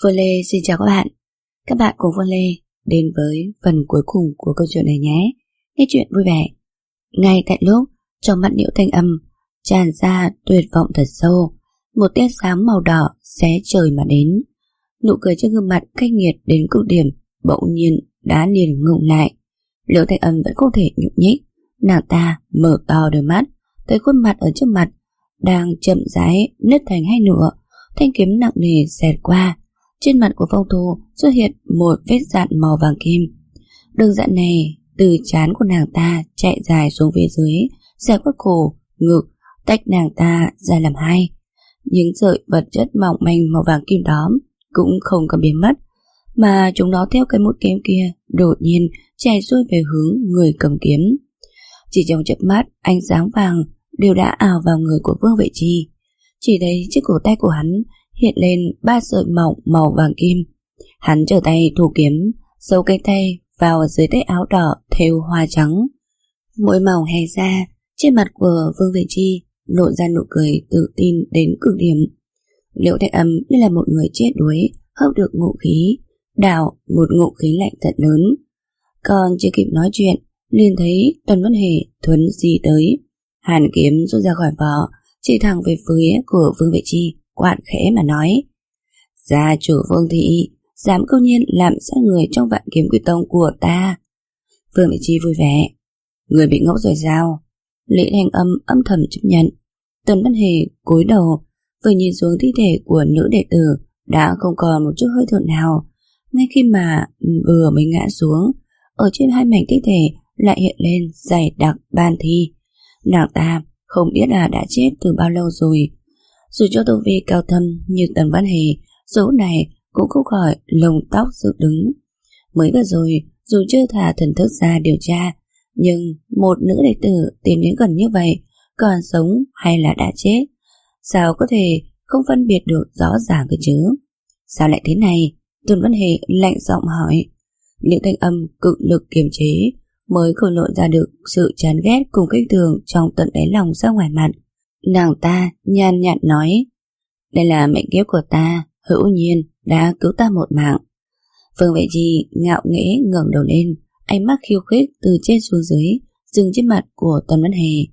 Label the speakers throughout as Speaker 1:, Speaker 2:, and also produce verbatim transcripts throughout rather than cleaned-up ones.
Speaker 1: Phương Lê xin chào các bạn. Các bạn cùng Phương Lê đến với phần cuối cùng của câu chuyện này nhé. Nghe chuyện vui vẻ. Ngay tại lúc trong mắt Liễu Thanh Âm tràn ra tuyệt vọng thật sâu, một tia sáng màu đỏ xé trời mà đến. Nụ cười trên gương mặt cay nghiệt đến cực điểm bỗng nhiên đã liền ngừng lại. Liễu Thanh Âm vẫn không thể nhúc nhích. Nàng ta mở to đôi mắt, thấy khuôn mặt ở trước mặt đang chậm rãi nứt thành hai nửa. Thanh kiếm nặng nề xẹt qua. Trên mặt của Phong Thu xuất hiện một vết dạn màu vàng kim. Đường dạn này từ trán của nàng ta chạy dài xuống phía dưới, xẹt qua cổ, ngực, tách nàng ta ra làm hai. Những sợi vật chất mỏng manh màu vàng kim đó cũng không có biến mất, mà chúng nó theo cái mũi kiếm kia đột nhiên chạy xuôi về hướng người cầm kiếm. Chỉ trong chớp mắt, ánh sáng vàng đều đã ảo vào người của Vương Vệ Chi. Chỉ thấy chiếc cổ tay của hắn hiện lên ba sợi mỏng màu vàng kim. Hắn trở tay thủ kiếm, giấu cánh tay vào dưới tay áo đỏ thêu hoa trắng. Mũi mỏng hé ra, trên mặt của Vương Vệ Chi lộ ra nụ cười tự tin đến cực điểm. Liễu Thanh Âm như là một người chết đuối hấp được ngụ khí, đảo một ngụ khí lạnh thật lớn. Còn chưa kịp nói chuyện, liền thấy Tần Vân Hề thuấn di tới, hàn kiếm rút ra khỏi vỏ, chỉ thẳng về phía của Vương Vệ Chi, quạt khẽ mà nói: "Gia chủ Vương thị dám câu nhiên làm sát người trong Vạn Kiếm Quy Tông của ta." Vương Vệ Chi vui vẻ: "Người bị ngốc rồi sao?" Lý Thanh Âm âm thầm chấp nhận. Tần Vân Hề cúi đầu vừa nhìn xuống thi thể của nữ đệ tử đã không còn một chút hơi thở nào. Ngay khi mà vừa mới ngã xuống, ở trên hai mảnh thi thể lại hiện lên dày đặc ban thi. Nàng ta không biết là đã chết từ bao lâu rồi. Dù cho tu vi cao thâm như Tần Văn Hề, số này cũng không khỏi lông tóc dựng đứng. Mới vừa rồi, dù chưa thả thần thức ra điều tra, nhưng một nữ đệ tử tiến đến gần như vậy, còn sống hay là đã chết, sao có thể không phân biệt được rõ ràng cái chứ? Sao lại thế này? Tần Văn Hề lạnh giọng hỏi. Liễu Thanh Âm cực lực kiềm chế, mới khơi lộ ra được sự chán ghét cùng khinh thường trong tận đáy lòng ra ngoài mặt. Nàng ta nhàn nhạt nói: "Đây là mệnh kiếp của ta, hữu nhiên đã cứu ta một mạng." Vương Vệ Chi ngạo nghễ ngẩng đầu lên, ánh mắt khiêu khích từ trên xuống dưới dừng trên mặt của Tần Văn Hề.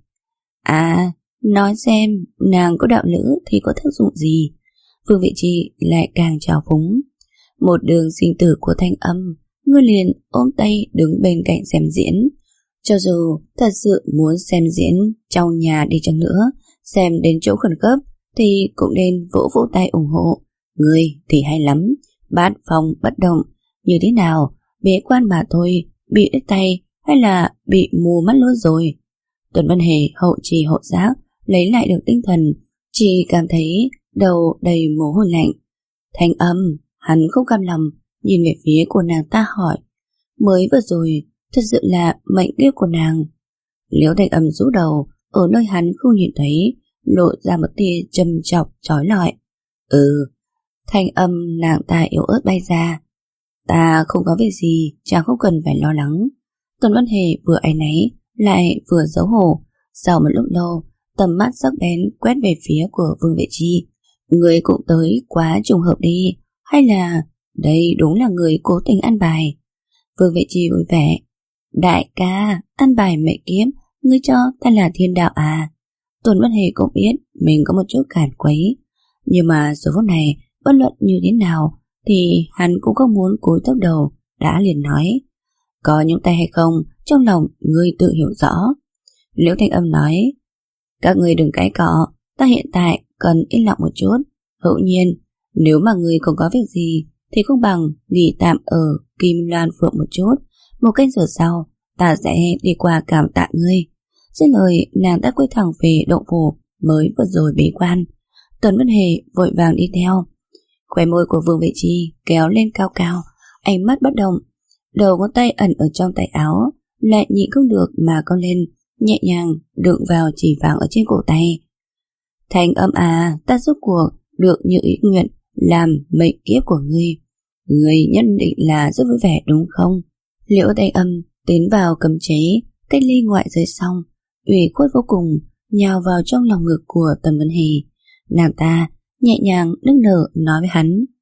Speaker 1: "À, nói xem nàng có đạo lữ thì có tác dụng gì?" Vương Vệ Chi lại càng trào phúng. "Một đường sinh tử của Thanh Âm, ngươi liền ôm tay đứng bên cạnh xem diễn. Cho dù thật sự muốn xem diễn trong nhà đi chăng nữa, xem đến chỗ khẩn cấp thì cũng nên vỗ vỗ tay ủng hộ. Ngươi thì hay lắm, bát phong bất động, như thế nào, bế quan mà thôi, bị đứt tay hay là bị mù mắt luôn rồi?" Tuấn Văn Hề hậu trì hậu giác lấy lại được tinh thần, chỉ cảm thấy đầu đầy mồ hôi lạnh. Thanh Âm, hắn không cam lòng nhìn về phía của nàng ta hỏi: "Mới vừa rồi thật sự là mệnh kiếp của nàng?" Liễu Thanh Âm rũ đầu, ở nơi hắn không nhìn thấy lộ ra một tia châm chọc chói lọi. "Ừ." Thanh âm nàng ta yếu ớt bay ra: "Ta không có việc gì, chàng không cần phải lo lắng." Tần Văn Hề vừa áy náy lại vừa xấu hổ. Sau một lúc lâu, tầm mắt sắc bén quét về phía của Vương Vệ Chi. "Người cũng tới quá trùng hợp đi, hay là đây đúng là người cố tình ăn bài?" Vương Vệ Chi vui vẻ: "Đại ca, ăn bài mệnh kiếm, ngươi cho ta là thiên đạo à?" Tuần Văn Hề cũng biết mình có một chút cản quấy, nhưng mà giờ phút này bất luận như thế nào thì hắn cũng không muốn cúi thấp đầu, đã liền nói: "Có những tay hay không, trong lòng ngươi tự hiểu rõ." Liễu Thanh Âm nói: "Các ngươi đừng cãi cọ, ta hiện tại cần yên lặng một chút. Hữu nhiên, nếu mà ngươi không có việc gì thì không bằng nghỉ tạm ở Kim Loan Phượng một chút, một canh giờ sau ta sẽ đi qua cảm tạ ngươi." Dứt lời, nàng đã quay thẳng về động phủ mới vừa rồi bế quan. Tần Vân Hề vội vàng đi theo. Khóe môi của Vương Vệ Chi kéo lên cao cao, ánh mắt bất động, đầu ngón tay ẩn ở trong tay áo lại nhịn không được mà cong lên, nhẹ nhàng đựng vào chỉ vàng ở trên cổ tay. "Thanh Âm à, ta rốt cuộc được như ý nguyện làm mệnh kiếp của ngươi. Ngươi nhất định là rất vui vẻ đúng không?" Liễu Thanh Âm tiến vào cầm chế cách ly ngoại giới xong, ủy khuất vô cùng nhào vào trong lòng ngực của Tần Vân Hề. Nàng ta nhẹ nhàng nức nở nói với hắn: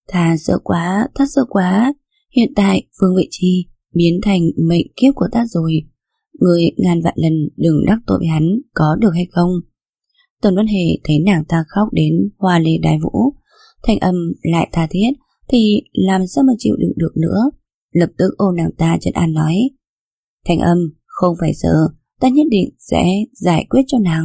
Speaker 1: Ta sợ quá, ta sợ quá. Hiện tại Vương Vị Chi biến thành mệnh kiếp của ta rồi. Người ngàn vạn lần đừng đắc tội với hắn, có được hay không? Tần Vân Hề thấy nàng ta khóc đến hoa lê đái vũ, thanh âm lại tha thiết, thì làm sao mà chịu đựng được nữa. Lập tức ôm nàng ta trấn an nói: Thanh âm, không phải sợ, ta nhất định sẽ giải quyết cho nàng.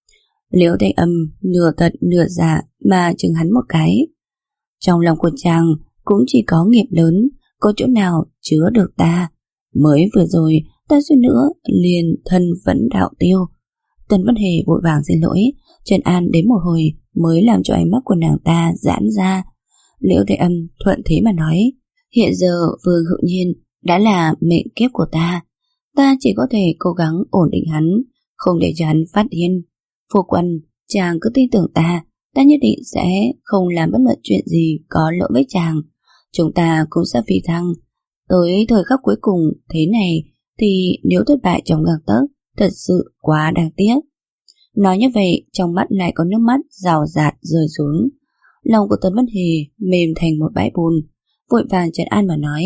Speaker 1: Liễu Thanh Âm nửa thật nửa giả mà chừng hắn một cái. Trong lòng của chàng cũng chỉ có nghiệp lớn, có chỗ nào chứa được ta. Mới vừa rồi ta suýt nữa liền thân vẫn đạo tiêu. Tần Vân Hề vội vàng xin lỗi, trấn an đến một hồi mới làm cho ánh mắt của nàng ta giãn ra. Liễu Thanh Âm thuận thế mà nói: Hiện giờ Vương Hữu Nhiên đã là mệnh kiếp của ta, ta chỉ có thể cố gắng ổn định hắn, không để cho hắn phát điên. Phu quân, chàng cứ tin tưởng ta, ta nhất định sẽ không làm bất luận chuyện gì có lỗi với chàng. Chúng ta cũng sẽ phi thăng. Tới thời khắc cuối cùng thế này thì nếu thất bại trong gang tấc, thật sự quá đáng tiếc. Nói như vậy, trong mắt lại có nước mắt rào rạt rơi xuống. Lòng của Tần Vân Hề mềm thành một bãi bùn, vội vàng trấn an mà nói: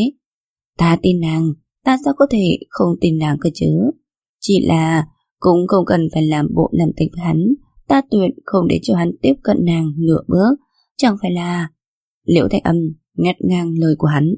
Speaker 1: Ta tin nàng, ta sao có thể không tin nàng cơ chứ? Chỉ là cũng không cần phải làm bộ làm tịch với hắn, ta tuyệt không để cho hắn tiếp cận nàng nửa bước, chẳng phải là... Liễu Thanh Âm ngắt ngang lời của hắn: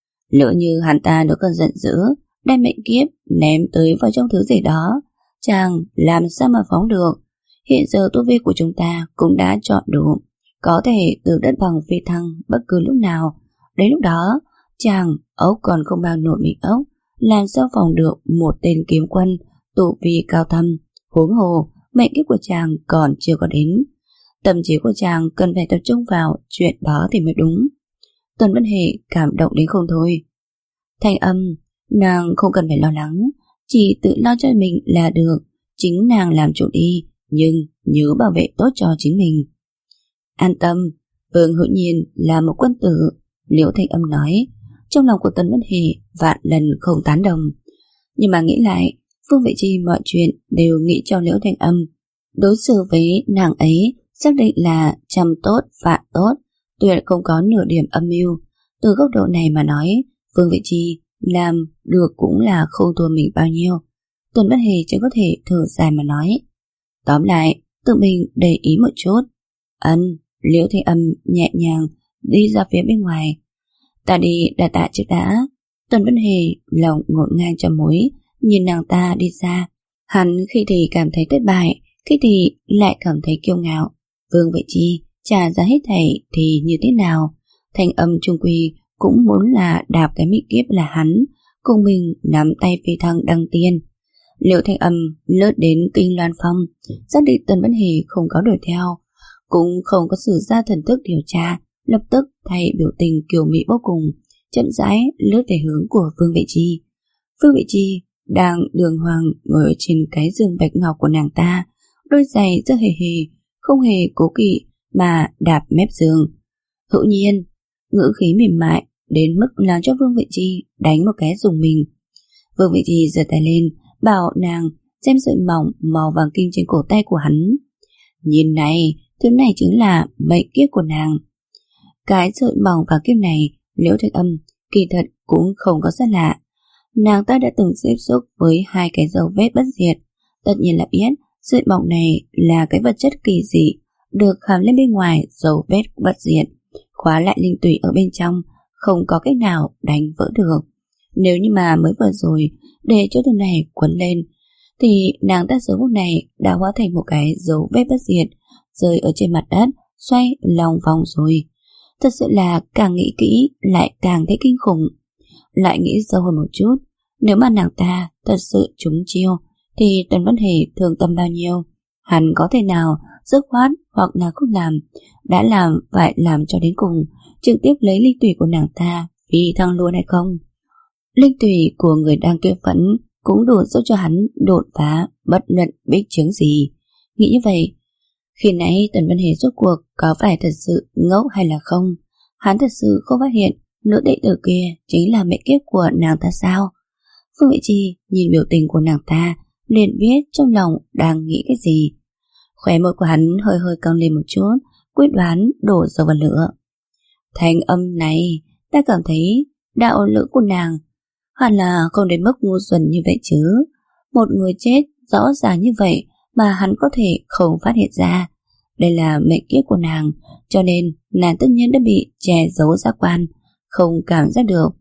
Speaker 1: Lỡ như hắn ta nó cần giận dữ, đem mệnh kiếp ném tới vào trong thứ gì đó, chàng làm sao mà phóng được. Hiện giờ tu vi của chúng ta cũng đã chọn đủ, có thể từ đất bằng phi thăng bất cứ lúc nào. Đến lúc đó, chàng ốc còn không bao nổi mình ốc, làm sao phòng được một tên kiếm quân tu vi cao thâm. Huống hồ mệnh kiếp của chàng còn chưa có đến, tâm trí của chàng cần phải tập trung vào chuyện đó thì mới đúng. Tần Vân Hề cảm động đến không thôi. Thanh Âm, nàng không cần phải lo lắng, chỉ tự lo cho mình là được. Chính nàng làm chủ đi, nhưng nhớ bảo vệ tốt cho chính mình. An tâm, Vương Hữu Nhiên là một quân tử, Liễu Thanh Âm nói. Trong lòng của Tần Vân Hề vạn lần không tán đồng, nhưng mà nghĩ lại, Vương Vị Chi mọi chuyện đều nghĩ cho Liễu Thanh Âm. Đối xử với nàng ấy xác định là trăm tốt vạn tốt, tuyệt không có nửa điểm âm mưu. Từ góc độ này mà nói, Vương Vị Chi làm được cũng là không thua mình bao nhiêu. Tần Vân Hề chỉ có thể thở dài mà nói: Tóm lại, tự mình để ý một chút. Ân, Liễu Thanh Âm nhẹ nhàng đi ra phía bên ngoài. Ta đi đà tạ trước đã. Tần Vân Hề lòng ngổn ngang trăm mối, nhìn nàng ta đi xa. Hắn khi thì cảm thấy thất bại, khi thì lại cảm thấy kiêu ngạo. Vương Vị Chi trả giá hết thảy thì như thế nào? Thanh Âm trung quy cũng muốn là đạp cái mị kiếp là hắn, cùng mình nắm tay phi thăng đăng tiên. Liễu Thanh Âm lướt đến Kinh Loan Phong, xác định Tần Vân Hề không có đuổi theo, cũng không có sử ra thần thức điều tra, lập tức thay biểu tình kiều mỹ vô cùng, chậm rãi lướt về hướng của Vương Vị Chi. Vương Vị Chi đang đường hoàng ngồi ở trên cái giường bạch ngọc của nàng ta, đôi giày rất hề hề, không hề cố kỵ mà đạp mép giường. Hữu Nhiên, ngữ khí mềm mại đến mức làm cho Vương Vị Chi đánh một cái rùng mình. Vương Vị Chi giơ tay lên bảo nàng xem sợi mỏng màu vàng kim trên cổ tay của hắn. Nhìn này, thứ này chính là mệnh kiếp của nàng. Cái sợi mỏng vàng kim này, Liễu Thanh Âm kỳ thật cũng không có rất lạ. Nàng ta đã từng tiếp xúc với hai cái dấu vết bất diệt, tất nhiên là biết sợi mỏng này là cái vật chất kỳ dị được khảm lên bên ngoài dấu vết bất diệt, khóa lại linh tủy ở bên trong, không có cách nào đánh vỡ được. Nếu như mà mới vừa rồi để cho thứ này quấn lên, thì nàng ta giờ phút này đã hóa thành một cái dấu vết bất diệt rơi ở trên mặt đất, xoay lòng vòng rồi. Thật sự là càng nghĩ kỹ lại càng thấy kinh khủng. Lại nghĩ sâu hơn một chút, nếu mà nàng ta thật sự trúng chiêu thì Tần Vân Hề thương tâm bao nhiêu. Hắn có thể nào dứt khoát hoặc là không làm, đã làm phải làm cho đến cùng, trực tiếp lấy linh tủy của nàng ta phi thăng luôn hay không? Linh tủy của người đang kiêu phẫn cũng đủ giúp cho hắn đột phá bất luận bích chứng gì. Nghĩ như vậy, khi nãy Tần Vân Hề rốt cuộc có phải thật sự ngốc hay là không? Hắn thật sự không phát hiện nữ đệ tử kia chính là mệnh kiếp của nàng ta sao? Phương Vị Chi nhìn biểu tình của nàng ta, liền biết trong lòng đang nghĩ cái gì. Khóe môi của hắn hơi hơi cong lên một chút, quyết đoán đổ dầu vào lửa. Thanh âm này, ta cảm thấy đạo lữ của nàng hẳn là không đến mức ngu xuẩn như vậy chứ. Một người chết rõ ràng như vậy mà hắn có thể không phát hiện ra. Đây là mệnh kiếp của nàng, cho nên nàng tất nhiên đã bị che giấu giác quan, không cảm giác được.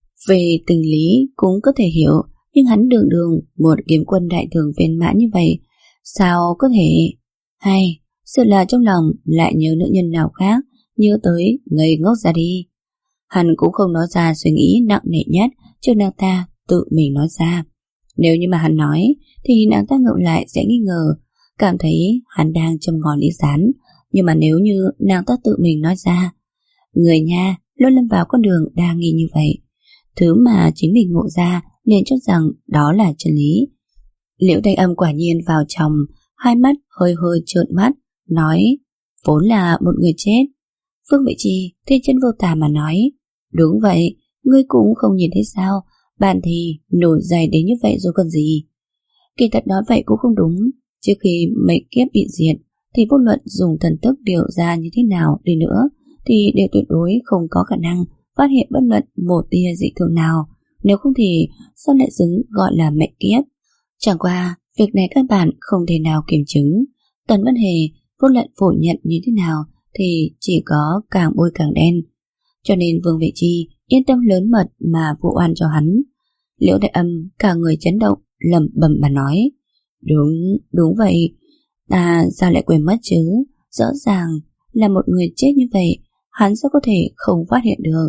Speaker 1: Về tình lý cũng có thể hiểu, nhưng hắn đường đường một kiếm quân đại thường viên mãn như vậy, sao có thể? Hay, sự là trong lòng lại nhớ nữ nhân nào khác, nhớ tới ngây ngốc ra đi. Hắn cũng không nói ra suy nghĩ nặng nề nhất, chứ nàng ta tự mình nói ra. Nếu như mà hắn nói, thì nàng ta ngược lại sẽ nghi ngờ, cảm thấy hắn đang châm ngòi ly rán. Nhưng mà nếu như nàng ta tự mình nói ra, người nha luôn lâm vào con đường đa nghi như vậy, thứ mà chính mình ngộ ra nên cho rằng đó là chân lý. Liễu Thanh Âm quả nhiên vào trong, hai mắt hơi hơi trợn mắt, nói, vốn là một người chết. Phương Vệ Chi thiên chân vô tà mà nói, đúng vậy, ngươi cũng không nhìn thấy sao, bản thì nổi dày đến như vậy rồi còn gì. Kỳ thật nói vậy cũng không đúng, trước khi mệnh kiếp bị diệt thì vô luận dùng thần thức điều ra như thế nào đi nữa thì đều tuyệt đối không có khả năng phát hiện bất luận một tia dị thường nào. Nếu không thì sao lại xứng gọi là mệnh kiếp? Chẳng qua việc này các bạn không thể nào kiểm chứng. Tần Văn Hề vô luận phủ nhận như thế nào thì chỉ có càng bôi càng đen. Cho nên Vương Vệ Chi yên tâm lớn mật mà vụ oan cho hắn. Liễu Đại Âm cả người chấn động, lẩm bẩm mà nói, đúng, đúng vậy, ta sao lại quên mất chứ? Rõ ràng là một người chết như vậy, hắn sao có thể không phát hiện được?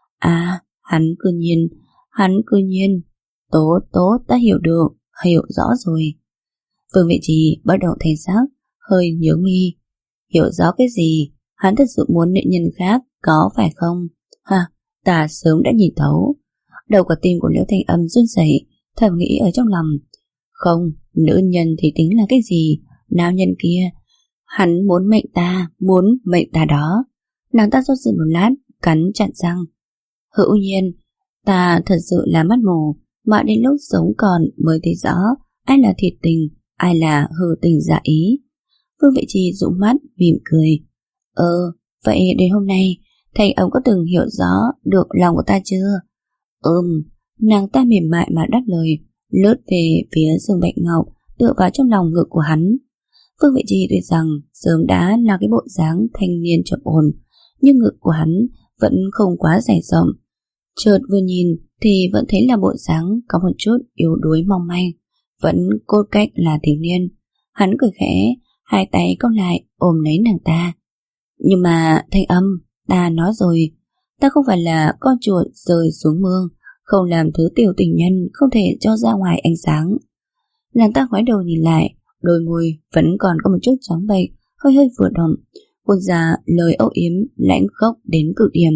Speaker 1: À, hắn cư nhiên, hắn cư nhiên, tốt tốt, ta hiểu được, hiểu rõ rồi. Vương Vệ Chi bất động thanh sắc, hơi nhướng mi. Hiểu rõ cái gì? Hắn thật sự muốn nữ nhân khác, có phải không? Ha, ta sớm đã nhìn thấu. Đầu quả tim của Liễu Thanh Âm run rẩy, thầm nghĩ ở trong lòng, không, nữ nhân thì tính là cái gì? Nam nhân kia, hắn muốn mệnh ta, muốn mệnh ta đó. Nàng ta do dự một lát, cắn chặn răng. Hữu nhiên, ta thật sự là mắt mù, mà đến lúc sống còn mới thấy rõ ai là thiệt tình, ai là hư tình giả ý. Vương Vệ Chi dụi mắt, mỉm cười. Ờ, vậy đến hôm nay, Thanh Âm có từng hiểu rõ được lòng của ta chưa? Ừm, nàng ta mềm mại mà đáp lời, lướt về phía giường Bạch Ngọc, tựa vào trong lòng ngực của hắn. Vương Vệ Chi tuy rằng sớm đã là cái bộ dáng thanh niên trầm ổn, nhưng ngực của hắn vẫn không quá dày rộng. Chợt vừa nhìn thì vẫn thấy là bộ dáng có một chút yếu đuối mong manh, vẫn cốt cách là thiếu niên. Hắn cười khẽ, hai tay cong lại ôm lấy nàng ta. Nhưng mà Thanh Âm, ta nói rồi, ta không phải là con chuột rơi xuống mương, không làm thứ tiểu tình nhân không thể cho ra ngoài ánh sáng. Nàng ta ngoái đầu nhìn lại, đôi môi vẫn còn có một chút trắng bệch, hơi hơi vừa động, buông ra lời âu yếm lãnh khốc đến cực điểm.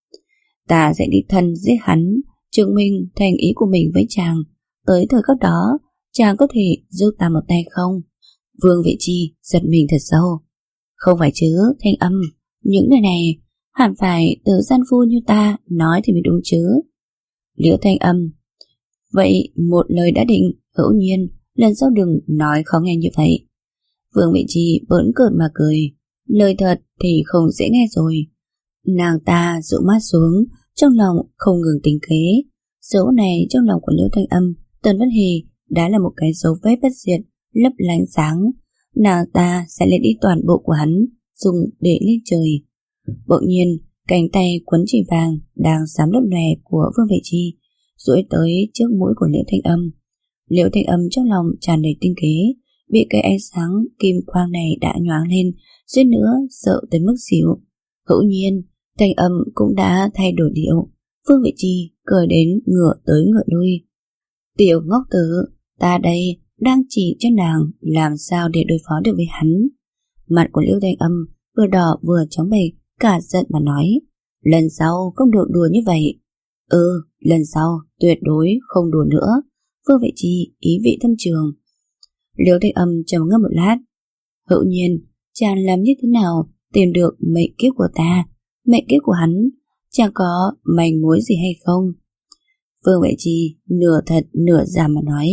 Speaker 1: Ta sẽ đi thân giết hắn, chứng minh thành ý của mình với chàng. Tới thời khắc đó, chàng có thể giúp ta một tay không? Vương Vệ Chi giật mình thật sâu. Không phải chứ, Thanh Âm, những lời này hẳn phải từ gian phu như ta nói thì mới đúng chứ. Liễu Thanh Âm, vậy một lời đã định, hữu nhiên lần sau đừng nói khó nghe như vậy. Vương Vệ Chi bỡn cợt mà cười. Lời thật thì không dễ nghe rồi. Nàng ta dụ mắt xuống, trong lòng không ngừng tính kế. Dấu này trong lòng của Liễu Thanh Âm, Tần Văn Hề đã là một cái dấu vết bất diệt, lấp lánh sáng. Nàng ta sẽ lấy đi toàn bộ của hắn, dùng để lên trời. Bỗng nhiên, cánh tay quấn chỉ vàng đang xám lấp lòe của Vương Vệ Chi duỗi tới trước mũi của Liễu Thanh Âm. Liễu Thanh Âm trong lòng tràn đầy tinh kế, bị cái ánh sáng kim quang này đã nhoáng lên, suýt nữa sợ tới mức xỉu. Hữu nhiên, Thanh Âm cũng đã thay đổi điệu. Vương Vệ Chi cười đến ngửa tới ngửa lui. Tiểu ngốc tử, ta đây đang chỉ cho nàng làm sao để đối phó được với hắn. Mặt của Liễu Thanh Âm vừa đỏ vừa trắng bệch, cả giận mà nói, lần sau không được đùa như vậy. Ừ, lần sau tuyệt đối không đùa nữa. Vương Vệ Chi ý vị thâm trường. Liễu Thanh Âm trầm ngâm một lát. Hữu nhiên, chàng làm như thế nào tìm được mệnh kiếp của ta? Mệnh kiếp của hắn chàng có manh mối gì hay không? Vương Vệ Chi nửa thật nửa giả mà nói,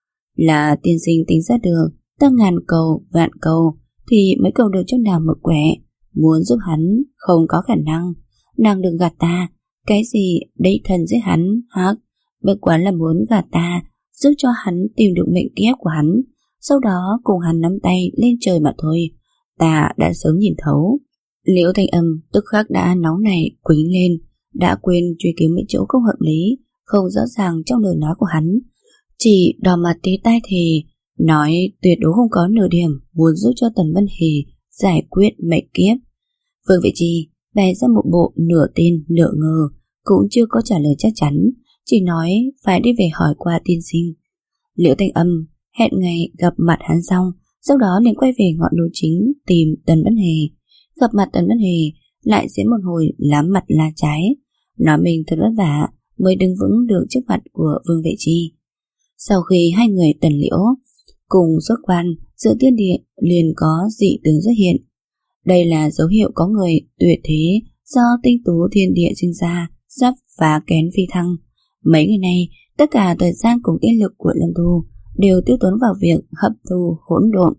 Speaker 1: là tiên sinh tính ra được, ta ngàn cầu vạn cầu thì mới cầu được cho nàng một quẻ. Muốn giúp hắn không có khả năng, Nàng đừng gạt ta. Cái gì đích thân giết hắn hả? Bất quá là muốn gạt ta, giúp cho hắn tìm được mệnh kiếp của hắn, sau đó cùng hắn nắm tay lên trời mà thôi. Ta đã sớm nhìn thấu. Liễu Thanh Âm tức khắc đã nóng nảy quýnh lên, đã quên truy cứu mấy chỗ không hợp lý, không rõ ràng trong lời nói của hắn, chỉ đỏ mặt tí tai thì nói tuyệt đối không có nửa điểm muốn giúp cho Tần Vân Hề giải quyết mệnh kiếp. Vương Vị Chi bày ra một bộ nửa tin nửa ngờ, cũng chưa có trả lời chắc chắn, chỉ nói phải đi về hỏi qua tiên sinh. Liễu Thanh Âm hẹn ngày gặp mặt hắn xong, sau đó liền quay về ngọn núi chính tìm Tần Vân Hề. Gặp mặt Tần Vân Hề lại diễn một hồi lám mặt lá trái, nói mình thật vất vả mới đứng vững được trước mặt của Vương Vệ Chi. Sau khi hai người Tần Liễu cùng xuất quan, giữa thiên địa liền có dị tướng xuất hiện. Đây là dấu hiệu có người tuyệt thế do tinh tú thiên địa sinh ra sắp phá kén phi thăng. Mấy ngày nay, tất cả thời gian cùng tiên lực của Lâm Thu đều tiêu tốn vào việc hấp thu hỗn độn.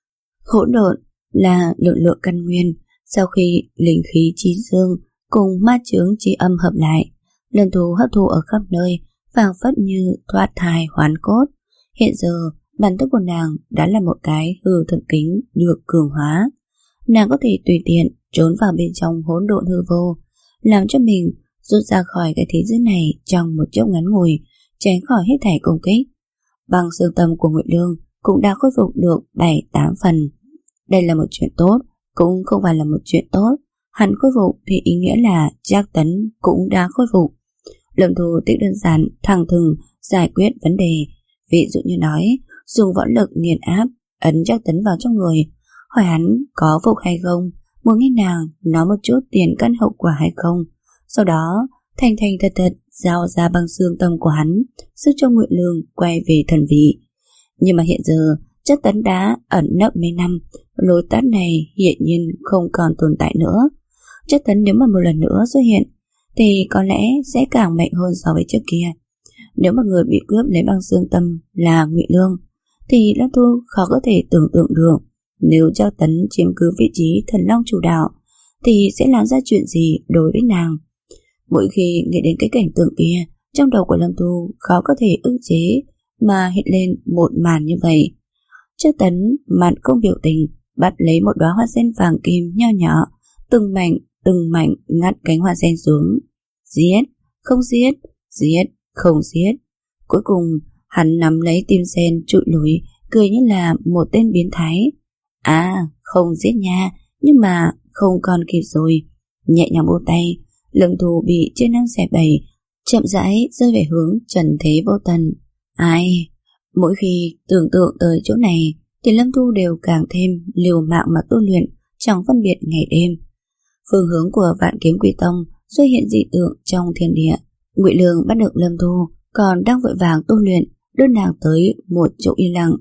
Speaker 1: Hỗn độn là lực lượng căn nguyên, sau khi linh khí trí dương cùng ma chướng trí âm hợp lại, Lâm Thu hấp thu ở khắp nơi, phảng phất như thoát thai hoán cốt. Hiện giờ, bản thân của nàng đã là một cái hư thần kính được cường hóa. Nàng có thể tùy tiện trốn vào bên trong hỗn độn hư vô, làm cho mình rút ra khỏi cái thế giới này trong một chốc ngắn ngủi, tránh khỏi hết thảy công kích. Bằng xương tâm của Ngụy Lương cũng đã khôi phục được bảy tám phần. Đây là một chuyện tốt, cũng không phải là một chuyện tốt. Hắn khôi phục thì ý nghĩa là Trác Tấn cũng đã khôi phục. Lâm Thu tích đơn giản thẳng thừng giải quyết vấn đề. Ví dụ như nói, dùng võ lực nghiền áp, ấn Trác Tấn vào trong người, hỏi hắn có phục hay không, muốn nghe nàng nói một chút tiền căn hậu quả hay không. Sau đó, thành thành thật thật giao ra bằng xương tâm của hắn, giúp cho Ngụy Lương quay về thần vị. Nhưng mà hiện giờ, Trác Tấn đã ẩn nấp mấy năm, lối tắt này hiện nhiên không còn tồn tại nữa. Trác Tấn nếu mà một lần nữa xuất hiện, thì có lẽ sẽ càng mạnh hơn so với trước kia. Nếu mà người bị cướp lấy băng xương tâm là Ngụy Lương, thì Lâm Thu khó có thể tưởng tượng được nếu Trác Tấn chiếm cứ vị trí thần long chủ đạo thì sẽ làm ra chuyện gì đối với nàng. Mỗi khi nghĩ đến cái cảnh tượng kia, trong đầu của Lâm Thu khó có thể ức chế mà hiện lên một màn như vậy. Trác Tấn mặt không biểu tình, bắt lấy một đóa hoa sen vàng kim nho nhỏ, từng mảnh từng mảnh ngắt cánh hoa sen xuống. Giết, không giết, giết, không giết. Cuối cùng hắn nắm lấy tim sen trụi lùi, cười như là một tên biến thái. À, không giết nha, nhưng mà không còn kịp rồi. Nhẹ nhàng buông tay, Lâm Thu bị chia năm xẻ bảy, chậm rãi rơi về hướng trần thế vô tận. Ai, mỗi khi tưởng tượng tới chỗ này thì Lâm Thu đều càng thêm liều mạng mà tu luyện, chẳng phân biệt ngày đêm. Phương hướng của Vạn Kiếm Quỷ Tông xuất hiện dị tượng trong thiên địa. Ngụy Lương bắt được Lâm Thu còn đang vội vàng tu luyện, đưa nàng tới một chỗ yên lặng.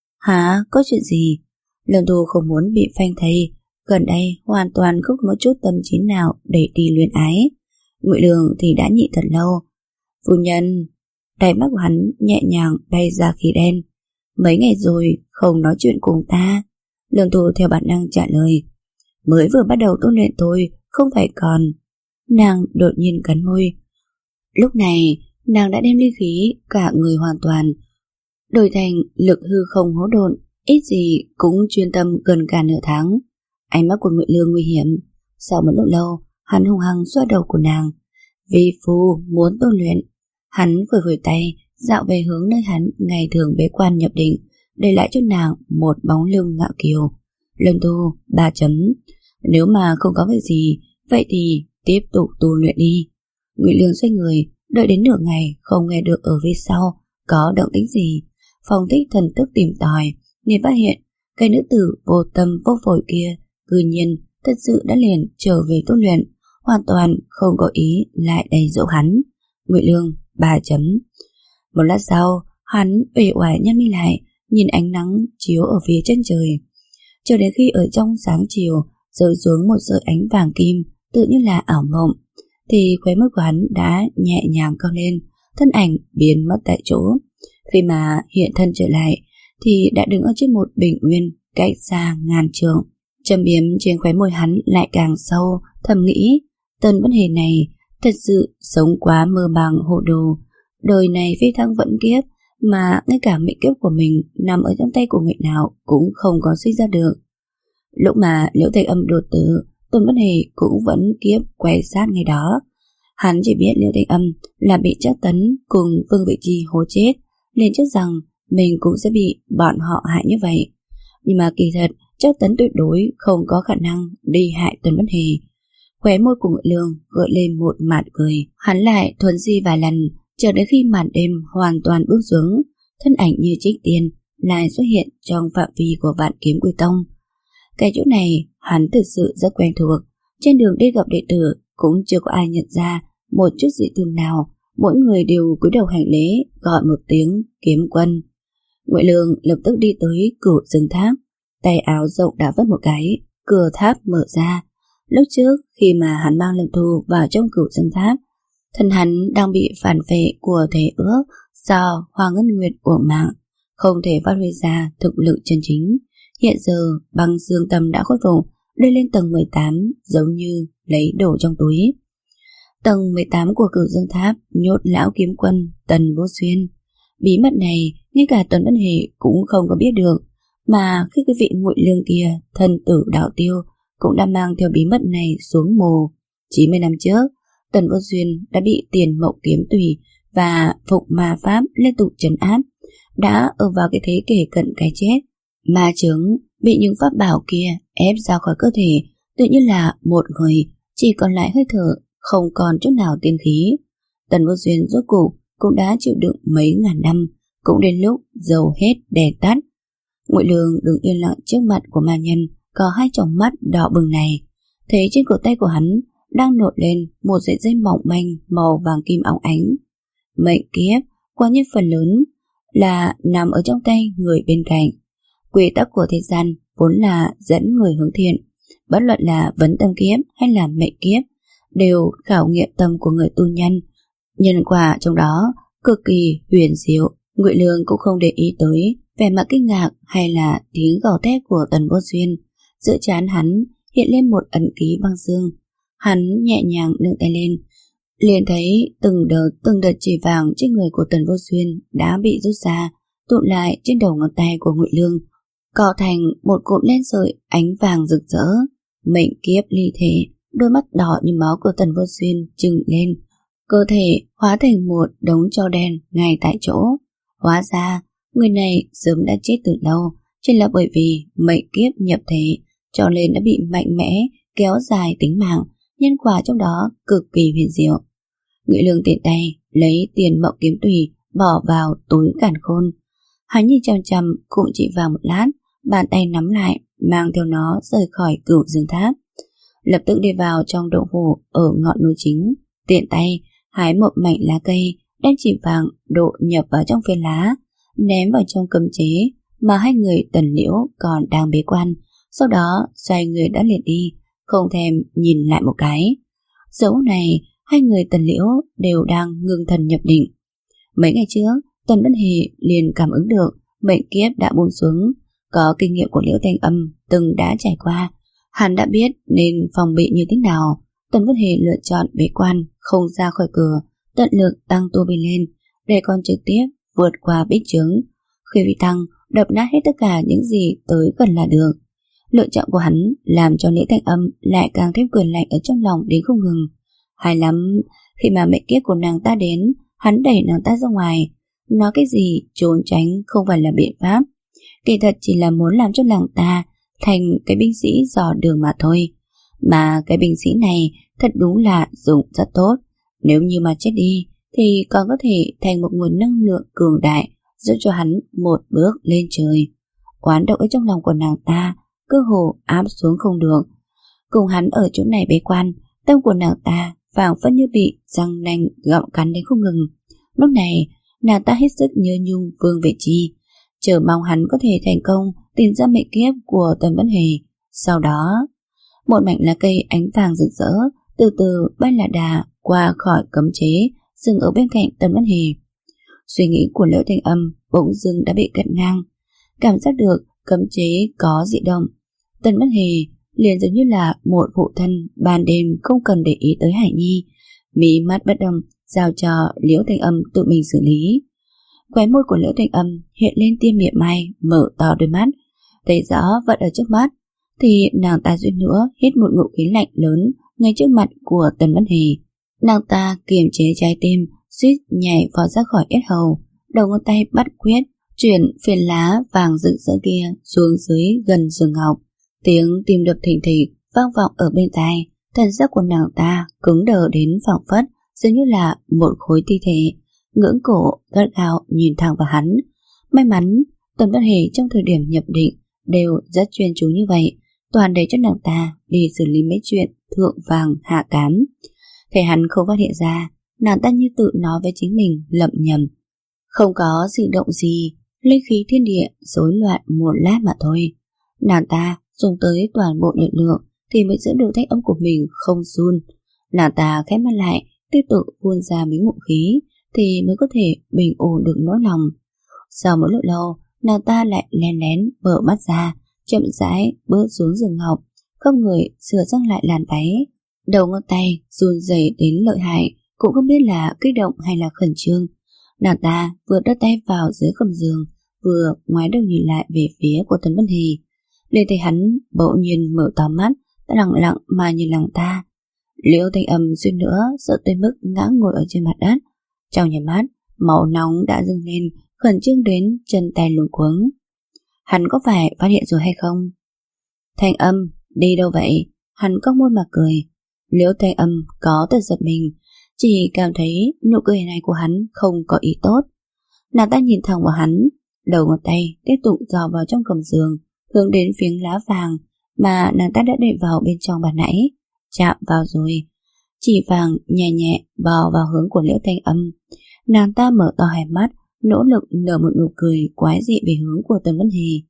Speaker 1: Hả, có chuyện gì? Lâm Thu không muốn bị phanh thây, gần đây hoàn toàn không có một chút tâm trí nào để đi luyện ái. Ngụy Lương thì đã nhịn thật lâu. Phu nhân, đáy mắt của hắn nhẹ nhàng bay ra khí đen. Mấy ngày rồi không nói chuyện cùng ta. Lâm Thu theo bản năng trả lời. Mới vừa bắt đầu tu luyện thôi, không phải còn. Nàng đột nhiên cắn môi. Lúc này nàng đã đem linh khí cả người hoàn toàn đổi thành lực hư không hỗn độn, ít gì cũng chuyên tâm gần cả nửa tháng. Ánh mắt của Ngụy Lương nguy hiểm. Sau một lúc lâu, hắn hung hăng xoa đầu của nàng. Vi phu muốn tu luyện. Hắn vừa vưởi tay dạo về hướng nơi hắn ngày thường bế quan nhập định, để lại cho nàng một bóng lưng ngạo kiều. Lâm Thu ba chấm. Nếu mà không có việc gì, vậy thì tiếp tục tu luyện đi. Ngụy Lương xoay người, đợi đến nửa ngày không nghe được ở phía sau có động tĩnh gì. Phong thích thần thức tìm tòi, nên phát hiện cái nữ tử vô tâm vô phổi kia cư nhiên thật sự đã liền trở về tu luyện, hoàn toàn không có ý lại đầy dỗ hắn. Ngụy Lương ba chấm. Một lát sau, hắn uể oải nhăn mi lại, nhìn ánh nắng chiếu ở phía chân trời. Cho đến khi ở trong sáng chiều rơi xuống một sợi ánh vàng kim, tự như là ảo mộng, thì khóe môi của hắn đã nhẹ nhàng cong lên, thân ảnh biến mất tại chỗ. Khi mà hiện thân trở lại, thì đã đứng ở trên một bình nguyên cách xa ngàn trượng. Châm biếm trên khóe môi hắn lại càng sâu, thầm nghĩ, Tần Vân Hề này thật sự sống quá mơ màng hồ đồ, đời này phi thăng vẫn kiếp, mà ngay cả mệnh kiếp của mình nằm ở trong tay của người nào cũng không có suy ra được. Lúc mà Liễu Thanh Âm đột tử, Tần Vân Hề cũng vẫn kiếp quay sát ngay đó. Hắn chỉ biết Liễu Thanh Âm là bị Trác Tấn cùng Vương Vị Chi hố chết, nên chắc rằng mình cũng sẽ bị bọn họ hại như vậy. Nhưng mà kỳ thật Trác Tấn tuyệt đối không có khả năng đi hại Tần Vân Hề. Khóe môi của Ngụy Lương gợi lên một mạt cười, hắn lại thuần di vài lần, chờ đến khi màn đêm hoàn toàn buông xuống, thân ảnh như trích tiên lại xuất hiện trong phạm vi của Vạn Kiếm Quy Tông. Cái chỗ này hắn thực sự rất quen thuộc, trên đường đi gặp đệ tử cũng chưa có ai nhận ra một chút dị thường nào, mỗi người đều cúi đầu hành lễ gọi một tiếng Kiếm Quân. Ngụy Lương lập tức đi tới Cửu Dương Tháp, tay áo rộng đã vất một cái, cửa tháp mở ra. Lúc trước khi mà hắn mang Lâm Thu vào trong Cửu Dương Tháp, thân hắn đang bị phản vệ của thể ước do Hoa Ngân Nguyệt của mạng, không thể phát huy ra thực lực chân chính. Hiện giờ băng dương tâm đã khôi phục, lên lên tầng mười tám giống như lấy đồ trong túi. Tầng mười tám của Cửu Dương Tháp nhốt lão kiếm quân Tần Vô Xuyên. Bí mật này ngay cả Tuấn Vân Hề cũng không có biết được, mà khi cái vị Ngụy Lương kia thân tử đạo tiêu cũng đã mang theo bí mật này xuống mồ. chín mươi năm trước, Tần Vô Xuyên đã bị Tiền Mộng Kiếm Tùy và Phục Ma Pháp liên tục trấn áp, đã ở vào cái thế kể cận cái chết. Ma chứng bị những pháp bảo kia ép ra khỏi cơ thể, tự nhiên là một người chỉ còn lại hơi thở, không còn chút nào tiên khí. Tần Vô Xuyên rốt cuộc cũng đã chịu đựng mấy ngàn năm, cũng đến lúc dầu hết đèn tắt. Ngụy Lương đứng yên lặng trước mặt của ma nhân có hai tròng mắt đỏ bừng này, thấy trên cổ tay của hắn đang nổi lên một sợi dây mỏng manh màu vàng kim óng ánh. Mệnh kiếp qua những phần lớn là nằm ở trong tay người bên cạnh. Quy tắc của thế gian vốn là dẫn người hướng thiện, bất luận là vấn tâm kiếp hay là mệnh kiếp đều khảo nghiệm tâm của người tu nhân. Nhân quả trong đó cực kỳ huyền diệu. Ngụy Lương cũng không để ý tới vẻ mặt kinh ngạc hay là tiếng gào thét của Tần Vô Xuyên. Giữa trán hắn hiện lên một ấn ký băng dương. Hắn nhẹ nhàng nâng tay lên, liền thấy từng đợt từng đợt chỉ vàng trên người của Tần Vô Xuyên đã bị rút ra, tụt lại trên đầu ngón tay của Ngụy Lương, cọ thành một cụm len sợi ánh vàng rực rỡ. Mệnh kiếp ly thể, đôi mắt đỏ như máu của Tần Vô Xuyên trừng lên, cơ thể hóa thành một đống tro đen ngay tại chỗ. Hóa ra người này sớm đã chết từ lâu, chỉ là bởi vì mệnh kiếp nhập thể cho nên đã bị mạnh mẽ kéo dài tính mạng. Nhân quả trong đó cực kỳ huyền diệu. Ngụy Lương tiện tay lấy Tiền Mộng Kiếm Tùy bỏ vào túi càn khôn. Hắn nhìn chằm chằm cũng chỉ vào một lát, bàn tay nắm lại mang theo nó rời khỏi Cửu Dương Tháp, lập tức đi vào trong động phủ ở ngọn núi chính, tiện tay hái một mảnh lá cây đem chỉ vàng độ nhập vào trong phiến lá, ném vào trong cấm chế mà hai người Tần Liễu còn đang bế quan. Sau đó xoay người đã liền đi, không thèm nhìn lại một cái. Giờ phút này hai người Tần Liễu đều đang ngưng thần nhập định. Mấy ngày trước Tần Vân Hề liền cảm ứng được mệnh kiếp đã buông xuống, có kinh nghiệm của Liễu Thanh Âm từng đã trải qua, hắn đã biết nên phòng bị như thế nào. Tần Vân Hề lựa chọn bế quan, không ra khỏi cửa, tận lực tăng tu vi lên để còn trực tiếp vượt qua bích chướng. Khi vị tăng đập nát hết tất cả những gì tới gần là được. Lựa chọn của hắn làm cho Liễu Thanh Âm lại càng thêm quyền lạnh ở trong lòng đến không ngừng. Hay lắm, khi mà mệnh kiếp của nàng ta đến, hắn đẩy nàng ta ra ngoài, nói cái gì trốn tránh không phải là biện pháp, kỳ thật chỉ là muốn làm cho nàng ta thành cái binh sĩ dò đường mà thôi. Mà cái binh sĩ này thật đúng là dùng rất tốt, nếu như mà chết đi thì còn có thể thành một nguồn năng lượng cường đại giúp cho hắn một bước lên trời. Oán độc ở trong lòng của nàng ta cơ hồ áp xuống không được. Cùng hắn ở chỗ này bế quan, tâm của nàng ta phảng phất như bị răng nanh gặm cắn đến không ngừng. Lúc này nàng ta hết sức nhớ nhung Vương Vệ Chi, chờ mong hắn có thể thành công tìm ra mệnh kiếp của Tần Vân Hề. Sau đó một mảnh lá cây ánh vàng rực rỡ từ từ bay là đà qua khỏi cấm chế, dừng ở bên cạnh Tần Vân Hề. Suy nghĩ của Liễu Thanh Âm bỗng dưng đã bị cắt ngang, cảm giác được cấm chế có dị động. Tần Vân Hề liền giống như là một phụ thân ban đêm không cần để ý tới Hải Nhi, mí mắt bất động giao cho Liễu Thanh Âm tự mình xử lý. Khóe môi của Liễu Thanh Âm hiện lên tia mỉa mai, mở to đôi mắt, thấy rõ vật ở trước mắt, thì nàng ta suýt nữa hít một ngụm khí lạnh lớn ngay trước mặt của Tần Văn Hề. Nàng ta kiềm chế trái tim, suýt nhảy vọt ra khỏi yết hầu, đầu ngón tay bắt quyết chuyển phiến lá vàng rực rỡ kia xuống dưới gần giường ngọc. Tiếng tim đập thình thịch vang vọng ở bên tai, thần sắc của nàng ta cứng đờ đến phảng phất giống như là một khối thi thể, ngưỡng cổ gắt gao nhìn thẳng vào hắn. May mắn Tần Văn Hề trong thời điểm nhập định đều rất chuyên chú như vậy, toàn để cho nàng ta đi xử lý mấy chuyện thượng vàng hạ cám. Thấy hắn không phát hiện ra, nàng ta như tự nói với chính mình lẩm nhẩm, không có dị động gì, linh khí thiên địa rối loạn một lát mà thôi. Nàng ta dùng tới toàn bộ lực lượng thì mới giữ được thanh âm của mình không run. Nàng ta khép mắt lại, tiếp tục phun ra mấy ngụm khí thì mới có thể bình ổn được nỗi lòng. Sau một lúc lâu, nàng ta lại lén lén mở mắt ra, chậm rãi bước xuống giường ngọc, không người sửa sang lại làn váy. Đầu ngón tay run rẩy đến lợi hại, cũng không biết là kích động hay là khẩn trương. Nàng ta vừa đưa tay vào dưới gầm giường, vừa ngoái đầu nhìn lại về phía của Tần Văn Hề. Liền thấy hắn bỗng nhiên mở to mắt, lặng lặng mà nhìn nàng ta. Liễu Thanh Âm suýt nữa sợ tới mức ngã ngồi ở trên mặt đất. Trong nhà mắt, máu nóng đã dâng lên, khẩn trương đến chân tay luống cuống. Hắn có phải phát hiện rồi hay không? Thanh Âm, đi đâu vậy? Hắn cong môi mà cười. Liễu Thanh Âm có tật giật mình, chỉ cảm thấy nụ cười này của hắn không có ý tốt. Nàng ta nhìn thẳng vào hắn, đầu ngón tay tiếp tục dò vào trong gầm giường, hướng đến phiến lá vàng mà nàng ta đã đệm vào bên trong bàn nãy. Chạm vào rồi, chỉ vàng nhẹ nhẹ bò vào hướng của Liễu Thanh Âm. Nàng ta mở to hai mắt, nỗ lực nở một nụ cười quái dị về hướng của Tần Văn Hề.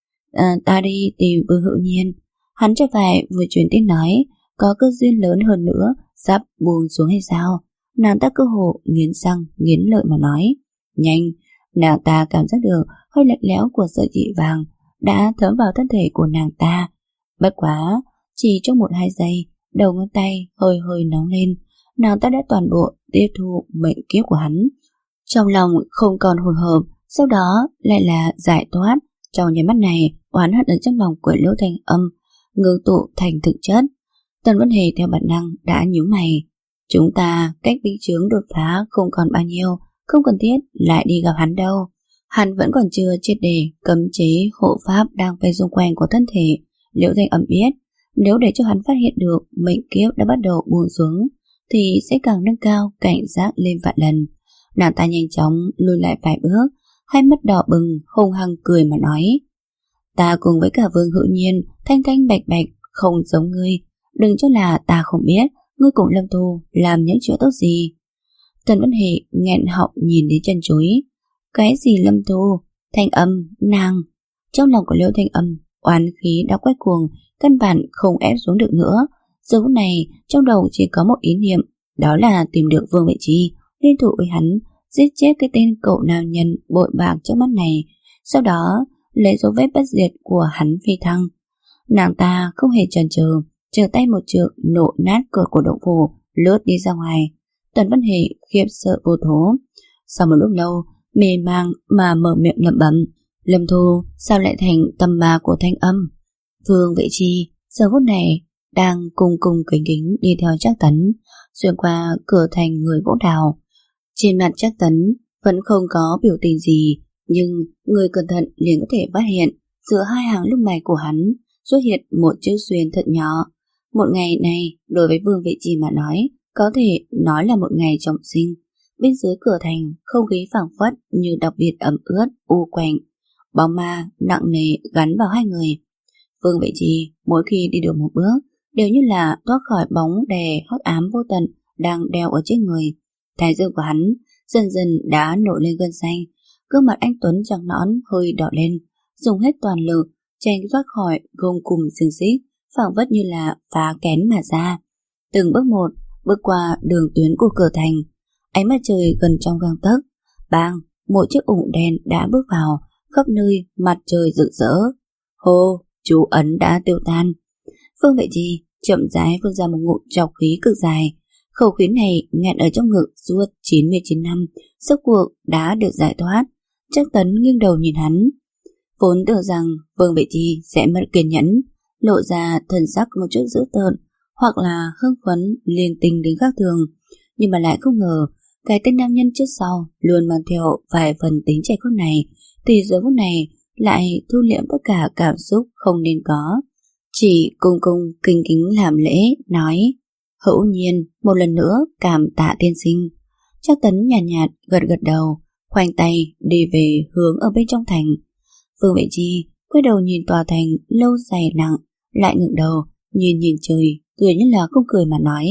Speaker 1: À, ta đi tìm Vương Hữu Nhiên. Hắn cho phải vừa truyền tin nói có cơ duyên lớn hơn nữa sắp buông xuống hay sao? Nàng ta cơ hồ nghiến răng nghiến lợi mà nói. Nhanh! Nàng ta cảm giác được hơi lạnh lẽo của sợi chỉ vàng đã thấm vào thân thể của nàng ta. Bất quá, chỉ trong một hai giây, đầu ngón tay hơi hơi nóng lên, nàng ta đã toàn bộ tiếp thu mệnh kiếp của hắn. Trong lòng không còn hồi hộp, sau đó lại là giải thoát. Trong nháy mắt này, oán hận ở trong lòng của Liễu Thanh Âm ngưng tụ thành thực chất. Tần Văn Hề theo bản năng đã nhíu mày. Chúng ta cách bích chướng đột phá không còn bao nhiêu, không cần thiết lại đi gặp hắn đâu. Hắn vẫn còn chưa triệt để cấm chế hộ pháp đang vây xung quanh của thân thể. Liễu Thanh Âm biết, nếu để cho hắn phát hiện được mệnh kiếp đã bắt đầu buông xuống, thì sẽ càng nâng cao cảnh giác lên vạn lần. Nàng ta nhanh chóng lùi lại vài bước, hai mắt đỏ bừng, hung hăng cười mà nói. Ta cùng với cả Vương Hữu Nhiên, thanh thanh bạch bạch, không giống ngươi. Đừng cho là ta không biết, ngươi cùng Lâm Thu làm những chuyện tốt gì. Tần Văn Hề nghẹn họng nhìn đến chân chối. Cái gì Lâm Thu? Thanh Âm, nàng. Trong lòng của Liễu Thanh Âm, oán khí đã quay cuồng, căn bản không ép xuống được nữa. Giờ phút này, trong đầu chỉ có một ý niệm, đó là tìm được Vương Vệ Chi, liên thủ với hắn, giết chết cái tên cậu nào nhân bội bạc trước mắt này, sau đó lấy dấu vết bất diệt của hắn phi thăng. Nàng ta không hề chần chừ, trở tay một trượng nổ nát cửa của động phủ, lướt đi ra ngoài. Tần Văn Hề khiếp sợ vô thố. Sau một lúc lâu, mê mang mà mở miệng lẩm bẩm. Lâm Thu sao lại thành tầm bà của Thanh Âm? Vương Vệ Chi giờ phút này đang cùng cùng kính kính đi theo Trác Tấn xuyên qua cửa thành người gỗ đào. Trên mặt Trác Tấn vẫn không có biểu tình gì, nhưng người cẩn thận liền có thể phát hiện giữa hai hàng lông mày của hắn xuất hiện một chữ xuyên thật nhỏ. Một ngày này đối với Vương Vệ Chi mà nói có thể nói là một ngày trọng sinh. Bên dưới cửa thành không khí phảng phất như đặc biệt ẩm ướt u quạnh, bóng ma nặng nề gắn vào hai người. Vương Vệ Chi mỗi khi đi được một bước đều như là thoát khỏi bóng đè hắc ám vô tận đang đeo ở trên người. Thái dương của hắn dần dần đã nổi lên gân xanh, gương mặt anh tuấn trắng nõn hơi đỏ lên, dùng hết toàn lực tranh thoát khỏi gông cùm xiềng xích, phảng phất như là phá kén mà ra. Từng bước một bước qua đường tuyến của cửa thành, ánh mặt trời gần trong gang tấc, bang, một chiếc ủng đen đã bước vào, khắp nơi mặt trời rực rỡ. Hô, chú ấn đã tiêu tan. Vương Vệ Chi chậm rãi phun ra một ngụm trọc khí cực dài. Khẩu khí này nghẹn ở trong ngực suốt chín mươi chín năm, rốt cuộc đã được giải thoát. Trác Tấn nghiêng đầu nhìn hắn, vốn tưởng rằng Vương Vệ Chi sẽ mất kiên nhẫn, lộ ra thần sắc một chút dữ tợn hoặc là hưng phấn liên tình đến khác thường, nhưng mà lại không ngờ cái tên nam nhân trước sau luôn mang theo vài phần tính trẻ con này thì giờ phút này lại thu liễm tất cả cảm xúc không nên có, chỉ cung cung kính kính làm lễ nói: Hữu nhiên một lần nữa cảm tạ tiên sinh. Trác Tấn nhàn nhạt, nhạt gật gật đầu, khoanh tay đi về hướng ở bên trong thành. Vương Vệ Chi quay đầu nhìn tòa thành lâu dày nặng, lại ngẩng đầu nhìn nhìn trời, cười như là không cười mà nói: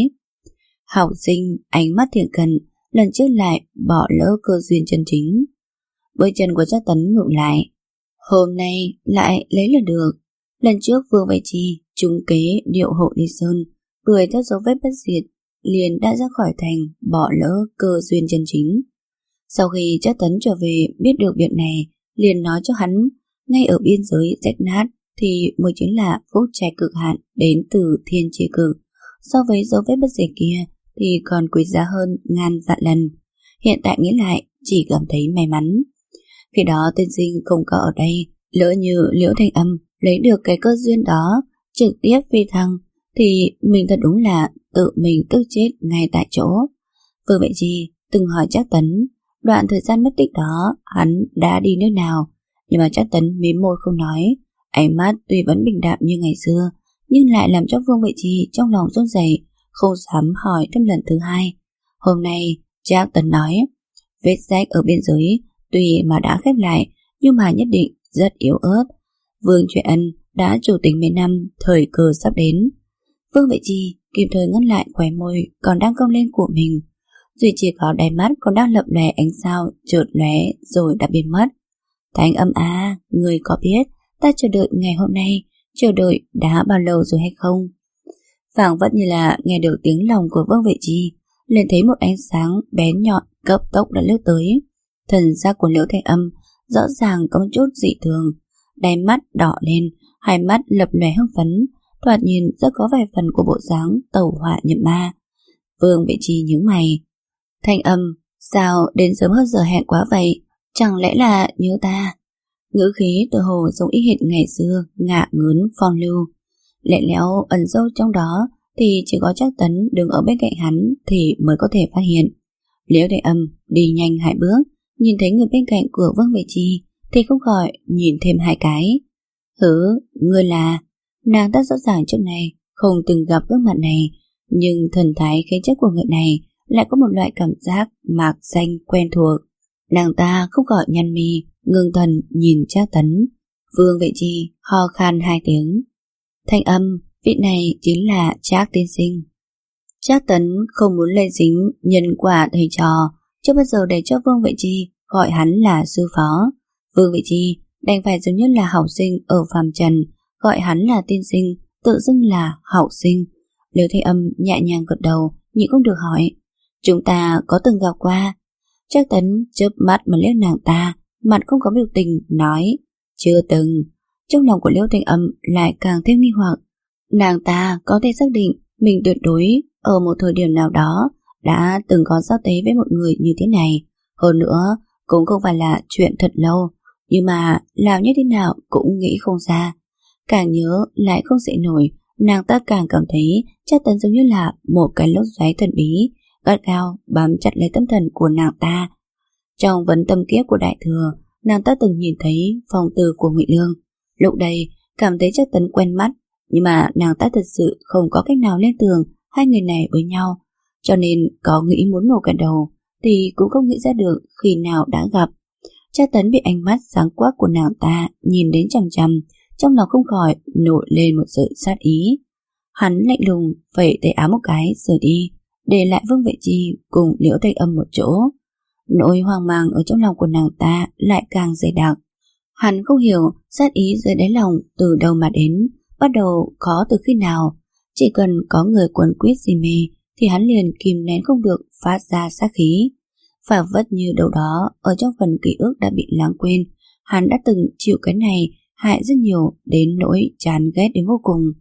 Speaker 1: Học sinh ánh mắt thiện cần, lần trước lại bỏ lỡ cơ duyên chân chính. Bước chân của Trác Tấn ngừng lại, hôm nay lại lấy là được. Lần trước Vương Vệ Chi trúng kế điệu hộ đi sơn, đuổi theo dấu vết bất diệt, liền đã ra khỏi thành, bỏ lỡ cơ duyên chân chính. Sau khi Trác Tấn trở về biết được việc này, liền nói cho hắn, ngay ở biên giới rách nát thì mới chính là phúc trạch cực hạn đến từ thiên chi cực. So với dấu vết bất diệt kia thì còn quý giá hơn ngàn vạn lần. Hiện tại nghĩ lại chỉ cảm thấy may mắn. Khi đó tiên sinh không có ở đây, lỡ như Liễu Thanh Âm lấy được cái cơ duyên đó, trực tiếp phi thăng, thì mình thật đúng là tự mình tức chết ngay tại chỗ. Vương Vệ Chi từng hỏi Trác Tấn đoạn thời gian mất tích đó hắn đã đi nơi nào, nhưng mà Trác Tấn mím môi không nói. Ánh mắt tuy vẫn bình đạm như ngày xưa, nhưng lại làm cho Vương Vệ Chi trong lòng run rẩy, không dám hỏi thêm lần thứ hai. Hôm nay Trác Tấn nói, vết rách ở biên giới tuy mà đã khép lại, nhưng mà nhất định rất yếu ớt. Vương Truyền Ân đã chủ tính mấy năm, thời cơ sắp đến. Vương Vệ Chi kịp thời ngăn lại khóe môi còn đang cong lên của mình, duy chỉ có đáy mắt còn đang lập lòe ánh sao chợt lóe rồi đã biến mất. Thanh Âm à, người có biết ta chờ đợi ngày hôm nay, chờ đợi đã bao lâu rồi hay không? Phảng phất như là nghe được tiếng lòng của Vương Vệ Chi, liền thấy một ánh sáng bén nhọn cấp tốc đã lướt tới. Thần giác của Liễu Thanh Âm rõ ràng có một chút dị thường, đáy mắt đỏ lên, hai mắt lập lòe hưng phấn, thoạt nhìn rất có vài phần của bộ dáng tẩu hỏa nhập ma. Vương Vệ Chi nhướng mày, Thanh Âm, sao đến sớm hơn giờ hẹn quá vậy? Chẳng lẽ là nhớ ta? Ngữ khí tự hồ giống y hệt ngày xưa, ngạ ngớn phong lưu. Lẹ lẽo ẩn sâu trong đó thì chỉ có Trác Tấn đứng ở bên cạnh hắn thì mới có thể phát hiện. Liễu Thanh Âm đi nhanh hai bước, nhìn thấy người bên cạnh của Vương Vệ Chi thì không khỏi nhìn thêm hai cái. Hứ, ngươi là... Nàng ta rõ ràng trước này không từng gặp gương mặt này, nhưng thần thái khí chất của người này lại có một loại cảm giác mạc danh quen thuộc. Nàng ta không khỏi nhăn mi, ngưng thần nhìn Trác Tấn. Vương Vệ Chi ho khan hai tiếng. Thanh Âm, vị này chính là Trác tiên sinh. Trác Tấn không muốn lây dính nhân quả thầy trò, chưa bao giờ để cho Vương Vệ Chi gọi hắn là sư phó. Vương Vệ Chi đành phải giống như là học sinh ở phàm trần, gọi hắn là tiên sinh, tự dưng là học sinh. Liễu Thanh Âm nhẹ nhàng gật đầu, nhịn không được hỏi, chúng ta có từng gặp qua? Trác Tấn chớp mắt mà liếc nàng ta, mặt không có biểu tình, nói, chưa từng. Trong lòng của Liễu Thanh Âm lại càng thêm nghi hoặc. Nàng ta có thể xác định mình tuyệt đối ở một thời điểm nào đó đã từng có giao tế với một người như thế này. Hơn nữa cũng không phải là chuyện thật lâu, nhưng mà làm như thế nào cũng nghĩ không ra. Càng nhớ lại không dậy nổi, nàng ta càng cảm thấy Trác Tấn giống như là một cái lốc xoáy thần bí, gắt gao bám chặt lấy tâm thần của nàng ta. Trong vấn tâm kiếp của Đại Thừa, nàng ta từng nhìn thấy phong tư của Ngụy Lương. Lúc đây cảm thấy Trác Tấn quen mắt, nhưng mà nàng ta thật sự không có cách nào liên tưởng hai người này với nhau, cho nên có nghĩ muốn nổ cả đầu thì cũng không nghĩ ra được khi nào đã gặp. Trác Tấn bị ánh mắt sáng quắc của nàng ta nhìn đến chằm chằm, trong lòng không khỏi nổi lên một sự sát ý. Hắn lạnh lùng phẩy tay áo một cái rồi đi, để lại Vương Vệ Chi cùng Liễu Thanh Âm một chỗ. Nỗi hoang mang ở trong lòng của nàng ta lại càng dày đặc. Hắn không hiểu sát ý dưới đáy lòng từ đâu mà đến, bắt đầu có từ khi nào. Chỉ cần có người quấn quýt si mê thì hắn liền kìm nén không được phát ra sát khí. Phảng phất như đâu đó ở trong phần ký ức đã bị lãng quên, hắn đã từng chịu cái này hại rất nhiều đến nỗi chán ghét đến vô cùng.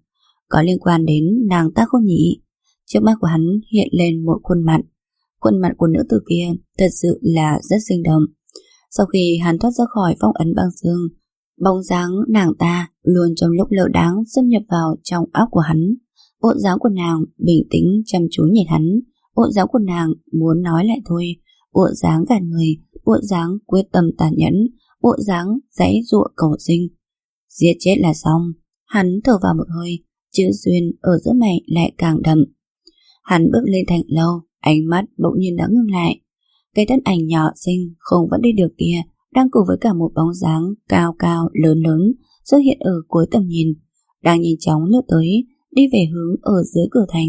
Speaker 1: có liên quan đến nàng ta không nhỉ? Trước mắt của hắn hiện lên một khuôn mặt. Khuôn mặt của nữ tử kia thật sự là rất sinh động. Sau khi hắn thoát ra khỏi phong ấn băng xương, bóng dáng nàng ta luôn trong lúc lơ đãng xâm nhập vào trong óc của hắn. Bộ dáng của nàng bình tĩnh chăm chú nhìn hắn. Bộ dáng của nàng muốn nói lại thôi. Bộ dáng cả người, bộ dáng quyết tâm tàn nhẫn, bộ dáng giãy giụa cầu sinh. Giết chết là xong. Hắn thở vào một hơi, chữ duyên ở giữa mày lại càng đậm. Hắn bước lên thành lâu, ánh mắt bỗng nhiên đã ngưng lại. Cái thân ảnh nhỏ xinh không vẫn đi được kia đang cùng với cả một bóng dáng cao cao lớn lớn xuất hiện ở cuối tầm nhìn, đang nhanh chóng lướt tới, đi về hướng ở dưới cửa thành.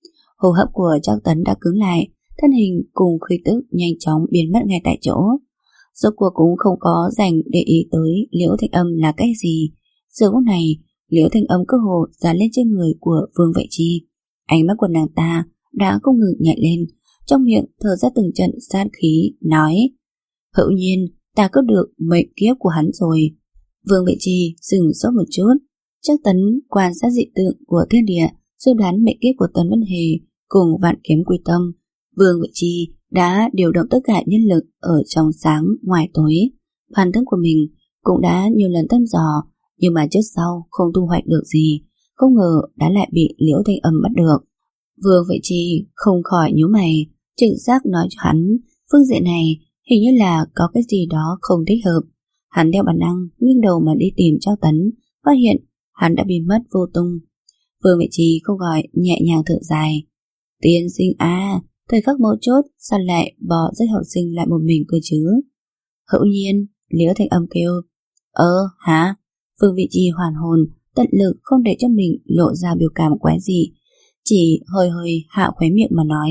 Speaker 1: Hô hấp của Trác Tấn đã cứng lại, thân hình cùng khí tức nhanh chóng biến mất ngay tại chỗ. Rốt cuộc cũng không có dành để ý tới Liễu Thanh Âm là cái gì. Giờ lúc này, Liễu Thanh Âm cơ hồ dán lên trên người của Vương Vệ Chi. Ánh mắt của nàng ta đã không ngừng nhảy lên, trong miệng thở ra từng trận sát khí, nói: Hữu nhiên, ta cướp được mệnh kiếp của hắn rồi. Vương Vệ Chi dừng sốt một chút. Trác Tấn quan sát dị tượng của thiên địa, suy đoán mệnh kiếp của Tấn Vân Hề cùng Vạn Kiếm Quy Tâm. Vương Vệ Chi đã điều động tất cả nhân lực ở trong sáng ngoài tối. Bản thân của mình cũng đã nhiều lần thăm dò, nhưng mà trước sau không thu hoạch được gì, không ngờ đã lại bị Liễu Thanh Âm bắt được. Vương Vệ Chi không khỏi nhíu mày, trực giác nói cho hắn, phương diện này hình như là có cái gì đó không thích hợp. Hắn theo bản năng nghiêng đầu mà đi tìm Trác Tấn, phát hiện hắn đã biến mất vô tung. Vương Vệ Chi không gọi nhẹ nhàng thở dài. Tiên sinh à, thời khắc mấu chốt sao lại bỏ rơi học sinh lại một mình cơ chứ? Hữu nhiên, Liễu Thanh Âm kêu. Ơ, hả? Vương Vệ Chi hoàn hồn, tận lực không để cho mình lộ ra biểu cảm quái gì, chỉ hơi hơi hạ khóe miệng mà nói.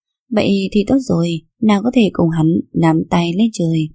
Speaker 1: Vậy thì tốt rồi, nàng có thể cùng hắn nắm tay lên trời.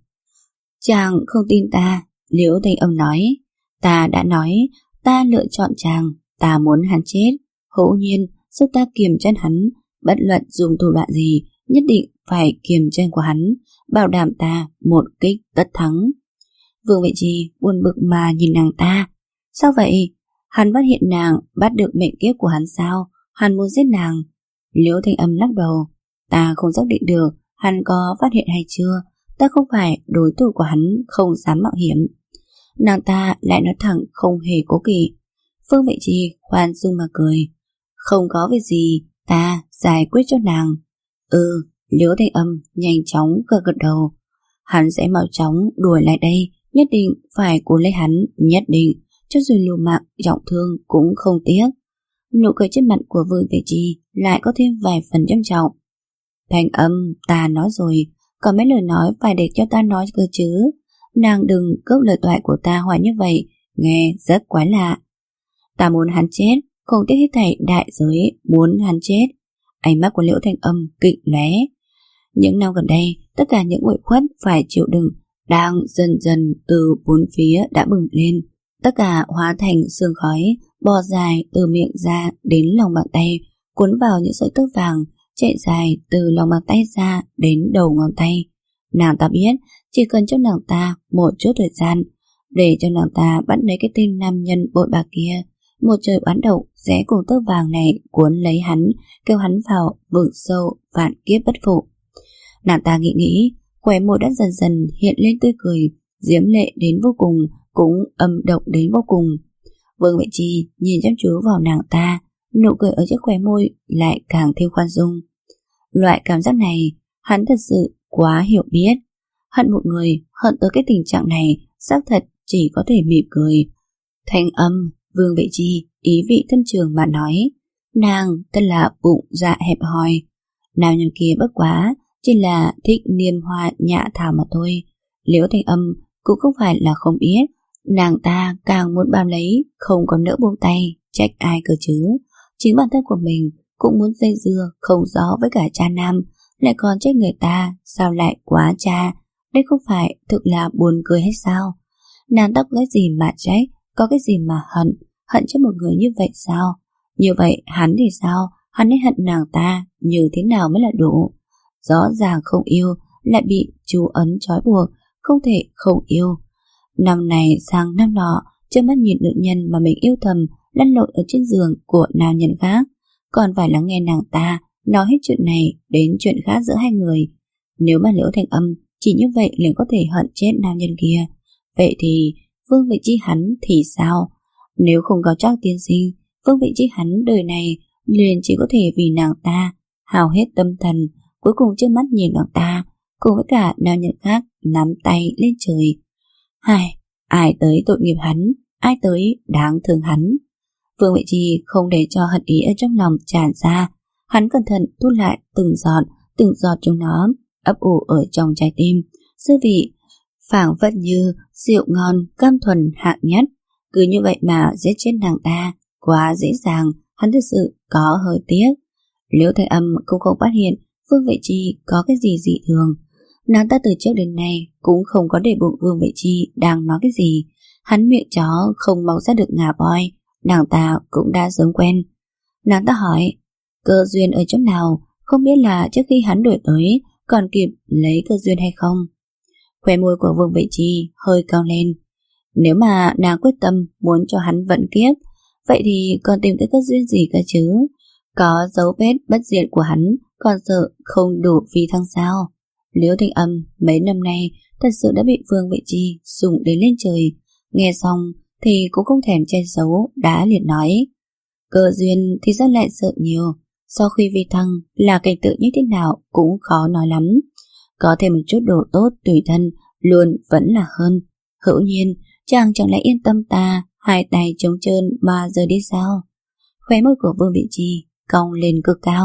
Speaker 1: Chàng không tin ta, Liễu Thanh Âm nói. Ta đã nói, ta lựa chọn chàng, ta muốn hắn chết. Hữu nhiên, giúp ta kiềm chân hắn, bất luận dùng thủ đoạn gì, nhất định phải kiềm chân của hắn, bảo đảm ta một kích tất thắng. Vương Vệ Chi buồn bực mà nhìn nàng ta. Sao vậy? Hắn phát hiện nàng bắt được mệnh kiếp của hắn sao? Hắn muốn giết nàng. Liễu Thanh Âm lắc đầu. Ta không xác định được hắn có phát hiện hay chưa. Ta không phải đối thủ của hắn, không dám mạo hiểm. Nàng ta lại nói thẳng không hề cố kỵ. Vương Vệ Chi khoan dung mà cười. Không có việc gì, ta giải quyết cho nàng. Ừ, Liễu Thanh Âm nhanh chóng gật gật đầu. Hắn sẽ mau chóng đuổi lại đây, nhất định phải cuốn lấy hắn, nhất định, cho dù liều mạng trọng thương cũng không tiếc. Nụ cười trên mặt của Vương Vệ Chi lại có thêm vài phần trầm trọng. Thanh Âm, ta nói rồi, có mấy lời nói phải để cho ta nói cơ chứ. Nàng đừng cướp lời thoại của ta hoài như vậy, nghe rất quái lạ. Ta muốn hắn chết, không tiếc hết thảy đại giới, muốn hắn chết. Ánh mắt của Liễu Thanh Âm kịch lóe. Những năm gần đây, tất cả những uất khuất phải chịu đựng đang dần dần từ bốn phía đã bừng lên, tất cả hóa thành sương khói, bò dài từ miệng ra đến lòng bàn tay, cuốn vào những sợi tóc vàng, chạy dài từ lòng bàn tay ra đến đầu ngón tay. Nàng ta biết, chỉ cần cho nàng ta một chút thời gian, để cho nàng ta bắt lấy cái tên nam nhân bội bạc kia, một trời oán độc sẽ cùng tóc vàng này cuốn lấy hắn, kêu hắn vào vực sâu vạn kiếp bất phục. Nàng ta nghĩ nghĩ, khóe môi đã dần dần hiện lên tươi cười, diễm lệ đến vô cùng, cũng âm độc đến vô cùng. Vương Vệ Chi nhìn chăm chú vào nàng ta, nụ cười ở chiếc khóe môi lại càng thêm khoan dung. Loại cảm giác này, hắn thật sự quá hiểu biết. Hận một người, hận tới cái tình trạng này, xác thật chỉ có thể mỉm cười. Thanh Âm, Vương Vệ Chi ý vị thân trường mà nói. Nàng tên là bụng dạ hẹp hòi. Nam nhân kia bất quá chỉ là thích niên hoa nhạ thảo mà thôi. Liễu Thanh Âm cũng không phải là không biết, nàng ta càng muốn bám lấy, không còn nỡ buông tay, trách ai cơ chứ. Chính bản thân của mình cũng muốn dây dưa không rõ với cả cha nam, lại còn trách người ta, sao lại quá cha. Đây không phải thực là buồn cười hay sao? Nàng ta có cái gì mà trách, có cái gì mà hận, hận cho một người như vậy sao? Như vậy hắn thì sao? Hắn ấy hận nàng ta như thế nào mới là đủ? Rõ ràng không yêu, lại bị chú ấn trói buộc, không thể không yêu. Năm này sang năm nọ, trước mắt nhìn nữ nhân mà mình yêu thầm lăn lộn ở trên giường của nam nhân khác, còn phải lắng nghe nàng ta nói hết chuyện này đến chuyện khác giữa hai người. Nếu mà Liễu Thanh Âm chỉ như vậy liền có thể hận chết nam nhân kia, vậy thì Vương Vị Chi hắn thì sao? Nếu không có Trác tiên sinh, Vương Vị Chi hắn đời này liền chỉ có thể vì nàng ta hao hết tâm thần, cuối cùng trước mắt nhìn nàng ta cùng với cả nam nhân khác nắm tay lên trời. Hai, ai tới tội nghiệp hắn, ai tới đáng thương hắn. Vương Vị Chi không để cho hận ý ở trong lòng tràn ra, hắn cẩn thận thu lại từng giọt, từng giọt trong nó, ấp ủ ở trong trái tim. Dư vị phảng phất như rượu ngon cam thuần hạng nhất. Cứ như vậy mà giết chết nàng ta quá dễ dàng, hắn thực sự có hơi tiếc. Liễu Thanh Âm cũng không phát hiện Vương Vị Chi có cái gì dị thường. Nàng ta từ trước đến nay cũng không có để bụng Vương Vị Chi đang nói cái gì. Hắn miệng chó không mọc ra được ngà voi, nàng ta cũng đã sớm quen. Nàng ta hỏi cơ duyên ở chỗ nào, không biết là trước khi hắn đuổi tới còn kịp lấy cơ duyên hay không. Khóe môi của Vương Vị Chi hơi cong lên. Nếu mà nàng quyết tâm muốn cho hắn vận kiếp, vậy thì còn tìm cái cơ duyên gì cơ chứ? Có dấu vết bất diệt của hắn, còn sợ không đủ phi thăng sao? Liễu Thanh Âm mấy năm nay thật sự đã bị Vương Vị Chi sủng đến lên trời. Nghe xong thì cũng không thèm che giấu, đã liền nói cơ duyên thì sao lại sợ nhiều. Sau khi phi thăng là cảnh tượng như thế nào cũng khó nói lắm. Có thêm một chút đồ tốt tùy thân luôn vẫn là hơn. Hữu nhiên chàng chẳng lẽ yên tâm ta hai tay trống trơn mà rời đi sao? Khóe môi của Vương Vị Chi cong lên cực cao,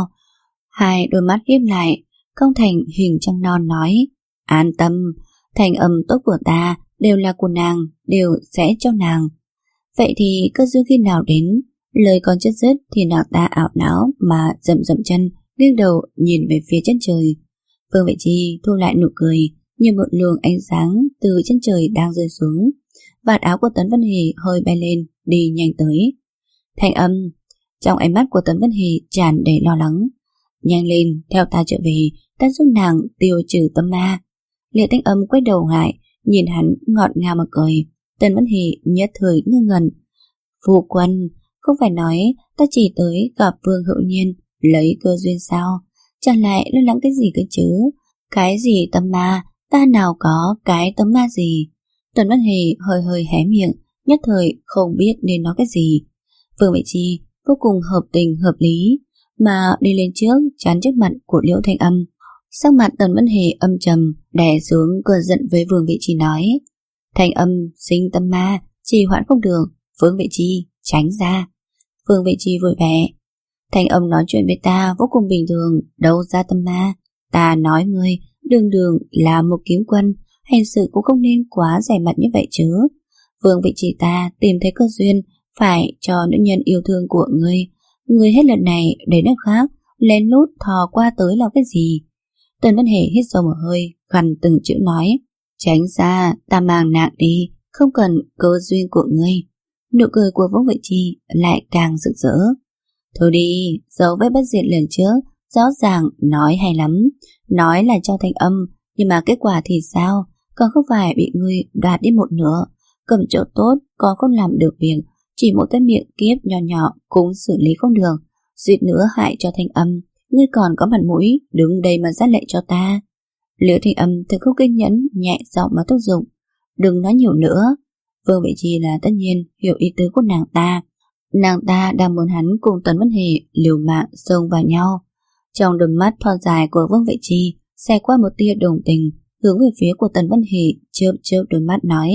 Speaker 1: hai đôi mắt hiếp lại, cong thành hình trăng non nói an tâm, thành âm tốt của ta đều là của nàng, đều sẽ cho nàng. Vậy thì cơ duyên khi nào đến? Lời còn chưa dứt thì nàng ta ảo não mà dậm dậm chân, nghiêng đầu nhìn về phía chân trời. Vương Vị Chi thu lại nụ cười, như một luồng ánh sáng từ chân trời đang rơi xuống. Vạt áo của Tấn Vân Hề hơi bay lên, đi nhanh tới. Thanh Âm. Trong ánh mắt của Tấn Vân Hề tràn đầy lo lắng. Nhanh lên, theo ta trở về, ta giúp nàng tiêu trừ tâm ma. Liễu Thanh Âm quay đầu lại, nhìn hắn ngọt ngào mà cười. Tấn Vân Hề nhất thời ngơ ngẩn. Phu quân, không phải nói ta chỉ tới gặp Vương Hữu Nhiên lấy cơ duyên sao? Chẳng lại lo lắng cái gì cơ chứ? Cái gì tâm ma? Ta nào có cái tấm ma gì? Tấn Vân Hề hơi hơi hé miệng, nhất thời không biết nên nói cái gì. Vương Vị Chi vô cùng hợp tình hợp lý mà đi lên trước chắn trước mặt của Liễu Thanh Âm. Sắc mặt Tần Vân Hề âm trầm, đè xuống cơn giận với Vương Vị Chi nói: Thanh Âm sinh tâm ma, trì hoãn không được, Vương Vị Chi tránh ra. Vương Vị Chi vui vẻ: Thanh Âm nói chuyện với ta vô cùng bình thường, đâu ra tâm ma. Ta nói ngươi đường đường là một kiếm quân, hành sự cũng không nên quá rẻ mặt như vậy chứ. Vương Vị Chi ta tìm thấy cơ duyên phải cho nữ nhân yêu thương của ngươi. Ngươi hết lần này đến lần khác lén lút thò qua tới làm cái gì? Tần Vân Hề hít sâu một hơi, gằn từng chữ nói: Tránh ra, ta mang nạn đi, không cần cơ duyên của ngươi. Nụ cười của Vương Vị Chi lại càng rực rỡ. Thôi đi, dấu vết bất diệt lần trước rõ ràng nói hay lắm, nói là cho Thanh Âm, nhưng mà kết quả thì sao? Còn không phải bị ngươi đoạt đi một nửa. Cầm chỗ tốt có không làm được việc, chỉ một cái miệng kiếp nhỏ nhỏ cũng xử lý không được, suýt nữa hại cho Thanh Âm. Ngươi còn có mặt mũi đứng đây mà ra lệnh cho ta? Liễu Thanh Âm thực không kiên nhẫn, nhẹ giọng mà thúc giục: Đừng nói nhiều nữa. Vương Vị Chi là tất nhiên hiểu ý tứ của nàng ta. Nàng ta đang muốn hắn cùng Tần Vân Hề liều mạng xông vào nhau. Trong đôi mắt thon dài của Vương Vị Chi xẹt qua một tia đồng tình, hướng về phía của Tần Vân Hề, chớp chớp đôi mắt nói: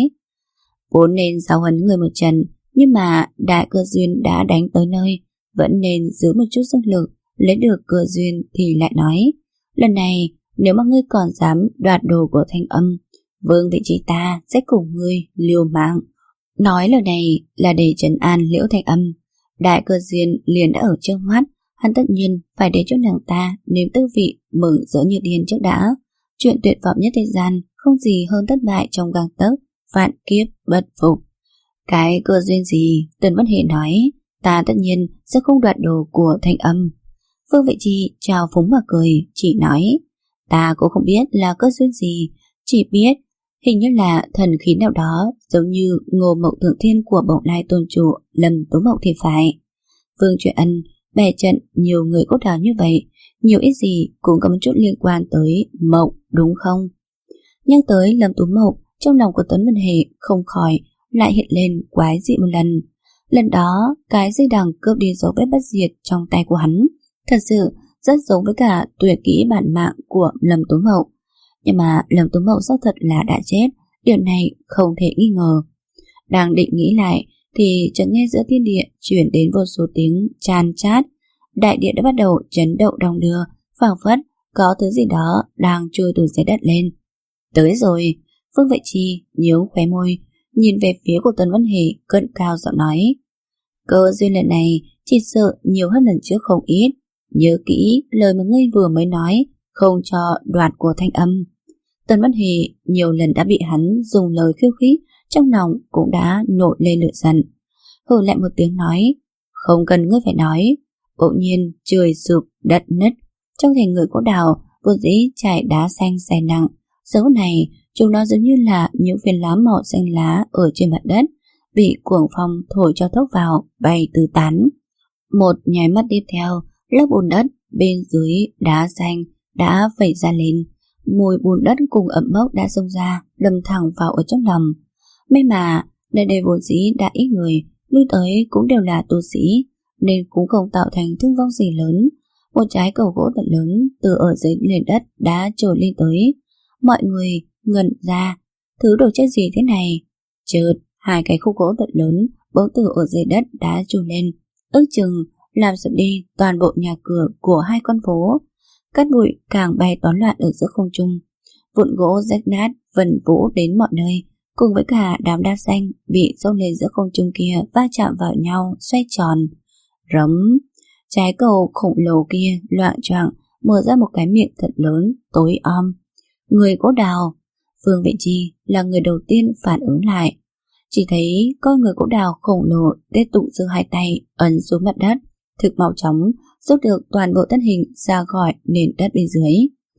Speaker 1: Vốn nên giáo huấn người một trận, nhưng mà đại cơ duyên đã đánh tới nơi, vẫn nên giữ một chút sức lực lấy được cơ duyên thì lại nói: Lần này nếu mà ngươi còn dám đoạt đồ của Thanh Âm, Vương Vị Chi ta sẽ cùng ngươi liều mạng. Nói lời này là để trấn an Liễu Thanh Âm. Đại cơ duyên liền đã ở trước mắt, hắn tất nhiên phải để cho nàng ta nếm tư vị mừng rỡ như điên trước đã. Chuyện tuyệt vọng nhất thế gian không gì hơn thất bại trong gang tấc, vạn kiếp bất phục. Cái cơ duyên gì? Tần Vân Hề nói: Ta tất nhiên sẽ không đoạt đồ của Thanh Âm. Vương Vị Chi chào phúng mà cười, chỉ nói: Ta cũng không biết là cơ duyên gì, chỉ biết Hình như là thần khí nào đó, giống như Ngô Mậu Thượng Thiên của Bồng Lai tôn chủ Lâm Tú Mậu thì phải. Vương Truyền Ân bè trận nhiều người cốt đào như vậy, nhiều ít gì cũng có một chút liên quan tới Mậu, đúng không? Nhắc tới Lâm Tú Mậu, trong lòng của Tuấn Vân Hề không khỏi lại hiện lên quái dị một lần. Lần đó, cái dây đằng cướp đi dấu vết bất diệt trong tay của hắn thật sự rất giống với cả tuyệt kỹ bản mạng của Lâm Tú Mậu. Nhưng mà Lâm Tú Mậu xác thật là đã chết, điều này không thể nghi ngờ. Đang định nghĩ lại thì chợt nghe giữa thiên địa chuyển đến vô số tiếng chan chát. Đại địa đã bắt đầu chấn động đong đưa, phảng phất có thứ gì đó đang trôi từ dưới đất lên. Tới rồi. Vương Vệ Chi nhướng khóe môi, nhìn về phía của Tuấn Văn Hề, cất cao giọng nói: cơ duyên lần này chỉ sợ nhiều hơn lần trước không ít. Nhớ kỹ lời mà ngươi vừa mới nói, không cho đoạt của Thanh Âm. Tuấn Văn Hề nhiều lần đã bị hắn dùng lời khiêu khích, trong lòng cũng đã nổi lên lửa giận. Hừ lại một tiếng nói: không cần ngươi phải nói. Bỗng nhiên trời sụp đất nứt, trong thành người Cỗ Đào vốn dĩ trải đá xanh dày nặng. Giờ này chúng nó giống như là những viên lá màu xanh lá ở trên mặt đất, bị cuồng phong thổi cho thốc vào, bay tứ tán. Một nháy mắt tiếp theo, lớp bùn đất bên dưới đá xanh đã vẩy ra lên. Mùi bùn đất cùng ẩm mốc đã xông ra, đâm thẳng vào ở trong lòng. May mà nơi đây vốn dĩ đã ít người, lui tới cũng đều là tu sĩ, nên cũng không tạo thành thương vong gì lớn. Một trái cầu gỗ thật lớn từ ở dưới nền đất đã trồi lên tới. Mọi người ngẩn ra, thứ đồ chơi gì thế này? Chợt hai cái khúc gỗ thật lớn bỗng từ ở dưới đất đã trồi lên, ước chừng làm sụp đi toàn bộ nhà cửa của hai con phố. Cát bụi càng bay toán loạn ở giữa không trung, vụn gỗ rách nát vần vũ đến mọi nơi, cùng với cả đám đá xanh bị xông lên giữa không trung kia va chạm vào nhau xoay tròn. Rống, trái cầu khổng lồ kia loạng choạng mở ra một cái miệng thật lớn tối om. Người Cỗ Đào, Vương Vệ Chi là người đầu tiên phản ứng lại. Chỉ thấy con người Cỗ Đào khổng lồ tiếp tục giơ hai tay ấn xuống mặt đất, thực mau chóng rút được toàn bộ thân hình ra khỏi nền đất bên dưới.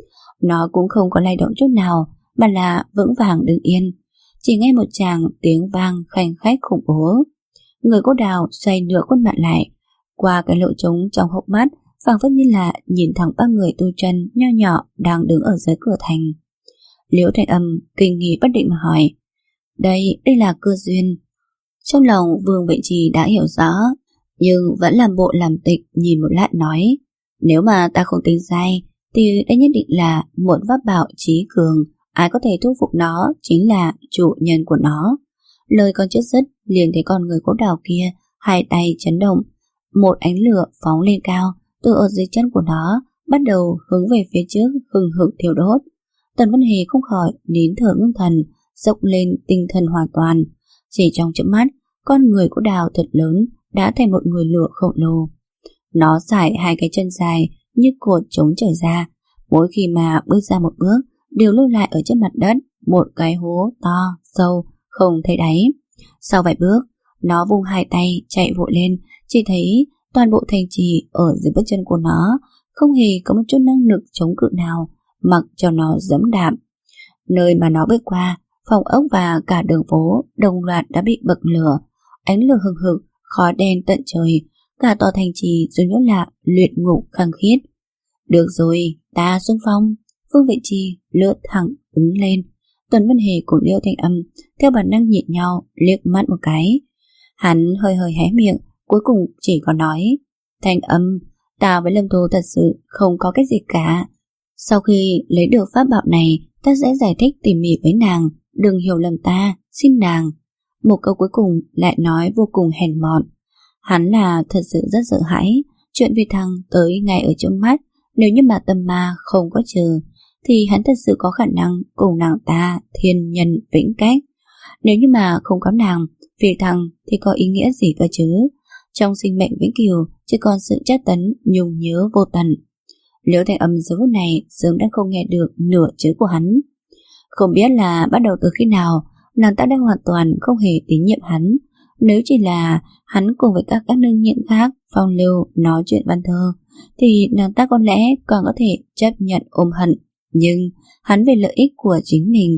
Speaker 1: Nó cũng không có lay động chút nào, mà là vững vàng đứng yên. Chỉ nghe một tràng tiếng vang khanh khách khủng bố. Người Cỗ Đào xoay nửa khuôn mặt lại, qua cái lỗ trống trong hốc mắt, phảng phất như là nhìn thẳng ba người tu chân nho nhỏ đang đứng ở dưới cửa thành. Liễu Thanh Âm kinh nghi bất định mà hỏi: Đây, đây là cơ duyên. Trong lòng Vương Vệ Trì đã hiểu rõ, nhưng vẫn làm bộ làm tịch nhìn một lát nói: Nếu mà ta không tính sai, thì đây nhất định là một pháp bảo trí cường, ai có thể thu phục nó chính là chủ nhân của nó. Lời còn chưa dứt, liền thấy con người Cỗ Đào kia hai tay chấn động, một ánh lửa phóng lên cao từ ở dưới chân của nó, bắt đầu hướng về phía trước hừng hực thiêu đốt. Tần Văn Hề không khỏi nín thở ngưng thần, dốc lên tinh thần hoàn toàn. Chỉ trong chớp mắt, con người Cỗ Đào thật lớn đã thành một người lửa khổng lồ. Nó xải hai cái chân dài như cột chống trời ra, mỗi khi mà bước ra một bước đều lưu lại ở trên mặt đất một cái hố to sâu không thấy đáy. Sau vài bước, nó vung hai tay chạy vội lên, chỉ thấy toàn bộ thành trì ở dưới bước chân của nó không hề có một chút năng lực chống cự nào, mặc cho nó dẫm đạp. Nơi mà nó bước qua, phòng ốc và cả đường phố đồng loạt đã bị bậc lửa, ánh lửa hừng hực, khói đen tận trời, cả tòa thành trì dường như là luyện ngục khăng khít. Được rồi, ta xung phong. Vương Vệ Chi lướt thẳng ứng lên. Tuấn Văn Hề cùng Liễu Thanh Âm theo bản năng nhìn nhau liếc mắt một cái. Hắn hơi hơi hé miệng, cuối cùng chỉ có nói: Thanh Âm, ta với Lâm Thu thật sự không có cái gì cả. Sau khi lấy được pháp bảo này, ta sẽ giải thích tỉ mỉ với nàng, đừng hiểu lầm ta, xin nàng. Một câu cuối cùng lại nói vô cùng hèn mọn. Hắn là thật sự rất sợ hãi, chuyện vi thăng tới ngay ở trước mắt, nếu như mà tâm ma không có trừ, thì hắn thật sự có khả năng cùng nàng ta thiên nhân vĩnh cách. Nếu như mà không có nàng, vi thăng thì có ý nghĩa gì cơ chứ? Trong sinh mệnh vĩnh cửu chỉ còn sự trách tấn nhung nhớ vô tận. Liễu Thanh Âm giờ phút này sớm đã không nghe được nửa chữ của hắn. Không biết là bắt đầu từ khi nào, nàng ta đã hoàn toàn không hề tín nhiệm hắn. Nếu chỉ là hắn cùng với các các nương nhịn khác phong lưu nói chuyện văn thơ, thì nàng ta có lẽ còn có thể chấp nhận ôm hận. Nhưng hắn về lợi ích của chính mình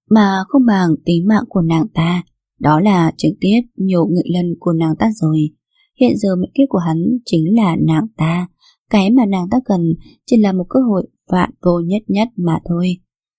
Speaker 1: mà không bằng tính mạng của nàng ta. Đó là trực tiếp nhổ ngự lần của nàng ta rồi. Hiện giờ mệnh kiếp của hắn chính là nàng ta. Cái mà nàng ta cần chỉ là một cơ hội vạn vô nhất nhất mà thôi.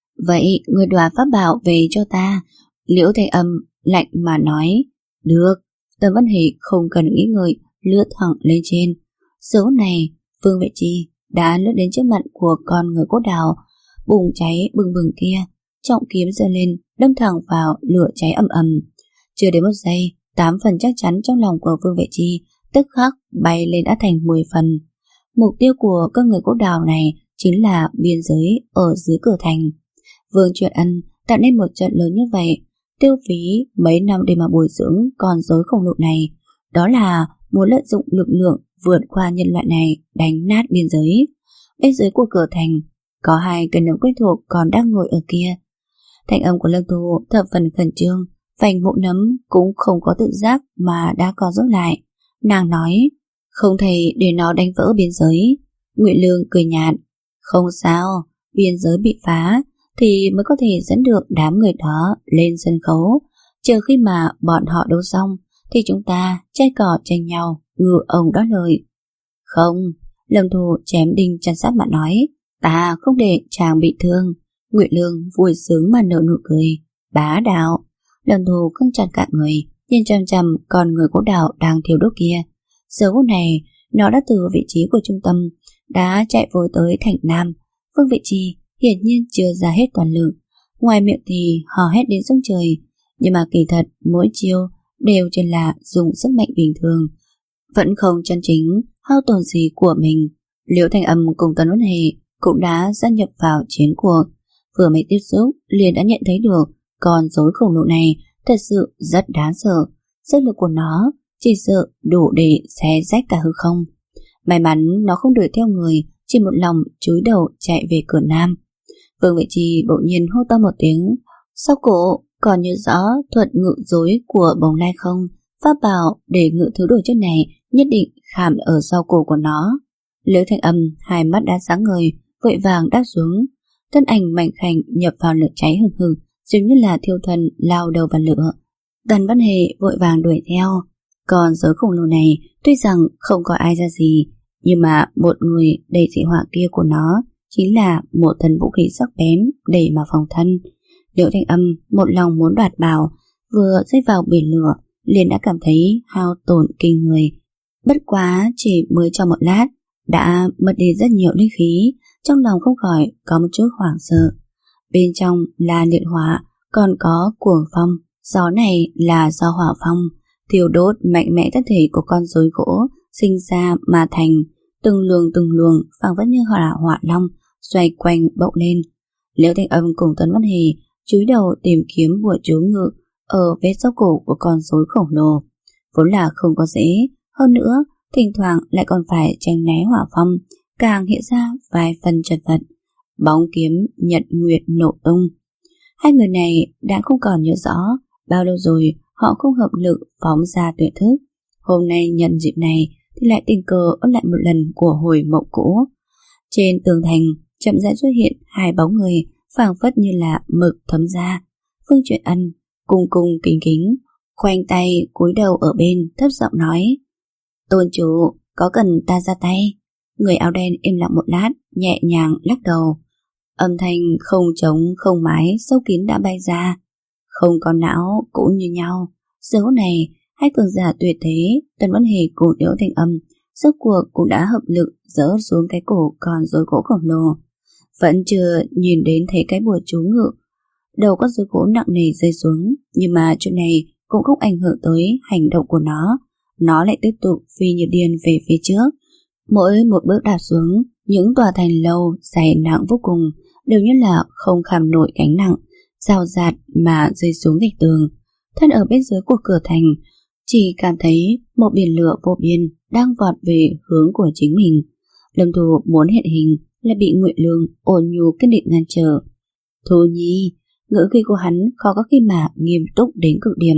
Speaker 1: Vậy người đoạt pháp bảo về cho ta. Liễu Thanh Âm lạnh mà nói. Được. Tần Văn Hỷ không cần nghĩ ngợi, lướt thẳng lên trên. Số này Vương Vệ Chi đã lướt đến trước mặt của con người cốt đào. Bùng cháy bừng bừng kia, trọng kiếm giơ lên, đâm thẳng vào lửa cháy ầm ầm. Chưa đến một giây, tám phần chắc chắn trong lòng của Vương Vệ Chi tức khắc bay lên đã thành mười phần. Mục tiêu của con người cốt đào này chính là biên giới ở dưới cửa thành. Vương Truyền Ân tạo nên một trận lớn như vậy, tiêu phí mấy năm để mà bồi dưỡng con rối khổng lồ này, đó là muốn lợi dụng lực lượng vượt qua nhân loại này đánh nát biên giới. Bên dưới của cửa thành có hai cây nấm quen thuộc còn đang ngồi ở kia. Thanh âm của Lâm Thu thập phần khẩn trương, vành mụ nấm cũng không có tự giác mà đã co rút lại. Nàng nói, không thể để nó đánh vỡ biên giới. Ngụy Lương cười nhạt, không sao, biên giới bị phá thì mới có thể dẫn được đám người đó lên sân khấu. Chờ khi mà bọn họ đấu xong thì chúng ta chai cỏ tranh nhau, ngựa ông đó lời. Không, Lâm Thu chém đinh chặt sắt mà nói, ta không để chàng bị thương. Ngụy Lương vui sướng mà nở nụ cười, bá đạo. Lâm Thu căng chặt cả người, nhìn chằm chằm con người cốt đảo đang thiêu đốt kia. Giờ phút này nó đã từ vị trí của trung tâm đã chạy vội tới thành Nam. Vương Vệ Chi hiển nhiên chưa ra hết toàn lực, ngoài miệng thì hò hét đến sông trời, nhưng mà kỳ thật mỗi chiêu đều chỉ là dùng sức mạnh bình thường, vẫn không chân chính hao tổn gì của mình. Liễu Thanh Âm cùng Tần Uất Hề cũng đã gia nhập vào chiến cuộc, vừa mới tiếp xúc liền đã nhận thấy được con rối khổng lồ này thật sự rất đáng sợ. Sức lực của nó chỉ sợ đủ để xé rách cả hư không. May mắn nó không đuổi theo người, chỉ một lòng chúi đầu chạy về cửa Nam. Vương Vệ Chi bỗng nhiên hô to một tiếng, sau cổ còn nhớ rõ thuật ngự rối của bồng lai không? Pháp bảo để ngự thứ đồ chất này nhất định khảm ở sau cổ của nó. Liễu Thanh Âm hai mắt đã sáng ngời, vội vàng đáp xuống. Thân ảnh mảnh khảnh nhập vào lửa cháy hừng hực, giống như là thiêu thân lao đầu vào lửa. Tần Văn Hề vội vàng đuổi theo. Còn giới khổng lồ này tuy rằng không có ai ra gì, nhưng mà một người đầy dị họa kia của nó chính là một thần vũ khí sắc bén để mà phòng thân. Liễu Thanh Âm một lòng muốn đoạt bảo, vừa rơi vào biển lửa liền đã cảm thấy hao tổn kinh người. Bất quá chỉ mới trong một lát đã mất đi rất nhiều linh khí, trong lòng không khỏi có một chút hoảng sợ. Bên trong là liệt hỏa, còn có cuồng phong, gió này là do hỏa phong thiêu đốt mạnh mẽ thân thể của con rối gỗ sinh ra mà thành, từng luồng từng luồng phảng phất như hỏa hỏa long xoay quanh bốc lên. Liễu Thanh Âm cùng Tần Văn Hề chúi đầu tìm kiếm bùa chú ngự ở vết dốc cổ của con rối khổng lồ, vốn là không có dễ, hơn nữa thỉnh thoảng lại còn phải tránh né hỏa phong, càng hiện ra vài phần chật vật. Bóng kiếm nhật nguyệt nổ tung. Hai người này đã không còn nhớ rõ bao lâu rồi họ không hợp lực phóng ra tuyệt thức. Hôm nay nhận dịp này thì lại tình cờ ôn lại một lần của hồi mộng cũ. Trên tường thành chậm rãi xuất hiện hai bóng người phảng phất như là mực thấm ra. Vương Truyền Ân cung cung kính kính khoanh tay cúi đầu ở bên thấp giọng nói, tôn chủ có cần ta ra tay? Người áo đen im lặng một lát, nhẹ nhàng lắc đầu. Âm thanh không trống không mái sâu kín đã bay ra. Không có não cũng như nhau. Giờ phút này hai cường giả tuyệt thế Tần Văn Hề cùng Liễu Thanh Âm rốt cuộc cũng đã hợp lực dỡ xuống cái cổ con rối gỗ khổng lồ. Vẫn chưa nhìn đến thấy cái bùa chú ngự. Đầu con rối gỗ nặng nề rơi xuống, nhưng mà chuyện này cũng không ảnh hưởng tới hành động của nó. Nó lại tiếp tục phi như điên về phía trước. Mỗi một bước đạp xuống, những tòa thành lâu dày nặng vô cùng đều như là không kham nổi gánh nặng, rào rạt mà rơi xuống gạch tường. Thân ở bên dưới của cửa thành chỉ cảm thấy một biển lửa vô biên đang vọt về hướng của chính mình. Lâm Thu muốn hiện hình là bị Ngụy Lương ôn nhu kiên định ngăn trở. Thu Nhi, ngữ khí của hắn khó có khi mà nghiêm túc đến cực điểm.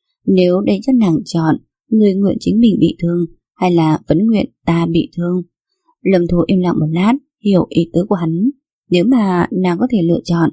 Speaker 1: Nếu để cho nàng chọn, người nguyện chính mình bị thương hay là vẫn nguyện ta bị thương? Lâm Thu im lặng một lát, hiểu ý tứ của hắn. Nếu mà nàng có thể lựa chọn,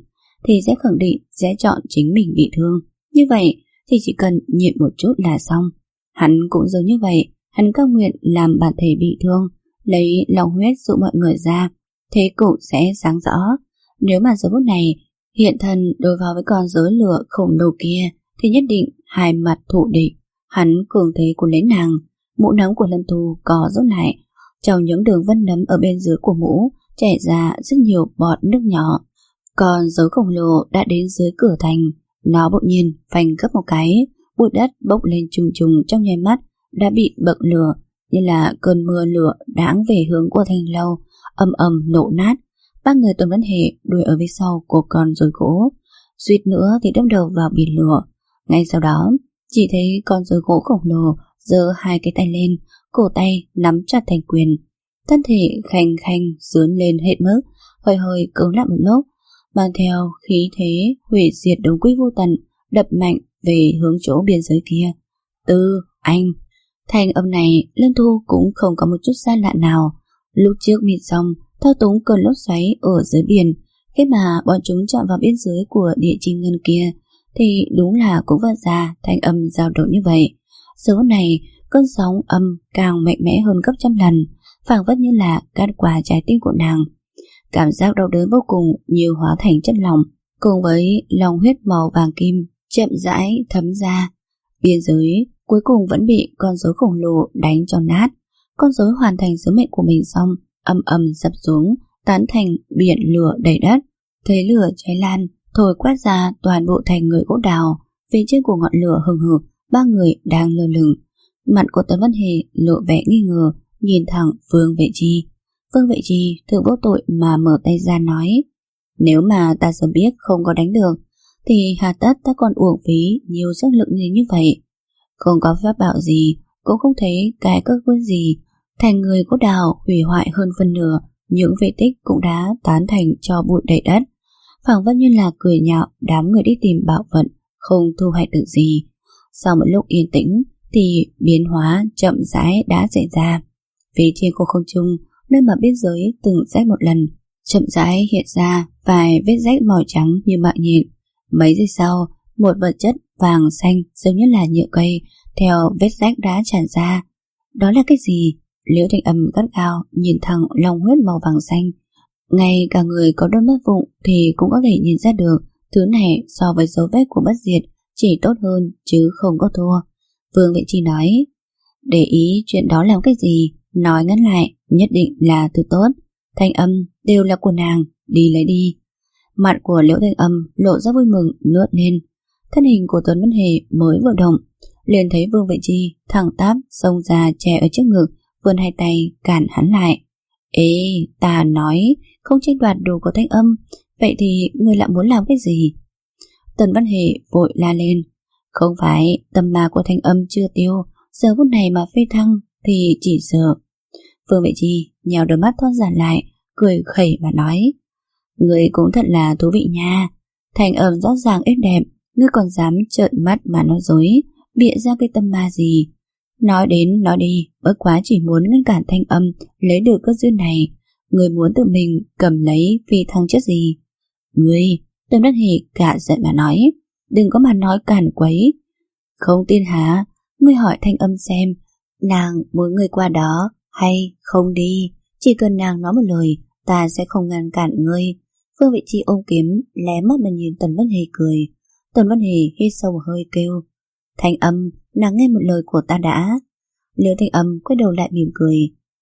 Speaker 1: thì sẽ khẳng định sẽ chọn chính mình bị thương. Như vậy thì chỉ cần nhịn một chút là xong. Hắn cũng giống như vậy, hắn cam nguyện làm bản thể bị thương, lấy lòng huyết dụ mọi người ra, thế cục sẽ sáng rõ. Nếu mà giờ phút này hiện thân đối vào với con rối lửa khổng lồ kia thì nhất định hai mặt thù địch. Hắn cường thế cuốn lấy nàng, mũ nấm của Lâm Tu có rút lại, trong những đường vân nấm ở bên dưới của mũ chảy ra rất nhiều bọt nước nhỏ. Còn rối khổng lồ đã đến dưới cửa thành, nó bỗng nhiên phanh gấp một cái, bụi đất bốc lên trùng trùng trong nháy mắt đã bị bậc lửa như là cơn mưa lửa đãng về hướng của thành lâu, ầm ầm nổ nát. Ba người Tôn Vân Hề đuổi ở phía sau của con rối gỗ, suýt nữa thì đâm đầu vào biển lửa. Ngay sau đó chỉ thấy con rối gỗ khổng lồ giơ hai cái tay lên, cổ tay nắm chặt thành quyền, thân thể khanh khanh dướn lên hết mức, hơi hơi cứng lại một lúc, mang theo khí thế hủy diệt đồng quy vô tận, đập mạnh về hướng chỗ biên giới kia. Tư, anh. Thành âm này Lâm Thu cũng không có một chút xa lạ nào. Lúc trước mịt xong thao túng cơn lốc xoáy ở dưới biển, khi mà bọn chúng chạm vào biên giới của địa chim ngân kia thì đúng là cũng vỡ ra thanh âm dao động như vậy. Giờ phút này cơn sóng âm càng mạnh mẽ hơn gấp trăm lần, phảng phất như là cắt qua trái tim của nàng. Cảm giác đau đớn vô cùng như hóa thành chất lỏng, cùng với lòng huyết màu vàng kim chậm rãi thấm ra. Biên giới cuối cùng vẫn bị con rối khổng lồ đánh cho nát. Con rối hoàn thành sứ mệnh của mình xong, âm ầm sập xuống, tán thành biển lửa đầy đất. Thấy lửa cháy lan, thổi quét ra toàn bộ thành người gỗ đào. Phía trên của ngọn lửa hừng hực, ba người đang lơ lửng. Mặt của Tấn Văn Hề lộ vẻ nghi ngờ, nhìn thẳng Vương Vệ Chi. Vương Vệ Chi thử vô tội mà mở tay ra nói: nếu mà ta sớm biết không có đánh được thì hà tất ta còn uổng phí nhiều sức lực như như vậy. Không có pháp bảo gì, cũng không thấy cái cơ quan gì, thành người gỗ đào hủy hoại hơn phân nửa, những vệ tích cũng đã tán thành cho bụi đầy đất, phảng phất như là cười nhạo đám người đi tìm bảo vận không thu hoạch được gì. Sau một lúc yên tĩnh thì biến hóa chậm rãi đã xảy ra. Phía trên của không trung, nơi mà biên giới từng rách một lần, chậm rãi hiện ra vài vết rách màu trắng như mạng nhện. Mấy giây sau, một vật chất vàng xanh giống như là nhựa cây theo vết rách đã tràn ra. Đó là cái gì? Liễu Thanh Âm gắt gao nhìn thẳng lòng huyết màu vàng xanh. Ngay cả người có đôi mắt vụng thì cũng có thể nhìn ra được thứ này so với dấu vết của bất diệt chỉ tốt hơn chứ không có thua. Vương Vệ Chi nói: để ý chuyện đó làm cái gì, nói ngắn lại nhất định là thứ tốt. Thanh âm đều là của nàng, đi lấy đi. Mặt của Liễu Thanh Âm lộ ra vui mừng lướt lên. Thân hình của Tuấn Văn Hề mới vừa động, liền thấy Vương Vệ Chi thẳng tắp xông ra che ở trước ngực, vươn hai tay cản hắn lại. Ê, ta nói không tranh đoạt đồ của Thanh Âm, vậy thì ngươi lại muốn làm cái gì? Tần Văn Hề vội la lên: không phải tâm ma của Thanh Âm chưa tiêu, giờ phút này mà phê thăng thì chỉ sợ. Vương Vệ Chi nhào đôi mắt thon giản lại, cười khẩy và nói: ngươi cũng thật là thú vị nha. Thanh Âm rõ ràng êm đẹp, ngươi còn dám trợn mắt mà nói dối, bịa ra cái tâm ma gì? Nói đến nói đi, bất quá chỉ muốn ngăn cản Thanh Âm lấy được cơ duyên này. Ngươi muốn tự mình cầm lấy phi thăng chứ gì? Ngươi, Tần Văn Hề cả giận mà nói: đừng có mà nói cản quấy. Không tin hả? Ngươi hỏi Thanh Âm xem, nàng muốn ngươi qua đó hay không đi? Chỉ cần nàng nói một lời, ta sẽ không ngăn cản ngươi. Phương Vị Chi ôm kiếm, lé mắt mà nhìn Tần Văn Hề cười. Tần Văn Hề hít sâu một hơi kêu: Thanh Âm, nàng nghe một lời của ta đã. Liễu Thanh Âm quay đầu lại mỉm cười: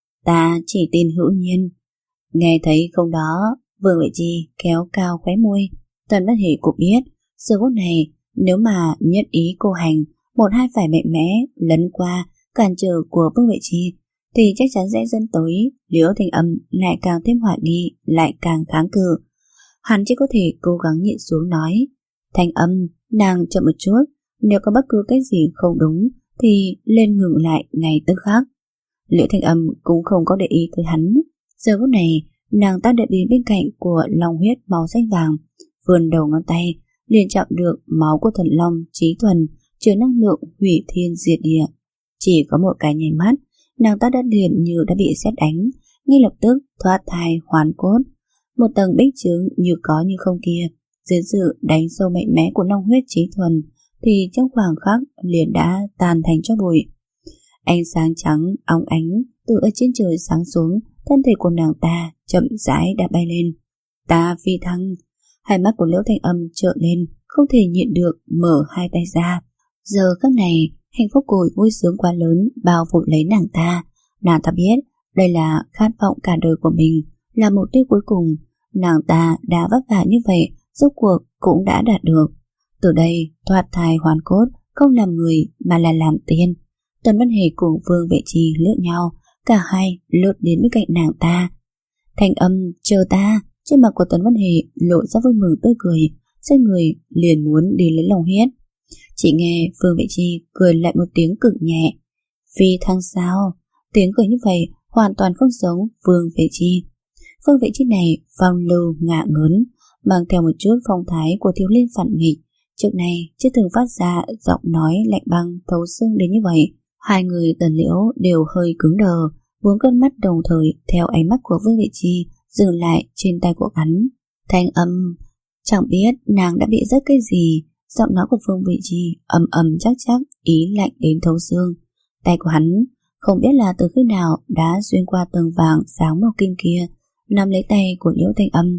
Speaker 1: ta chỉ tin hữu nhiên. Nghe thấy không đó, Vương Vị Chi kéo cao khóe môi. Tần Văn Hề cũng biết, giờ phút này nếu mà nhất ý cô hành, một hai phải mạnh mẽ lấn qua cản trở của Vương Vị Chi thì chắc chắn sẽ dẫn tới Liễu Thanh Âm lại càng thêm hoài nghi, lại càng kháng cự. Hắn chỉ có thể cố gắng nhịn xuống nói: Thanh Âm, nàng chậm một chút, nếu có bất cứ cái gì không đúng thì lên ngừng lại ngay tức khắc. Liễu Thanh Âm cũng không có để ý tới hắn. Giờ phút này nàng ta đợi đến bên cạnh của long huyết màu xanh vàng, vươn đầu ngón tay liền chạm được máu của thần long trí thuần, chứa năng lượng hủy thiên diệt địa. Chỉ có một cái nháy mắt, nàng ta đã liền như đã bị sét đánh, ngay lập tức thoát thai hoàn cốt. Một tầng bích chướng như có như không kia dưới sự đánh sâu mạnh mẽ của long huyết trí thuần thì trong khoảng khắc liền đã tan thành tro bụi. Ánh sáng trắng óng ánh từ ở trên trời sáng xuống, thân thể của nàng ta chậm rãi đã bay lên. Ta phi thăng. Hai mắt của Liễu Thanh Âm trợn lên, không thể nhịn được mở hai tay ra. Giờ khắc này, hạnh phúc cội vui sướng quá lớn bao phủ lấy nàng ta. Nàng ta biết đây là khát vọng cả đời của mình, là mục tiêu cuối cùng. Nàng ta đã vất vả như vậy, rốt cuộc cũng đã đạt được. Từ đây thoát thai hoàn cốt, không làm người mà là làm tiên. Tần Văn Hề cùng Vương Vệ Trì lướt nhau, cả hai lướt đến bên cạnh nàng ta. Thanh Âm, chờ ta. Trên mặt của Tần Văn Hề lộ ra vui mừng tươi cười, xoay người liền muốn đi lấy lòng huyết. Chỉ nghe Vương Vệ Trì cười lại một tiếng cực nhẹ. Phi thăng sao? Tiếng cười như vậy hoàn toàn không giống Vương Vệ Trì. Vương Vệ Trì này phong lưu ngạ ngớn, mang theo một chút phong thái của thiếu niên phản nghịch. Trước này chưa từng phát ra giọng nói lạnh băng thấu xương đến như vậy. Hai người Tần Liễu đều hơi cứng đờ, bốn cơn mắt đồng thời theo ánh mắt của Vương Vệ Trì dừng lại trên tay của hắn. Thanh Âm, chẳng biết nàng đã bị rớt cái gì. Giọng nói của Vương Vệ Trì ầm ầm chắc chắc, ý lạnh đến thấu xương. Tay của hắn không biết là từ khi nào đã xuyên qua tầng vàng sáng màu kim kia, nắm lấy tay của Liễu Thanh Âm.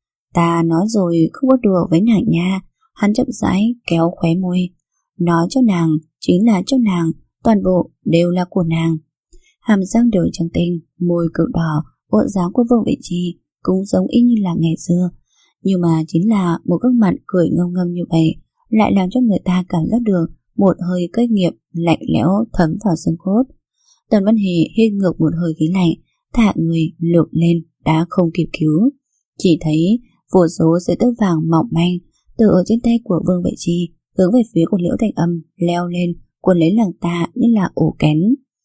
Speaker 1: Ta nói rồi không có đùa với nàng nha. Hắn chậm rãi kéo khóe môi. Nói cho nàng chính là cho nàng, toàn bộ đều là của nàng. Hàm răng đều trắng tinh, môi cực đỏ, bộ dáng của Vương Vệ Trì cũng giống y như là ngày xưa, nhưng mà chính là một gương mặt cười ngâm ngâm như vậy lại làm cho người ta cảm giác được một hơi cách nghiệp lạnh lẽo thấm vào xương cốt. Tần Văn Hề hít ngược một hơi khí lạnh, thả người lượn lên đã không kịp cứu. Chỉ thấy vô số sợi tơ vàng mỏng manh từ ở trên tay của Vương Vệ Trì hướng về phía của Liễu Thanh Âm leo lên, cuốn lấy nàng ta như là ổ kén.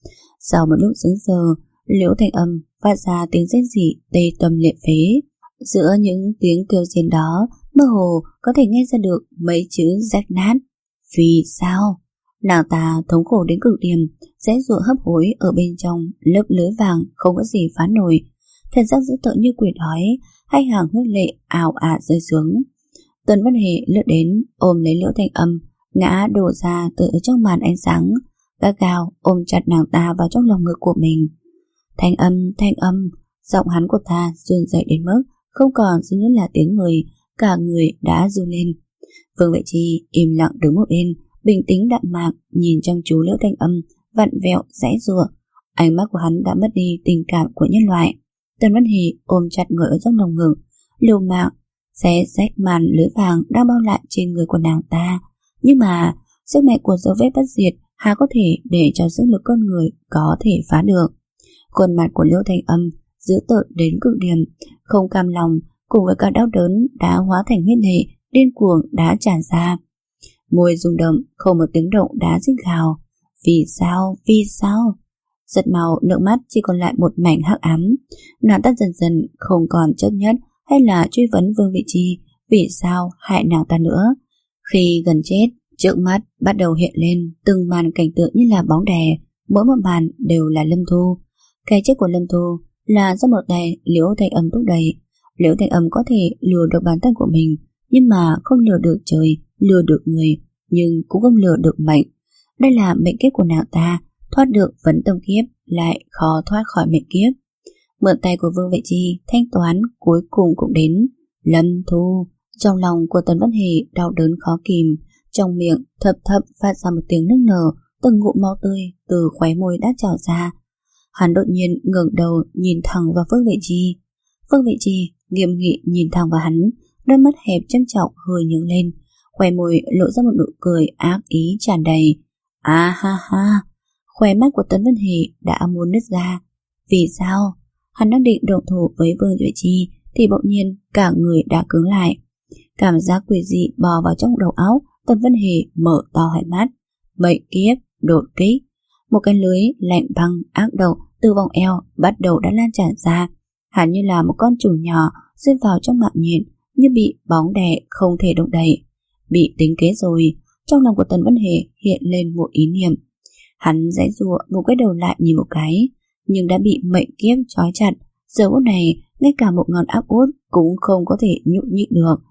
Speaker 1: Sau một lúc sững sờ, Liễu Thanh Âm phát ra tiếng rên rỉ tê tâm liệt phế. Giữa những tiếng kêu rên đó, mơ hồ có thể nghe ra được mấy chữ rách nát. Vì sao? Nàng ta thống khổ đến cực điểm, dễ dụa hấp hối ở bên trong lớp lưới vàng không có gì phá nổi. Thần sắc dữ tợn như quỷ đói, hai hàng huyết lệ ào ạt rơi xuống. Tần Văn Hề lướt đến, ôm lấy Liễu Thanh Âm, ngã đổ ra từ trong màn ánh sáng, gắt gao ôm chặt nàng ta vào trong lòng ngực của mình. Thanh Âm, Thanh Âm, giọng hắn của ta run rẩy đến mức không còn duy nhất là tiếng người, cả người đã run lên. Vương Vệ Trì im lặng đứng một bên, bình tĩnh đạm mạc nhìn chăm chú Liễu Thanh Âm, vặn vẹo giãy giụa. Ánh mắt của hắn đã mất đi tình cảm của nhân loại. Tần Văn Hề ôm chặt người ở trong lòng ngực, liều mạng xé rách màn lưới vàng đang bao lại trên người của nàng ta. Nhưng mà sức mạnh của dấu vết bất diệt há có thể để cho sức lực con người có thể phá được. Khuôn mặt của Liễu Thanh Âm dữ tợn đến cực điểm, không cam lòng cùng với cả đau đớn đã hóa thành huyết lệ điên cuồng đã tràn ra. Môi rung động, không một tiếng động đã rít gào. Vì sao? Vì sao? Giật màu nước mắt chỉ còn lại một mảnh hắc ám. Nàng ta dần dần không còn chấp nhất hay là truy vấn Vương Vệ Trì vì sao hại nàng ta nữa. Khi gần chết, trước mắt bắt đầu hiện lên từng màn cảnh tượng như là bóng đè, mỗi một màn đều là Lâm Thu. Cái chết của Lâm Thu là do một tay Liễu Thanh Âm thúc đẩy. Liễu Thanh Âm có thể lừa được bản thân của mình, nhưng mà không lừa được trời, lừa được người, nhưng cũng không lừa được mệnh. Đây là mệnh kiếp của nàng ta, thoát được vấn tâm kiếp lại khó thoát khỏi mệnh kiếp. Mượn tay của Vương Vệ Trì thanh toán cuối cùng cũng đến. Lâm Thu. Trong lòng của Tần Văn Hề đau đớn khó kìm, trong miệng thập thập phát ra một tiếng nức nở, từng ngụm máu tươi từ khóe môi đã trào ra. Hắn đột nhiên ngẩng đầu nhìn thẳng vào Vương Vệ Trì. Vương Vệ Trì nghiêm nghị nhìn thẳng vào hắn, đôi mắt hẹp châm trọng hơi nhướng lên, khóe môi lộ ra một nụ cười ác ý tràn đầy. À ha ha. Khóe mắt của Tần Văn Hề đã muốn nứt ra. Vì sao? Hắn đang định động thủ với Vương Vệ Trì thì bỗng nhiên cả người đã cứng lại. Cảm giác quỷ dị bò vào trong đầu óc. Tần Văn Hề mở to hai mắt. Mệnh kiếp đột kích. Một cái lưới lạnh băng ác độc từ vòng eo bắt đầu đã lan tràn ra. Hắn như là một con trùng nhỏ rơi vào trong mạng nhện, như bị bóng đè không thể động đậy. Bị tính kế rồi. Trong lòng của Tần Văn Hề hiện lên một ý niệm. Hắn giãy giụa một cái đầu lại nhìn một cái, nhưng đã bị mệnh kiếp trói chặt. Giờ phút này ngay cả một ngón áp út cũng không có thể nhúc nhích được.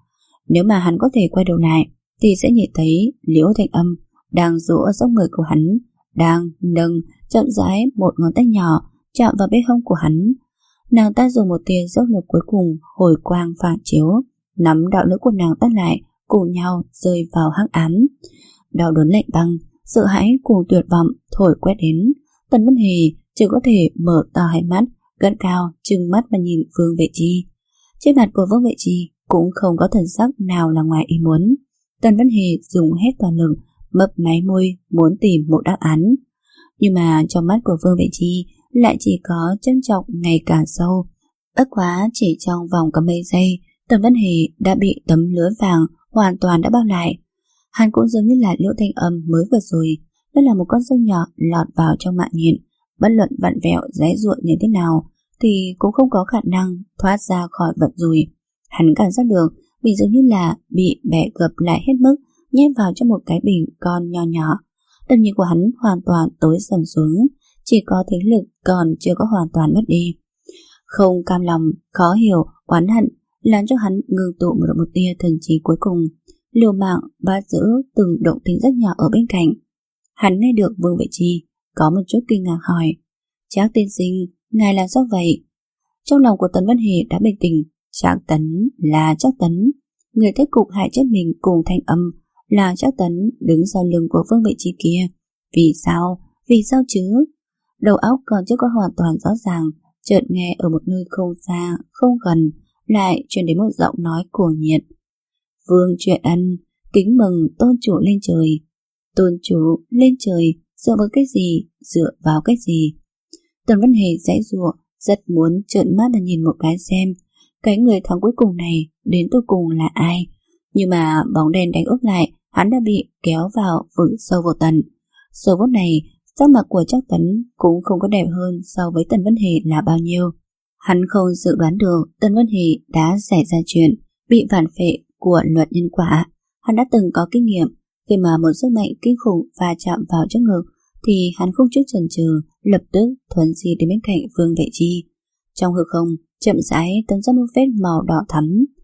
Speaker 1: Nếu mà hắn có thể quay đầu lại thì sẽ nhìn thấy Liễu Thanh Âm đang dỗ ở dốc người của hắn, đang nâng chậm rãi một ngón tay nhỏ chạm vào bên hông của hắn. Nàng ta dùng một tia giấc ngực cuối cùng hồi quang phản chiếu, nắm đạo lưỡi của nàng tắt lại, cùng nhau rơi vào hắc ám. Đau đớn lạnh băng, sợ hãi cùng tuyệt vọng thổi quét đến. Tần Vân Hề chỉ có thể mở to hai mắt, gắt cao trừng mắt mà nhìn Vương Vệ Chi. Trên mặt của Vương Vệ Chi cũng không có thần sắc nào là ngoài ý muốn. Tần Vân Hề dùng hết toàn lực, mấp máy môi muốn tìm một đáp án, nhưng mà trong mắt của Vương Vệ Chi lại chỉ có trân trọng ngày càng sâu. Bất quá chỉ trong vòng có mấy giây, Tần Vân Hề đã bị tấm lưới vàng hoàn toàn đã bao lại. Hắn cũng giống như là Liễu Thanh Âm mới vừa rồi, đó là một con sông nhỏ lọt vào trong mạng nhện, bất luận vặn vẹo giãy giụa như thế nào thì cũng không có khả năng thoát ra khỏi vật rùi. Hắn cảm giác được mình giống như là bị bẻ gập lại hết mức, nhét vào trong một cái bình con nho nhỏ. Tầm nhìn của hắn hoàn toàn tối sầm xuống, chỉ có thế lực còn chưa có hoàn toàn mất đi. Không cam lòng, khó hiểu, oán hận làm cho hắn ngừng tụ một, một tia thần trí cuối cùng, liều mạng bắt giữ từng động tĩnh rất nhỏ ở bên cạnh. Hắn nghe được Vương Vệ Chi có một chút kinh ngạc hỏi: Trác tiên sinh, ngài làm sao vậy? Trong lòng của Tần Vân Hề đã bình tĩnh. Trác Tấn là Trác Tấn, người kết cục hại chết mình cùng Thanh Âm là Trác Tấn đứng sau lưng của Vương Vệ Chi kia. Vì sao? Vì sao chứ? Đầu óc còn chưa có hoàn toàn rõ ràng, chợt nghe ở một nơi không xa, không gần lại truyền đến một giọng nói cuồng nhiệt: Vương Truyện Ân, kính mừng tôn chủ lên trời. Tôn chủ lên trời dựa vào cái gì? Dựa vào cái gì? Tần Vân Hề giãy giụa, rất muốn trợn mắt để nhìn một cái xem cái người thắng cuối cùng này đến cuối cùng là ai. Nhưng mà bóng đèn đánh úp lại, hắn đã bị kéo vào vực sâu vô tận. Giờ phút này, sắc mặt của Trác Tấn cũng không có đẹp hơn so với Tần Vân Hề là bao nhiêu. Hắn không dự đoán được Tần Vân Hề đã xảy ra chuyện bị phản phệ của luật nhân quả. Hắn đã từng có kinh nghiệm, khi mà một sức mạnh kinh khủng va chạm vào trước ngực thì hắn không chút chần chừ, lập tức thuấn di đến bên cạnh Vương Vệ Chi. Trong hư không chậm rãi tấn ra một vết màu đỏ thắm.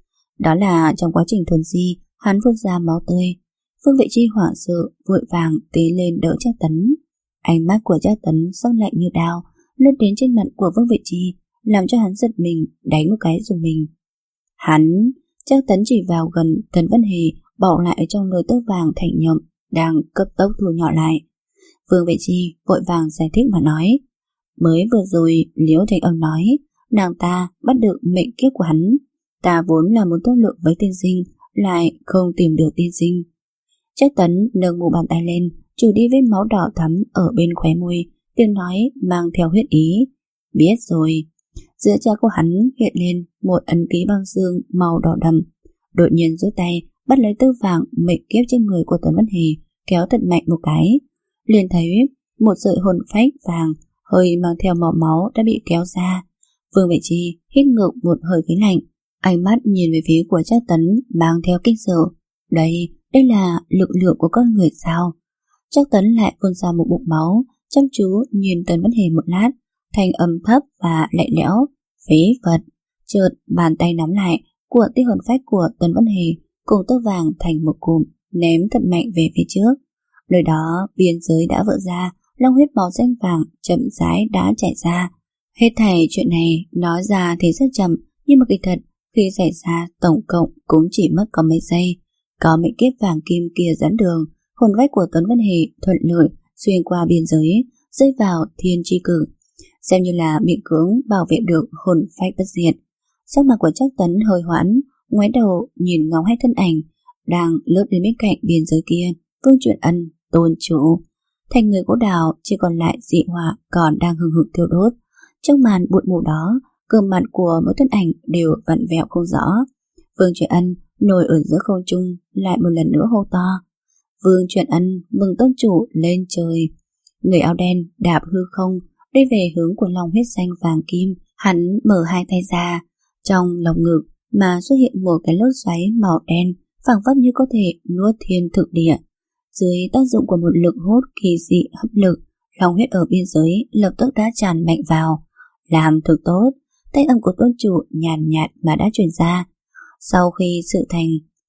Speaker 1: Đó là trong quá trình thuấn di, hắn phun ra máu tươi. Vương Vệ Chi hoảng sợ vội vàng tiến lên đỡ Trác Tấn. Ánh mắt của Trác Tấn sắc lạnh như đao lướt đến trên mặt của Vương Vệ Chi, làm cho hắn giật mình, đánh một cái dùng mình. Hắn, Trác Tấn chỉ vào gần Tần Vân Hề, bỏ lại ở trong nồi tơ vàng thành nhộng đang cấp tốc thu nhỏ lại. Vương Vệ Chi vội vàng giải thích mà nói: Mới vừa rồi Liễu Thanh Âm nói nàng ta bắt được mệnh kiếp của hắn. Ta vốn là muốn thương lượng với tiên sinh, lại không tìm được tiên sinh. Trác Tấn nâng mu bàn tay lên, trừ đi vết máu đỏ thắm ở bên khóe môi, tiếng nói mang theo huyết ý: Biết rồi. Giữa trán của hắn hiện lên một ấn ký băng xương màu đỏ đậm. Đột nhiên giơ tay bắt lấy tơ vàng mệnh kiếp trên người của Tần Vân Hề, kéo thật mạnh một cái, liền thấy một sợi hồn phách vàng hơi mang theo màu máu đã bị kéo ra. Vương Vệ Chi hít ngược một hơi khí lạnh, ánh mắt nhìn về phía của Trác Tấn mang theo kinh sợ. Đây, đây là lực lượng của con người sao? Trác Tấn lại phun ra một bụng máu, chăm chú nhìn Tần Vân Hề một lát, thanh âm thấp và lạnh lẽo: Phế vật. Chợt bàn tay nắm lại của tia hồn phách của Tần Vân Hề cùng tơ vàng thành một cụm, ném thật mạnh về phía trước. Nơi đó biên giới đã vỡ ra, long huyết màu xanh vàng chậm rãi đã chảy ra. Hết thảy chuyện này nói ra thì rất chậm, nhưng mà kỳ thật khi xảy ra tổng cộng cũng chỉ mất có mấy giây. Có mệnh kiếp vàng kim kia dẫn đường, hồn phách của Tần Vân Hề thuận lợi xuyên qua biên giới, rơi vào thiên tri cử, xem như là miễn cưỡng bảo vệ được hồn phách bất diệt. Sắc mặt của Trác Tấn hơi hoãn, ngoái đầu nhìn ngóng hai thân ảnh đang lướt đến bên cạnh biên giới kia. Vương Truyện Ân, tôn chủ. Thành người gỗ đào chỉ còn lại dị hỏa còn đang hừng hực thiêu đốt. Trong màn bụi mù đó, cơ mặt của mỗi thân ảnh đều vặn vẹo không rõ. Vương Truyện Ân nổi ở giữa không trung lại một lần nữa hô to: Vương Truyện Ân, mừng tôn chủ lên trời. Người áo đen đạp hư không đi về hướng của lòng huyết xanh vàng kim. Hắn mở hai tay ra, trong lồng ngực mà xuất hiện một cái lốc xoáy màu đen, phảng phất như có thể nuốt thiên thực địa. Dưới tác dụng của một lực hút kỳ dị hấp lực, lòng huyết ở biên giới lập tức đã tràn mạnh vào. Làm thực tốt. Tay âm của tôn chủ nhàn nhạt mà đã truyền ra. Sau khi sự thành,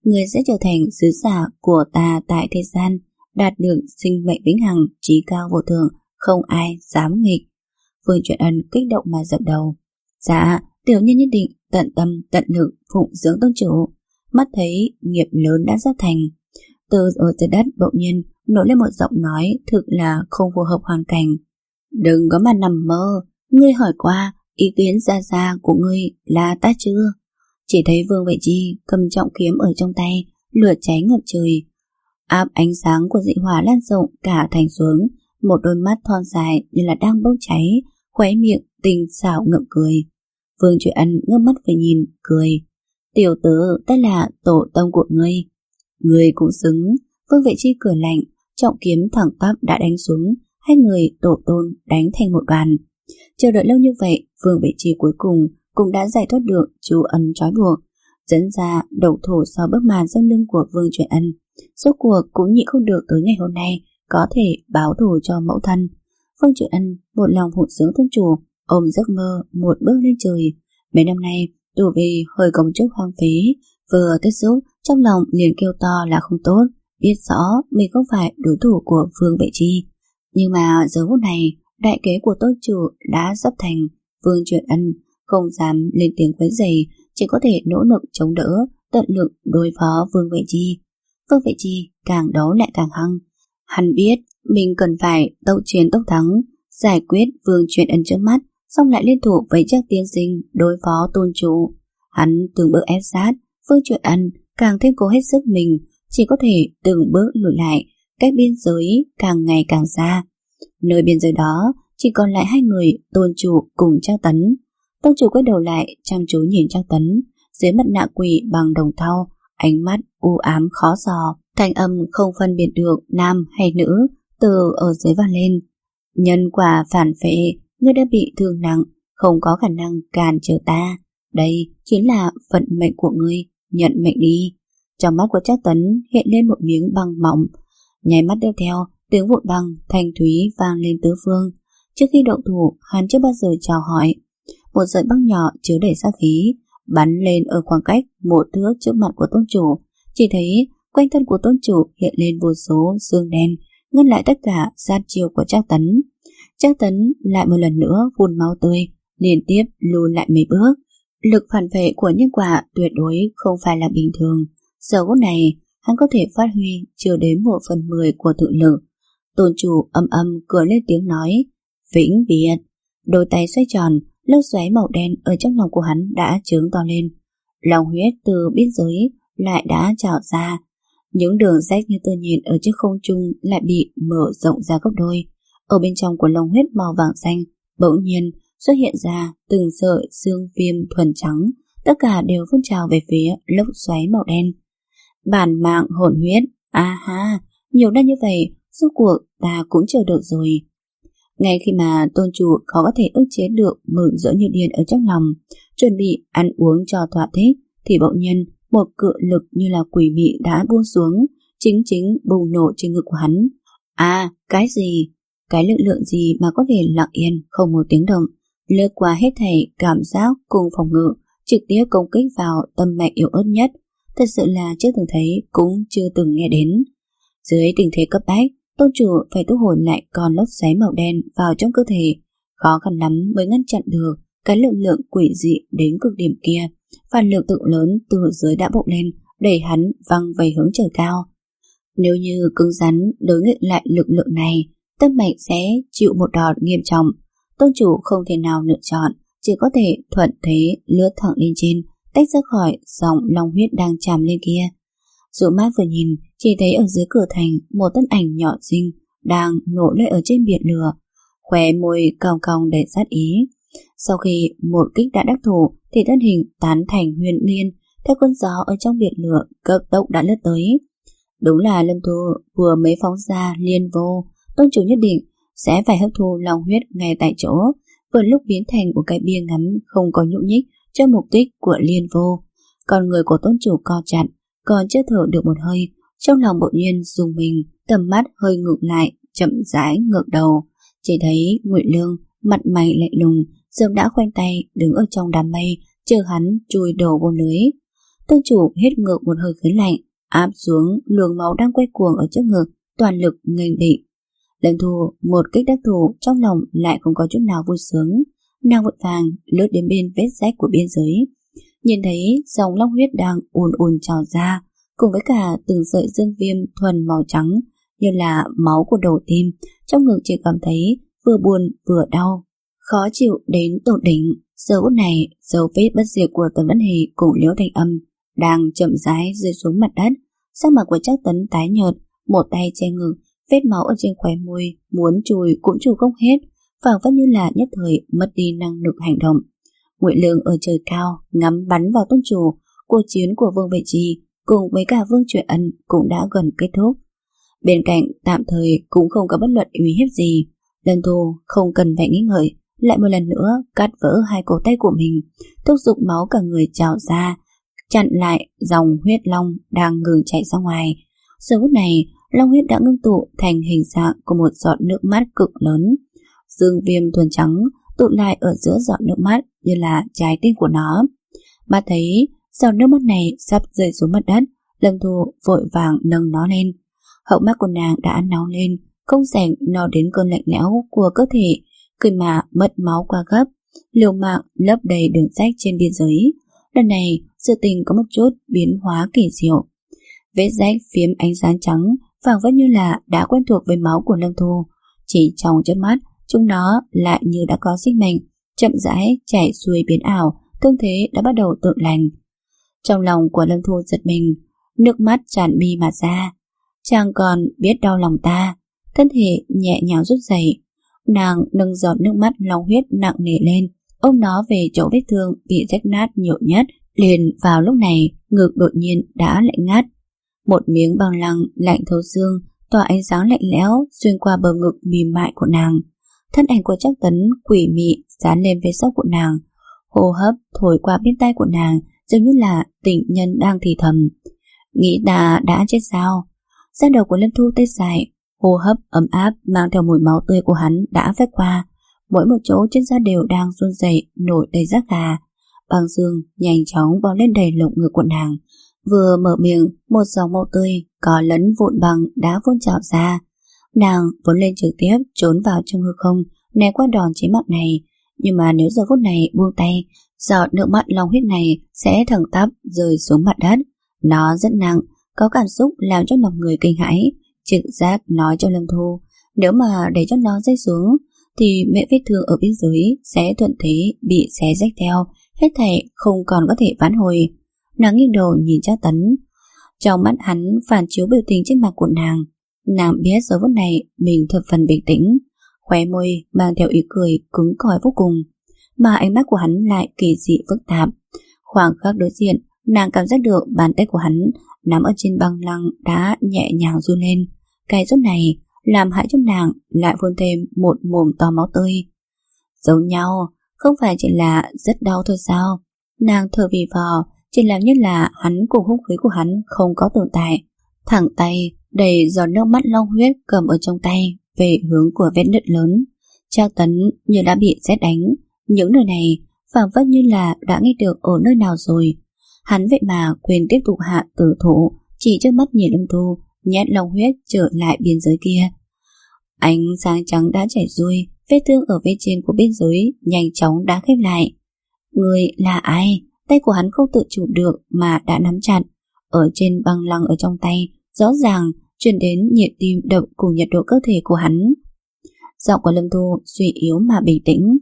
Speaker 1: người sẽ trở thành sứ giả của ta tại thế gian, đạt được sinh mệnh vĩnh hằng, trí cao vô thượng, không ai dám nghịch. Vương Truyền Ân kích động mà dập đầu. Dạ, tiểu nhân nhất định tận tâm tận lực phụng dưỡng tôn chủ. Mắt thấy nghiệp lớn đã sắp thành. Từ ở dưới đất bỗng nhiên nổi lên một giọng nói thực là không phù hợp hoàn cảnh. Đừng có mà nằm mơ, ngươi hỏi qua ý kiến ra ra của ngươi là ta chưa? Chỉ thấy Vương Vệ Chi cầm trọng kiếm ở trong tay, lửa cháy ngập trời, áp ánh sáng của dị hỏa lan rộng cả thành xuống, một đôi mắt thon dài như là đang bốc cháy, khóe miệng tinh xảo ngậm cười. Vương Truyền Ân ngước mắt về nhìn, cười. Tiểu tử, ta là tổ tông của ngươi. Ngươi cũng xứng. Vương Vệ Chi cười lạnh, trọng kiếm thẳng tắp đã đánh xuống, hai người tổ tôn đánh thành một đoàn. Chờ đợi lâu như vậy, Vương Vệ Chi cuối cùng cũng đã giải thoát được chú ân trói buộc, dẫn ra đầu thủ sau bức màn sau lưng của Vương Truyền Ân. Rốt cuộc cũng nhịn không được tới ngày hôm nay có thể báo thù cho mẫu thân. Vương Truyền Ân một lòng phụng dưỡng tôn chủ, ôm giấc mơ một bước lên trời. Mấy năm nay tu vi hơi có một chút hoang phí, vừa tiếp xúc trong lòng liền kêu to là không tốt, biết rõ mình không phải đối thủ của Vương Vệ Chi. Nhưng mà giờ phút này đại kế của tôn chủ đã sắp thành. Vương Truyền Ân không dám lên tiếng quấy rầy, chỉ có thể nỗ lực chống đỡ, tận lực đối phó Vương Vệ Chi. Vương Vệ Chi càng đấu lại càng hăng. Hắn biết mình cần phải tốc chiến tốc thắng, giải quyết Vương Truyền Ân trước mắt, xong lại liên thủ với Trác tiên sinh đối phó tôn chủ. Hắn từng bước ép sát, Vương Truyền Ân càng thêm cố hết sức mình, chỉ có thể từng bước lùi lại, cách biên giới càng ngày càng xa. Nơi biên giới đó chỉ còn lại hai người, tôn chủ cùng Trác Tấn. Tôn chủ quay đầu lại chăm chú nhìn Trác Tấn, dưới mặt nạ quỷ bằng đồng thau, ánh mắt u ám khó dò, thanh âm không phân biệt được nam hay nữ từ ở dưới vang lên. Nhân quả phản phệ, ngươi đã bị thương nặng, không có khả năng cản trở ta. Đây chính là vận mệnh của ngươi, nhận mệnh đi. Trong mắt của Trác Tấn hiện lên một miếng băng mỏng. Nháy mắt tiếp theo, tiếng vụn băng thanh thúy vang lên tứ phương. Trước khi động thủ, hắn chưa bao giờ chào hỏi. Một sợi băng nhỏ chứa đầy sát khí bắn lên ở khoảng cách một thước trước mặt của tôn chủ. Chỉ thấy quanh thân của tôn chủ hiện lên vô số xương đen, ngăn lại tất cả sát chiêu của Trác Tấn. Trác Tấn lại một lần nữa phun máu tươi, liên tiếp lùi lại mấy bước. Lực phản vệ của nhân quả tuyệt đối không phải là bình thường. Giờ phút này hắn có thể phát huy chưa đến một phần mười của tự lực. Tôn chủ âm âm cười lên tiếng nói, vĩnh biệt. Đôi tay xoay tròn, lớp xoáy màu đen ở trong lòng của hắn đã trướng to lên. Lòng huyết từ biên giới lại đã trào ra. Những đường rách như tơ nhện ở trước không trung lại bị mở rộng ra gấp đôi. Ở bên trong của lòng huyết màu vàng xanh bỗng nhiên xuất hiện ra từng sợi xương viêm thuần trắng, tất cả đều phun trào về phía lốc xoáy màu đen. Bản mạng hồn huyết, a ha, nhiều năm như vậy, rốt cuộc ta cũng chờ được rồi. Ngay khi mà tôn chủ khó có thể ức chế được mừng rỡ như điên ở trong lòng, chuẩn bị ăn uống cho thỏa thích, thì bỗng nhiên một cự lực như là quỷ mị đã buông xuống, chính chính bùng nổ trên ngực của hắn. À, cái gì? Cái lực lượng gì mà có thể lặng yên không một tiếng động, lướt qua hết thảy cảm giác cùng phòng ngự, trực tiếp công kích vào tâm mạch yếu ớt nhất, thật sự là chưa từng thấy, cũng chưa từng nghe đến. Dưới tình thế cấp bách, tôn chủ phải thu hồi lại con lốc xoáy màu đen vào trong cơ thể, khó khăn lắm mới ngăn chặn được cái lực lượng quỷ dị đến cực điểm kia. Phản lực tự lớn từ dưới đã bộc lên, đẩy hắn văng về hướng trời cao. Nếu như cứng rắn đối nghịch lại lực lượng này, tâm mạch sẽ chịu một đòn nghiêm trọng. Tôn chủ không thể nào lựa chọn, chỉ có thể thuận thế lướt thẳng lên trên, tách ra khỏi dòng long huyết đang tràn lên kia. Dụ mắt vừa nhìn, chỉ thấy ở dưới cửa thành một thân ảnh nhỏ xinh đang nổi lên ở trên biển lửa, khóe môi cong cong đầy sát ý. Sau khi một kích đã đắc thủ thì thân hình tán thành huyền liên, theo cơn gió ở trong biển lửa cấp tốc đã lướt tới. Đúng là Lâm Thu vừa mới phóng ra liên vô, tôn chủ nhất định sẽ phải hấp thu long huyết ngay tại chỗ, vừa lúc biến thành một cái bia ngắm không có nhúc nhích cho mục đích của liên vô. Còn người của tôn chủ co chặt, còn chưa thở được một hơi, trong lòng bỗng nhiên rùng mình, tầm mắt hơi ngược lại, chậm rãi ngược đầu, chỉ thấy Ngụy Lương mặt mày lạnh lùng, sớm đã khoanh tay đứng ở trong đám mây chờ hắn chui đầu vô lưới. Tôn chủ hít ngược một hơi khí lạnh, áp xuống luồng máu đang quay cuồng ở trước ngực, toàn lực nghênh địch. Lâm Thu một kích đắc thủ, trong lòng lại không có chút nào vui sướng. Nàng vội vàng lướt đến bên vết rách của biên giới, nhìn thấy dòng long huyết đang ùn ùn trào ra, cùng với cả từng sợi dương viêm thuần màu trắng như là máu của đầu tim. Trong ngực chỉ cảm thấy vừa buồn vừa đau, khó chịu đến tột đỉnh. Giờ phút này, dấu vết bất diệt của Tần Vân Hề cùng Liễu Thanh Âm đang chậm rãi rơi xuống mặt đất. Sắc mặt của Trác Tấn tái nhợt, một tay che ngực, vết máu ở trên khóe môi muốn chùi cũng chùi không hết, phảng phất như là nhất thời mất đi năng lực hành động. Ngụy Lương ở trời cao ngắm bắn vào tôn chủ. Cuộc chiến của Vương Vệ Trì cùng với cả Vương Truyền Ân cũng đã gần kết thúc. Bên cạnh tạm thời cũng không có bất luận uy hiếp gì. Lâm Thu không cần phải nghĩ ngợi, lại một lần nữa cắt vỡ hai cổ tay của mình, thúc giục máu cả người trào ra, chặn lại dòng huyết long đang ngừng chảy ra ngoài. Giờ phút này, long huyết đã ngưng tụ thành hình dạng của một giọt nước mắt cực lớn. Dương viêm thuần trắng tụ lại ở giữa giọt nước mắt như là trái tim của nó. Mắt thấy giọt nước mắt này sắp rơi xuống mặt đất, Lâm Thu vội vàng nâng nó lên. Hậu mắt của nàng đã nóng lên, không rảnh nó đến cơn lạnh lẽo của cơ thể, cười mà mất máu qua gấp, liều mạng lấp đầy đường rách trên biên giới. Lần này, sự tình có một chút biến hóa kỳ diệu. Vết rách phiếm ánh sáng trắng, phảng phất như là đã quen thuộc với máu của Lâm Thu. Chỉ trong chớp mắt, chúng nó lại như đã có sinh mệnh, chậm rãi chảy xuôi biến ảo, thương thế đã bắt đầu tự lành. Trong lòng của Lâm Thu giật mình, nước mắt tràn mi mà ra. Chàng còn biết đau lòng ta. Thân thể nhẹ nhàng rút dậy, nàng nâng giọt nước mắt long huyết nặng nề lên, ôm nó về chỗ vết thương bị rách nát nhiều nhất. Liền vào lúc này, ngực đột nhiên đã lạnh ngắt. Một miếng băng lăng lạnh thấu xương tỏa ánh sáng lạnh lẽo xuyên qua bờ ngực mềm mại của nàng. Thân ảnh của Trác Tấn quỷ mị dán lên vết sóc của nàng, hô hấp thổi qua bên tai của nàng giống như là tình nhân đang thì thầm. Nghĩ ta đã chết sao? Da đầu của Lâm Thu tê dại, hô hấp ấm áp mang theo mùi máu tươi của hắn đã phét qua, mỗi một chỗ trên da đều đang run rẩy, nổi đầy rác gà. Băng dương nhanh chóng bò lên đầy lồng ngực của nàng. Vừa mở miệng, một dòng máu tươi có lẫn vụn bằng đã phun trào ra. Nàng vốn lên trực tiếp trốn vào trong hư không, né qua đòn chí mạng này. Nhưng mà nếu giờ phút này buông tay, giọt nước mắt long huyết này sẽ thẳng tắp rơi xuống mặt đất. Nó rất nặng, có cảm xúc làm cho lòng người kinh hãi. Trực giác nói cho Lâm Thu, nếu mà để cho nó rơi xuống thì miệng vết thương ở biên giới sẽ thuận thế bị xé rách theo, hết thảy không còn có thể vãn hồi. Nàng nghiêng đầu nhìn Trác Tấn, trong mắt hắn phản chiếu biểu tình trên mặt của nàng. Nàng biết giờ phút này mình thập phần bình tĩnh, khóe môi mang theo ý cười cứng cỏi vô cùng, mà ánh mắt của hắn lại kỳ dị phức tạp. Khoảng khắc đối diện, nàng cảm giác được bàn tay của hắn nắm ở trên băng lăng đã nhẹ nhàng run lên. Cái rút này làm hại cho nàng lại phun thêm một mồm to máu tươi. Giống nhau, không phải chỉ là rất đau thôi sao? Nàng thở phì phò, chỉ làm như là hắn cùng hung khí của hắn không có tồn tại. Thẳng tay đầy giọt nước mắt long huyết cầm ở trong tay về hướng của vết nứt lớn. Trác Tấn như đã bị sét đánh, những nơi này phảng phất như là đã nghe được ở nơi nào rồi. Hắn vậy mà quên tiếp tục hạ tử thủ, chỉ trước mắt nhìn Lâm Thu nhét long huyết trở lại biên giới kia. Ánh sáng trắng đã chảy xuôi, vết thương ở bên trên của biên giới nhanh chóng đã khép lại. Người là ai? Tay của hắn không tự chủ được mà đã nắm chặt. Ở trên băng lăng ở trong tay rõ ràng truyền đến nhịp tim đập cùng nhiệt độ cơ thể của hắn. Giọng của Lâm Thu suy yếu mà bình tĩnh.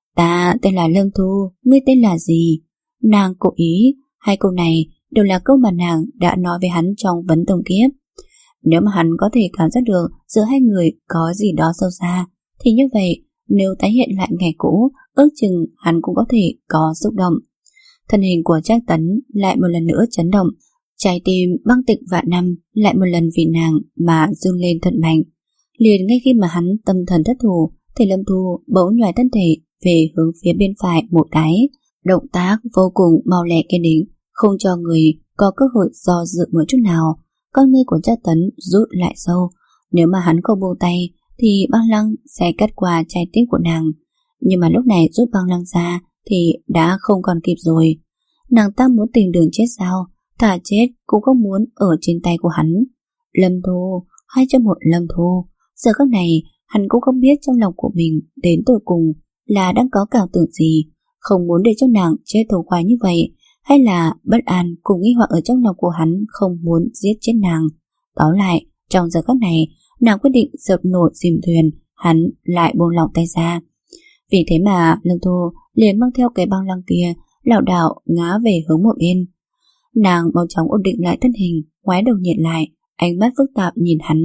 Speaker 1: Ta tên là Lâm Thu, ngươi tên là gì? Nàng cố ý, hai câu này đều là câu mà nàng đã nói với hắn trong vấn tổng kiếp. Nếu mà hắn có thể cảm giác được giữa hai người có gì đó sâu xa, thì như vậy nếu tái hiện lại ngày cũ, ước chừng hắn cũng có thể có xúc động. Thân hình của Trác Tấn lại một lần nữa chấn động, trái tim băng tịch vạn năm lại một lần vì nàng mà run lên thật mạnh. Liền ngay khi mà hắn tâm thần thất thủ, thì Lâm Thu bỗng nhòi thân thể về hướng phía bên phải một cái, động tác vô cùng mau lẹ kiên định, không cho người có cơ hội do dự một chút nào. Con ngươi của Trác Tấn rút lại sâu, nếu mà hắn không buông tay thì băng lăng sẽ cắt qua trái tim của nàng. Nhưng mà lúc này rút băng lăng ra thì đã không còn kịp rồi. Nàng ta muốn tìm đường chết sao? Thà chết cũng không muốn ở trên tay của hắn. Lâm Thu, hai cho một Lâm Thu. Giờ khắc này hắn cũng không biết trong lòng của mình đến tột cùng là đang có cảm tưởng gì, không muốn để cho nàng chết thống khoái như vậy, hay là bất an cùng nghi hoặc ở trong lòng của hắn không muốn giết chết nàng. Tóm lại, trong giờ khắc này, nàng quyết định dập nổi chìm thuyền, hắn lại buông lỏng tay ra. Vì thế mà Lâm Thu liền mang theo cái băng lăng kia, lảo đảo ngã về hướng một bên. Nàng mau chóng ổn định lại thân hình, ngoái đầu nhìn lại, ánh mắt phức tạp nhìn hắn.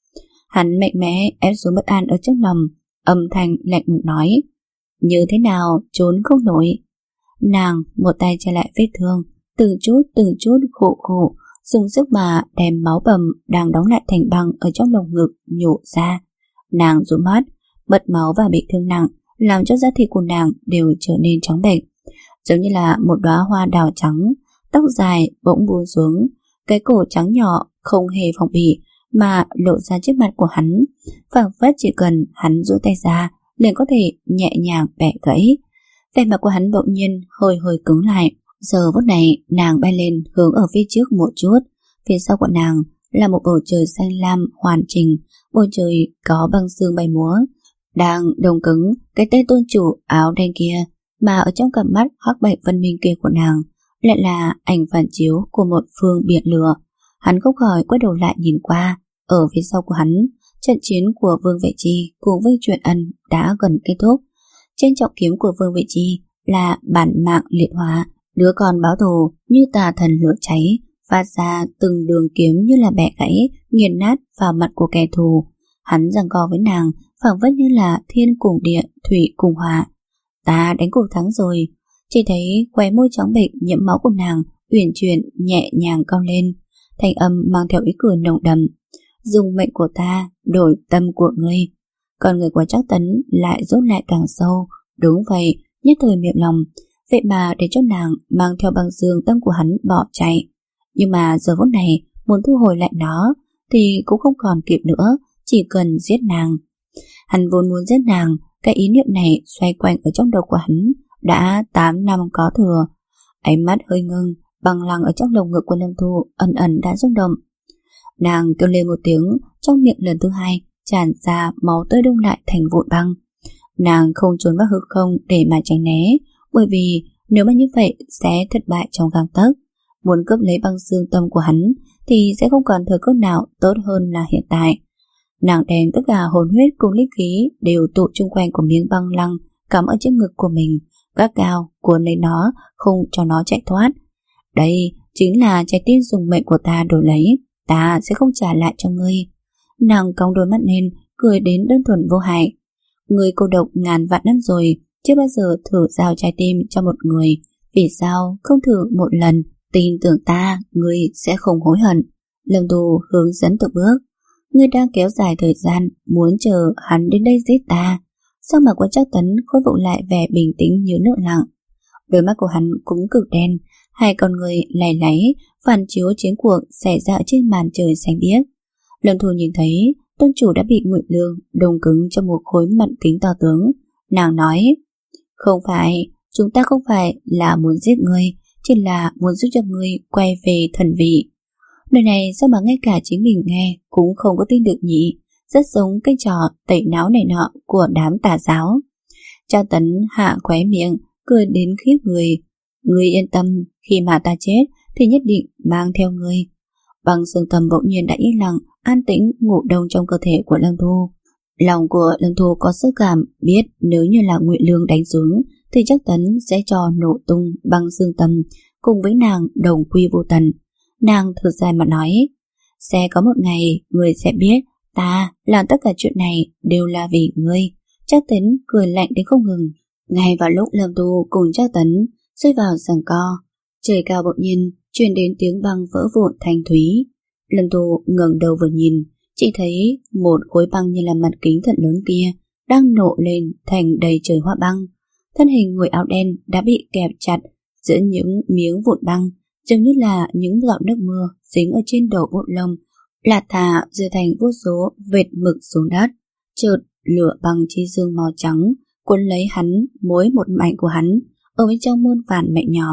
Speaker 1: Hắn mạnh mẽ ép xuống bất an ở trong lòng, âm thanh lạnh lùng nói: như thế nào trốn không nổi. Nàng một tay che lại vết thương, từng chút từng chút khổ khổ, dùng sức mà đem máu bầm đang đóng lại thành băng ở trong lồng ngực nhổ ra. Nàng rũ mắt, mất máu và bị thương nặng, làm cho da thịt của nàng đều trở nên trắng bệch, giống như là một đóa hoa đào trắng. Tóc dài bỗng buông xuống, cái cổ trắng nhỏ không hề phòng bị mà lộ ra trước mặt của hắn, phảng phất chỉ cần hắn duỗi tay ra liền có thể nhẹ nhàng bẻ gãy. Vẻ mặt của hắn bỗng nhiên hơi hơi cứng lại. Giờ phút này nàng bay lên hướng ở phía trước một chút, phía sau của nàng là một bầu trời xanh lam hoàn chỉnh, bầu trời có băng sương bay múa, đang đông cứng cái tên tôn chủ áo đen kia, mà ở trong cặp mắt hắc bạch phân minh kia của nàng lại là ảnh phản chiếu của một phương biển lửa. Hắn không khỏi quay đầu lại nhìn qua, ở phía sau của hắn, trận chiến của Vương Vệ Chi cùng với Truyền Ân đã gần kết thúc. Trên trọng kiếm của Vương Vệ Chi là bản mạng liệt hóa, đứa con báo thù như tà thần lửa cháy, phát ra từng đường kiếm như là bẻ gãy, nghiền nát vào mặt của kẻ thù. Hắn giằng co với nàng, phảng phất như là thiên cùng địa, thủy cùng hỏa. Ta đánh cuộc thắng rồi. Chỉ thấy khóe môi trắng bệch nhiễm máu của nàng uyển chuyển nhẹ nhàng cong lên, thanh âm mang theo ý cười nồng đậm. Dùng mệnh của ta đổi tâm của ngươi. Còn người của Trác Tấn lại rốt lại càng sâu. Đúng vậy, nhất thời mềm lòng, vậy mà để cho nàng mang theo băng dương tâm của hắn bỏ chạy. Nhưng mà giờ phút này muốn thu hồi lại nó thì cũng không còn kịp nữa, chỉ cần giết nàng. Hắn vốn muốn giết nàng, cái ý niệm này xoay quanh ở trong đầu của hắn đã tám năm có thừa. Ánh mắt hơi ngưng, băng lăng ở trong lồng ngực của Lâm Thu ẩn ẩn đã rung động. Nàng kêu lên một tiếng, trong miệng lần thứ hai tràn ra máu tươi đông lại thành vụn băng. Nàng không trốn vào hư không để mà tránh né, bởi vì nếu mà như vậy sẽ thất bại trong gang tấc. Muốn cướp lấy băng xương tâm của hắn thì sẽ không còn thời cơ nào tốt hơn là hiện tại. Nàng đem tất cả hồn huyết cùng linh khí đều tụ chung quanh của miếng băng lăng cắm ở trước ngực của mình, gắt gao cuốn lấy nó, không cho nó chạy thoát. Đây chính là trái tim dùng mệnh của ta đổi lấy, ta sẽ không trả lại cho ngươi. Nàng cong đôi mắt lên, cười đến đơn thuần vô hại. Ngươi cô độc ngàn vạn năm rồi, chưa bao giờ thử giao trái tim cho một người, vì sao không thử một lần? Tin tưởng ta, ngươi sẽ không hối hận. Lâm Thu hướng dẫn từng bước. Ngươi đang kéo dài thời gian, muốn chờ hắn đến đây giết ta. Sao mà của Trác Tấn khôi phục lại vẻ bình tĩnh như nước lặng. Đôi mắt của hắn cũng cực đen, hai con người lầy láy phản chiếu chiến cuộc xảy ra trên màn trời xanh biếc. Lâm Thu nhìn thấy tôn chủ đã bị Ngụy Lương đông cứng trong một khối mận kính to tướng. Nàng nói: không phải, chúng ta không phải là muốn giết ngươi, chỉ là muốn giúp cho ngươi quay về thần vị. Lời này sao mà ngay cả chính mình nghe cũng không có tin được nhỉ, rất giống cái trò tẩy não này nọ của đám tà giáo. Trác Tấn hạ khóe miệng, cười đến khiếp người. Ngươi yên tâm, khi mà ta chết thì nhất định mang theo ngươi. Băng xương tâm bỗng nhiên đã yên lặng, an tĩnh ngủ đông trong cơ thể của Lâm Thu. Lòng của Lâm Thu có sức cảm, biết nếu như là Ngụy Lương đánh xuống thì Trác Tấn sẽ cho nổ tung băng xương tâm, cùng với nàng đồng quy vô tận. Nàng thở dài mà nói: sẽ có một ngày ngươi sẽ biết ta làm tất cả chuyện này đều là vì ngươi. Trác Tấn cười lạnh đến không ngừng. Ngay vào lúc Lâm Thu cùng Trác Tấn rơi vào giằng co, trời cao bỗng nhiên truyền đến tiếng băng vỡ vụn thanh thúy. Lâm Thu ngẩng đầu vừa nhìn, chỉ thấy một khối băng như là mặt kính thật lớn kia đang nổ lên thành đầy trời hoa băng. Thân hình người áo đen đã bị kẹp chặt giữa những miếng vụn băng, giống như là những giọt nước mưa dính ở trên đầu bộ lông, là thả rơi thành vô số vệt mực xuống đất. Chợt lửa băng chi dương màu trắng cuốn lấy hắn, mỗi một mảnh của hắn ở bên trong muôn vàn mệnh nhỏ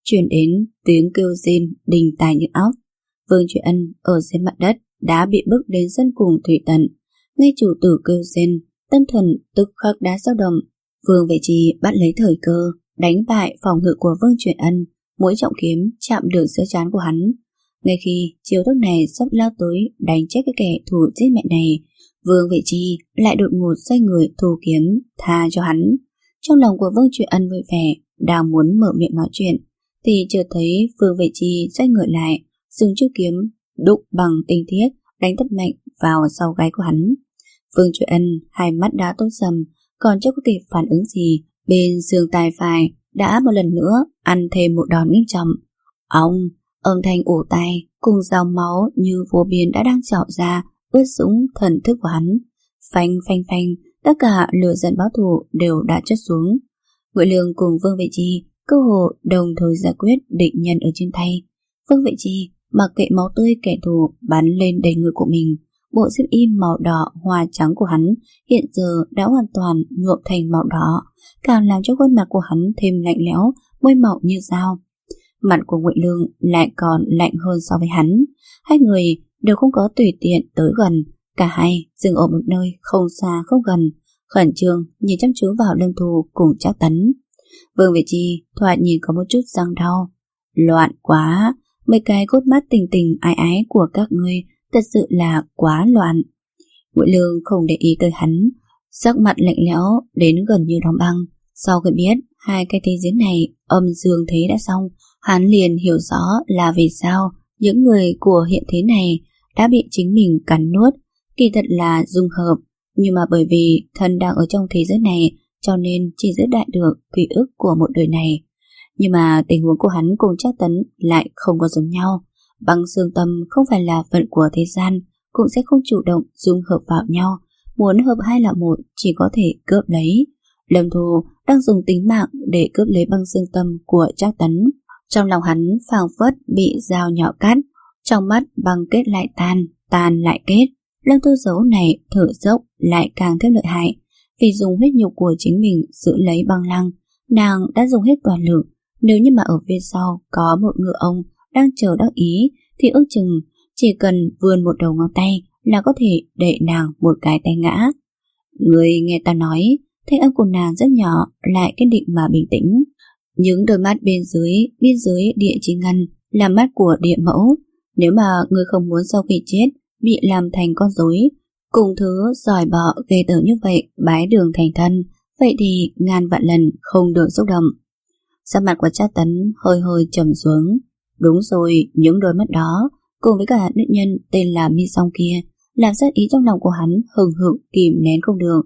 Speaker 1: truyền đến tiếng kêu rên đình tài nhức óc. Vương Truyền Ân ở dưới mặt đất đã bị bức đến sân cùng thủy tận. Ngay chủ tử kêu rên, tâm thần tức khắc đã dao động. Vương Vệ Chi bắt lấy thời cơ, đánh bại phòng ngự của Vương Truyền Ân, mũi trọng kiếm chạm được giữa trán của hắn. Ngay khi chiêu thức này sắp lao tới đánh chết cái kẻ thù giết mẹ này, Vương Vệ Chi lại đột ngột xoay người thu kiếm tha cho hắn. Trong lòng của Vương Truyền Ân vui vẻ, đang muốn mở miệng nói chuyện, thì chợt thấy Vương Vệ Chi xoay người lại, dùng chiếc kiếm đúc bằng tinh thiết đánh thật mạnh vào sau gáy của hắn. Vương Truyền Ân hai mắt đã tối sầm, còn chưa có kịp phản ứng gì, bên xương tai phải đã một lần nữa ăn thêm một đòn nghiêm trọng. Ông, âm thanh ủ tai cùng dòng máu như vô biên đã đang trào ra, ướt sũng thần thức của hắn. Phanh phanh phanh, tất cả lửa giận báo thù đều đã chất xuống. Ngụy Lương cùng Vương Vệ Chi cơ hồ đồng thời giải quyết địch nhân ở trên tay. Vương Vệ Chi mặc kệ máu tươi kẻ thù bắn lên đầy người của mình, bộ xiêm y màu đỏ hoa trắng của hắn hiện giờ đã hoàn toàn nhuộm thành màu đỏ, càng làm cho khuôn mặt của hắn thêm lạnh lẽo, môi mọng như dao. Mặt của Ngụy Lương lại còn lạnh hơn so với hắn. Hai người đều không có tùy tiện tới gần, cả hai dừng ở một nơi không xa không gần, khẩn trương nhìn chăm chú vào Lâm Thù cùng Trác Tấn. Vương Vệ Chi thoạt nhìn có một chút răng đau. Loạn quá, mấy cái cốt mắt tình tình ái ái của các ngươi thật sự là quá loạn. Ngụy Lương không để ý tới hắn, sắc mặt lạnh lẽo đến gần như đóng băng. Sau khi biết hai cái thế giới này âm dương thế đã xong, hắn liền hiểu rõ là vì sao những người của hiện thế này đã bị chính mình cắn nuốt. Kỳ thật là dung hợp, nhưng mà bởi vì thân đang ở trong thế giới này cho nên chỉ giữ đại được ký ức của một đời này. Nhưng mà tình huống của hắn cùng Trác Tấn lại không có giống nhau. Băng xương tâm không phải là phận của thế gian, cũng sẽ không chủ động dung hợp vào nhau. Muốn hợp hai là một chỉ có thể cướp lấy. Lâm Thù đang dùng tính mạng để cướp lấy băng xương tâm của Trác Tấn. Trong lòng hắn phảng phất bị dao nhọn cắt, trong mắt băng kết lại tan, tan lại kết. Lâm Thu Dấu này thở dốc lại càng thêm lợi hại, vì dùng huyết nhục của chính mình giữ lấy băng lăng, nàng đã dùng hết toàn lực. Nếu như mà ở phía sau có một ngựa ông đang chờ đắc ý, thì ước chừng chỉ cần vươn một đầu ngón tay là có thể đẩy nàng một cái tay ngã. Người nghe ta nói, thanh âm của nàng rất nhỏ, lại kiên định mà bình tĩnh. Những đôi mắt bên dưới, biên giới địa chi ngân là mắt của địa mẫu. Nếu mà người không muốn sau khi chết bị làm thành con rối, cùng thứ giỏi bọ ghê tởm như vậy bái đường thành thân, vậy thì ngàn vạn lần không được xúc động. Sắc mặt của Trác Tấn hơi hơi trầm xuống. Đúng rồi, những đôi mắt đó cùng với cả nữ nhân tên là Mi Song kia làm sát ý trong lòng của hắn hừng hực kìm nén không được.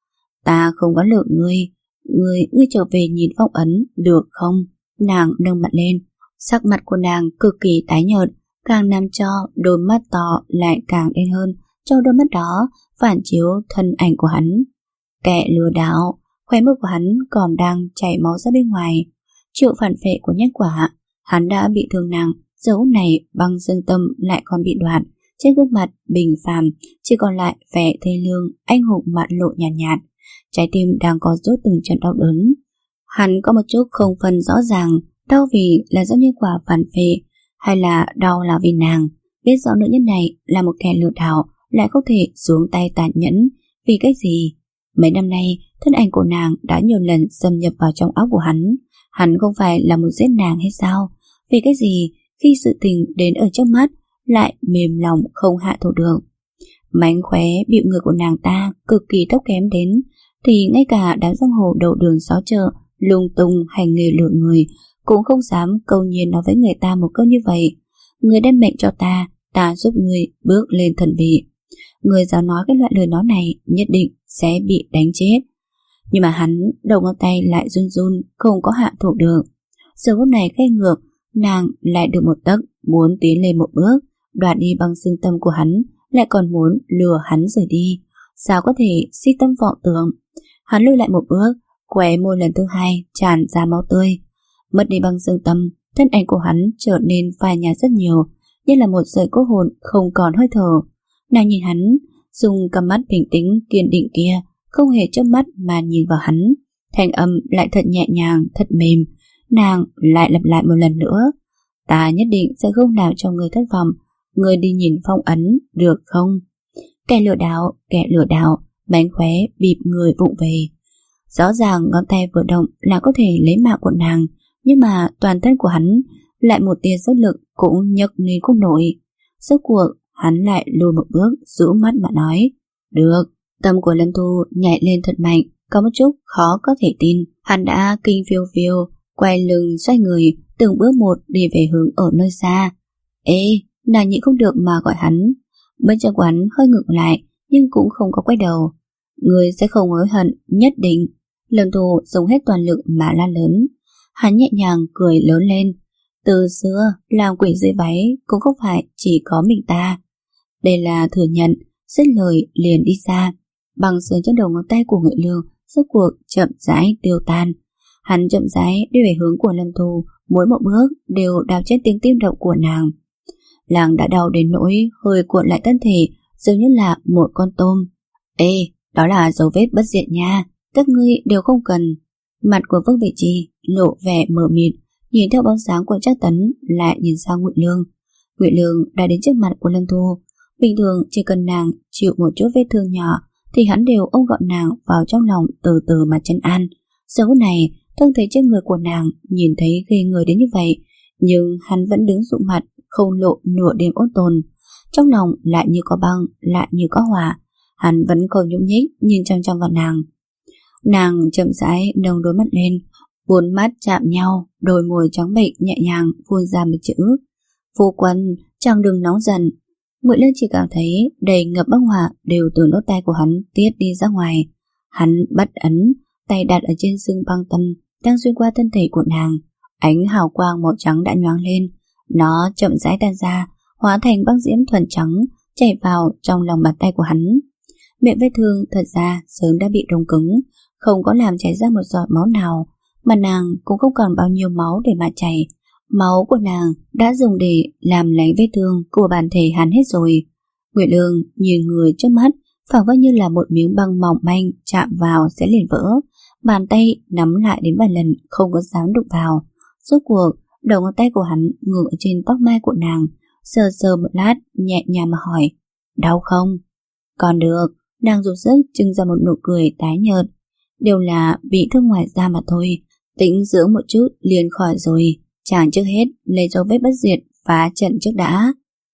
Speaker 1: Ta không có lựa ngươi, ngươi ngươi trở về nhìn phong ấn được không? Nàng nâng mặt lên, sắc mặt của nàng cực kỳ tái nhợt, càng làm cho đôi mắt to lại càng đen hơn. Trong đôi mắt đó phản chiếu thân ảnh của hắn. Kẻ lừa đảo, khóe môi của hắn còn đang chảy máu ra bên ngoài. Chịu phản phệ của nhân quả, hắn đã bị thương nặng, dấu này băng xương tâm lại còn bị đoạn. Trên gương mặt bình phàm chỉ còn lại vẻ thê lương, anh hùng mặt lộ nhàn nhạt, nhạt. Trái tim đang có rút từng trận đau đớn. Hắn có một chút không phân rõ ràng, đau vì là do nhân quả phản phệ hay là đau là vì nàng biết rõ nữ nhân này là một kẻ lừa đảo, lại không thể xuống tay tàn nhẫn. Vì cái gì? Mấy năm nay thân ảnh của nàng đã nhiều lần xâm nhập vào trong óc của hắn. Hắn không phải là một giết nàng hay sao? Vì cái gì khi sự tình đến ở trước mắt lại mềm lòng không hạ thủ được? Mánh khóe bịu người của nàng ta cực kỳ thấp kém đến thì ngay cả đám giang hồ đầu đường xó chợ lung tung hành nghề lừa người cũng không dám câu nhiên nói với người ta một câu như vậy. Người đem mệnh cho ta, ta giúp người bước lên thần vị. Người dám nói cái loại lời nói này nhất định sẽ bị đánh chết. Nhưng mà hắn đầu ngón tay lại run run, không có hạ thủ được. Giờ phút này khe ngược, nàng lại được một tấc muốn tiến lên một bước, đoạt đi băng xương tâm của hắn, lại còn muốn lừa hắn rời đi. Sao có thể si tâm vọng tưởng? Hắn lùi lại một bước, khóe môi lần thứ hai tràn ra máu tươi. Mất đi băng xương tâm, thân ảnh của hắn trở nên phai nhạt rất nhiều, như là một sợi cốt hồn không còn hơi thở. Nàng nhìn hắn, dùng cặp mắt bình tĩnh kiên định kia, không hề chớp mắt mà nhìn vào hắn. Thanh âm lại thật nhẹ nhàng, thật mềm, nàng lại lặp lại một lần nữa. Ta nhất định sẽ không làm cho người thất vọng. Người đi nhìn phong ấn, được không? Kẻ lừa đảo, kẻ lừa đảo, mánh khóe bịp người vụng về. Rõ ràng ngón tay vừa động là có thể lấy mạng của nàng, nhưng mà toàn thân của hắn lại một tia sức lực cũng nhấc lên không nổi. Rốt cuộc hắn lại lùi một bước, rũ mắt mà nói. Được. Tâm của Lâm Thu nhảy lên thật mạnh, có một chút khó có thể tin. Hắn đã kinh phiêu phiêu, quay lưng xoay người, từng bước một đi về hướng ở nơi xa. Ê, nàng nhịn không được mà gọi hắn. Bên trong quán hơi ngừng lại, nhưng cũng không có quay đầu. Người sẽ không hối hận, nhất định. Lâm Thu dùng hết toàn lực mà la lớn. Hắn nhẹ nhàng cười lớn lên. Từ xưa, làm quỷ dưới váy cũng không phải chỉ có mình ta. Đây là thừa nhận, dứt lời liền đi xa. Bằng sườn trên đầu ngón tay của Ngụy Lương, rốt cuộc chậm rãi tiêu tan. Hắn chậm rãi đi về hướng của Lâm Thu, mỗi một bước đều đào chết tiếng tim đập của nàng. Nàng đã đau đến nỗi hơi cuộn lại thân thể, giống như là một con tôm. Ê, đó là dấu vết bất diệt nha, các ngươi đều không cần. Mặt của Vương Vị Trì lộ vẻ mờ mịt, nhìn theo bóng dáng của Trác Tấn, lại nhìn sang Ngụy Lương. Ngụy Lương đã đến trước mặt của Lâm Thu. Bình thường chỉ cần nàng chịu một chút vết thương nhỏ thì hắn đều ôm gọn nàng vào trong lòng từ từ mà trấn an. Giờ phút này, thương thế trên người của nàng nhìn thấy ghê người đến như vậy, nhưng hắn vẫn đứng dụi mặt, không lộ nửa điểm ôn tồn. Trong lòng lại như có băng, lại như có hỏa. Hắn vẫn không nhúc nhích nhìn chăm chăm vào nàng. Nàng chậm rãi nâng đôi mắt lên, bốn mắt chạm nhau, đôi môi trắng bệch nhẹ nhàng phun ra một chữ. Phu quân, chàng đừng nóng giận. Ngụy Lương chỉ cảm thấy đầy ngập băng hỏa đều từ nốt tay của hắn tiết đi ra ngoài. Hắn bắt ấn, tay đặt ở trên xương băng tâm đang xuyên qua thân thể của nàng. Ánh hào quang màu trắng đã nhoáng lên, nó chậm rãi tan ra, hóa thành băng diễm thuần trắng chảy vào trong lòng bàn tay của hắn. Miệng vết thương thật ra sớm đã bị đông cứng, không có làm chảy ra một giọt máu nào, mà nàng cũng không còn bao nhiêu máu để mà chảy. Máu của nàng đã dùng để làm lành vết thương của bản thể hắn hết rồi. Ngụy Lương nhìn người trước mắt, phảng phất như là một miếng băng mỏng manh chạm vào sẽ liền vỡ. Bàn tay nắm lại đến vài lần không có dám đụng vào. Rốt cuộc, đầu ngón tay của hắn ngửa trên tóc mai của nàng, sờ sờ một lát, nhẹ nhàng mà hỏi, đau không? Còn được. Nàng dùng sức trưng ra một nụ cười tái nhợt. Đều là bị thương ngoài da mà thôi, tĩnh dưỡng một chút liền khỏi rồi. Chàng trước hết lấy dấu vết bất diệt phá trận trước đã.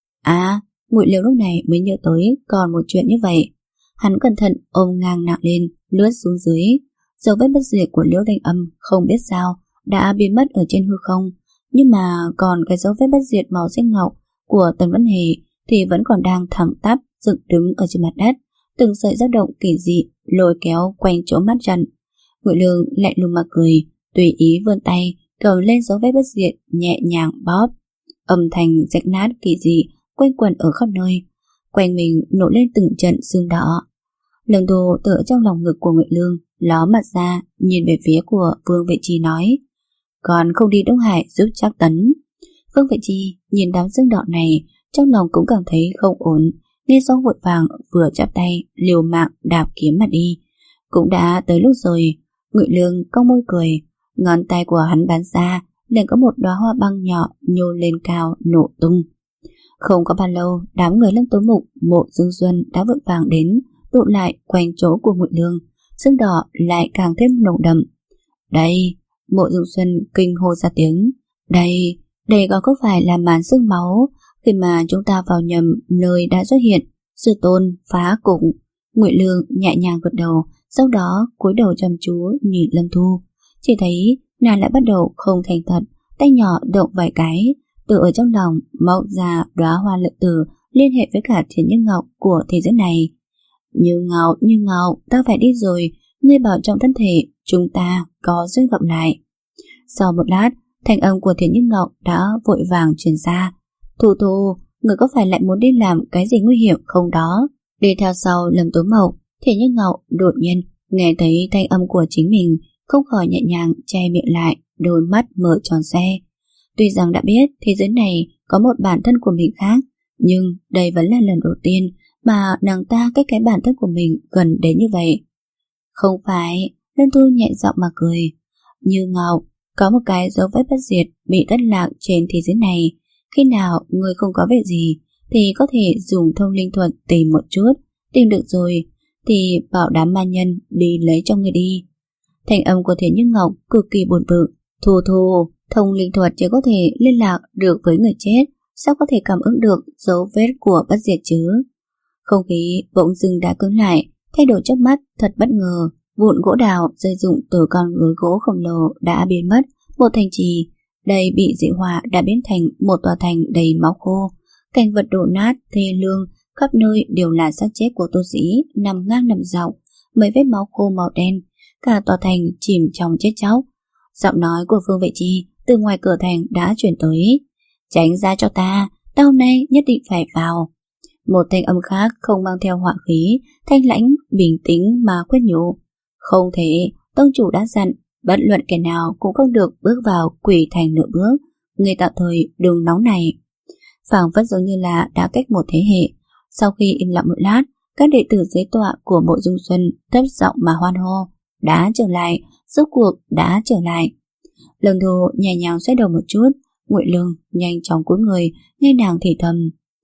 Speaker 1: À, Ngụy Liêu lúc này mới nhớ tới còn một chuyện như vậy. Hắn cẩn thận ôm ngang nặng lên, lướt xuống dưới. Dấu vết bất diệt của Liễu Thanh Âm không biết sao đã biến mất ở trên hư không, nhưng mà còn cái dấu vết bất diệt màu xanh ngọc của Tần Văn Hề thì vẫn còn đang thẳng tắp dựng đứng ở trên mặt đất, từng sợi dao động kỳ dị lôi kéo quanh chỗ mắt trận. Ngụy Lương lạnh lùng mà cười, tùy ý vươn tay cầm lên dấu vết bất diệt, nhẹ nhàng bóp. Âm thanh rách nát kỳ dị quanh quẩn ở khắp nơi, quanh mình nổi lên từng trận sương đỏ. Lâm Thu tựa trong lòng ngực của Ngụy Lương, ló mặt ra nhìn về phía của Vương Vệ Chi nói, còn không đi Đông Hải giúp Trác Tấn. Vương Vệ Chi nhìn đám sương đỏ này, trong lòng cũng cảm thấy không ổn, nghe xong vội vàng vừa chắp tay liều mạng đạp kiếm mà đi. Cũng đã tới lúc rồi. Ngụy Lương cong môi cười, ngón tay của hắn bắn ra liền có một đóa hoa băng nhỏ nhô lên cao nổ tung. Không có bao lâu, đám người Lâm Tối Mục, Mộ Dương Xuân đã vội vàng đến, tụ lại quanh chỗ của Ngụy Lương. Sương đỏ lại càng thêm nồng đậm. Đây, Mộ Dương Xuân kinh hô ra tiếng. Đây, đây còn có phải là màn sương máu khi mà chúng ta vào nhầm nơi đã xuất hiện sư tôn phá cục. Ngụy Lương nhẹ nhàng gật đầu, sau đó cúi đầu chăm chú nhìn Lâm Thu. Chỉ thấy nàng lại bắt đầu không thành thật, tay nhỏ động vài cái, từ ở trong lòng mọc ra đóa hoa lệ tử liên hệ với cả Thiên Như Ngọc của thế giới này. Như Ngọc, Như Ngọc, ta phải đi rồi, ngươi bảo trọng thân thể, chúng ta có duyên gặp lại. Sau một lát, thanh âm của Thiên Như Ngọc đã vội vàng truyền ra. Thu Thu, người có phải lại muốn đi làm cái gì nguy hiểm không đó? Đi theo sau Lâm Tố Mộc, Thiên Như Ngọc đột nhiên nghe thấy thanh âm của chính mình, không khỏi nhẹ nhàng che miệng lại, đôi mắt mở tròn xe. Tuy rằng đã biết thế giới này có một bản thân của mình khác, nhưng đây vẫn là lần đầu tiên mà nàng ta cách cái bản thân của mình gần đến như vậy. Không phải, Lâm Thu nhẹ giọng mà cười. Như Ngọc, Có một cái dấu vết bất diệt bị thất lạc trên thế giới này. Khi nào người không có việc gì thì có thể dùng thông linh thuật tìm một chút. Tìm được rồi thì bảo đám ma nhân đi lấy cho người đi. Thanh âm của Thiện Như Ngọc cực kỳ buồn bực. Thù thù, thông linh thuật chỉ có thể liên lạc được với người chết, sao có thể cảm ứng được dấu vết của bất diệt chứ? Không khí bỗng dưng đã cứng lại, thay đổi chớp mắt thật bất ngờ. Vụn gỗ đào rơi rụng từ con gối gỗ khổng lồ đã biến mất. Một thành trì đây bị dị hỏa đã biến thành một tòa thành đầy máu khô. Cảnh vật đổ nát thê lương, khắp nơi đều là xác chết của tu sĩ nằm ngang nằm dọc, mấy vết máu khô màu đen. Cả tòa thành chìm trong chết chóc. Giọng nói của Phương Vệ Chi từ ngoài cửa thành đã chuyển tới. Tránh ra cho ta, ta hôm nay nhất định phải vào. Một thanh âm khác không mang theo hỏa khí, thanh lãnh, bình tĩnh mà quyết nhủ. Không thể, tông chủ đã dặn, bất luận kẻ nào cũng không được bước vào quỷ thành nửa bước. Người tạo thời đừng nóng này. Phảng phất giống như là đã cách một thế hệ. Sau khi im lặng một lát, các đệ tử dưới tọa của Mộ Dung Xuân thấp giọng mà hoan hô. Đã trở lại, rốt cuộc đã trở lại. Lâm Thu nhẹ nhàng xoay đầu một chút, Ngụy Lương nhanh chóng cúi người, nghe nàng thì thầm.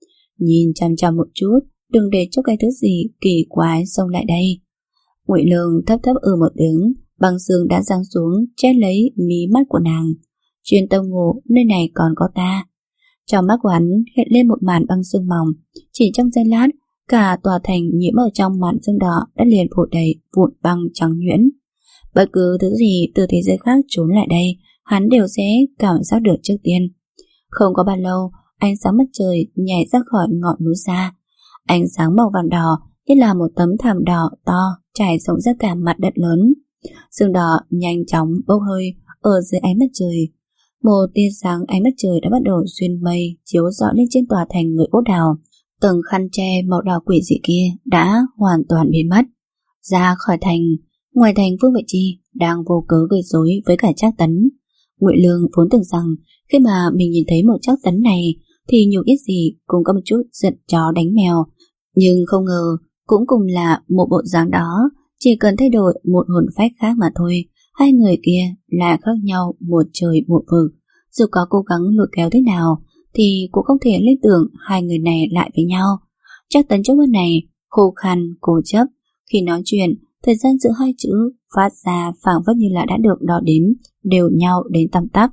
Speaker 1: Nhìn chằm chằm một chút, đừng để cho cái thứ gì kỳ quái xông lại đây. Ngụy Lương thấp thấp ừ một tiếng, băng xương đã giáng xuống che lấy mí mắt của nàng. Chuyên tâm ngủ, nơi này còn có ta. Trong mắt của hắn hiện lên một màn băng xương mỏng, chỉ trong giây lát, cả tòa thành nhiễm ở trong màn xương đỏ đã liền phủ đầy vụn băng trắng nhuyễn. Bất cứ thứ gì từ thế giới khác trốn lại đây, hắn đều sẽ cảm giác được trước tiên. Không có bao lâu, ánh sáng mặt trời nhảy ra khỏi ngọn núi xa. Ánh sáng màu vàng đỏ như là một tấm thảm đỏ to trải rộng ra cả mặt đất lớn. Sương đỏ nhanh chóng bốc hơi ở dưới ánh mặt trời. Một tia sáng ánh mặt trời đã bắt đầu xuyên mây chiếu rọi lên trên tòa thành người Ốt Đào. Từng khăn che màu đỏ quỷ dị kia đã hoàn toàn biến mất. Ra khỏi thành, ngoài thành Phương Vệ Chi đang vô cớ gây rối với cả Trác Tấn. Ngụy Lương vốn tưởng rằng khi mà mình nhìn thấy một Trác Tấn này thì nhiều ít gì cũng có một chút giận chó đánh mèo, nhưng không ngờ cũng cùng là một bộ dáng đó, chỉ cần thay đổi một hồn phách khác mà thôi. Hai người kia là khác nhau một trời một vực, dù có cố gắng lôi kéo thế nào thì cũng không thể liên tưởng hai người này lại với nhau. Trác Tấn trước mắt này khô khan cố chấp, khi nói chuyện thời gian giữa hai chữ phát ra phảng phất như là đã được đo đếm đều nhau đến tăm tắp.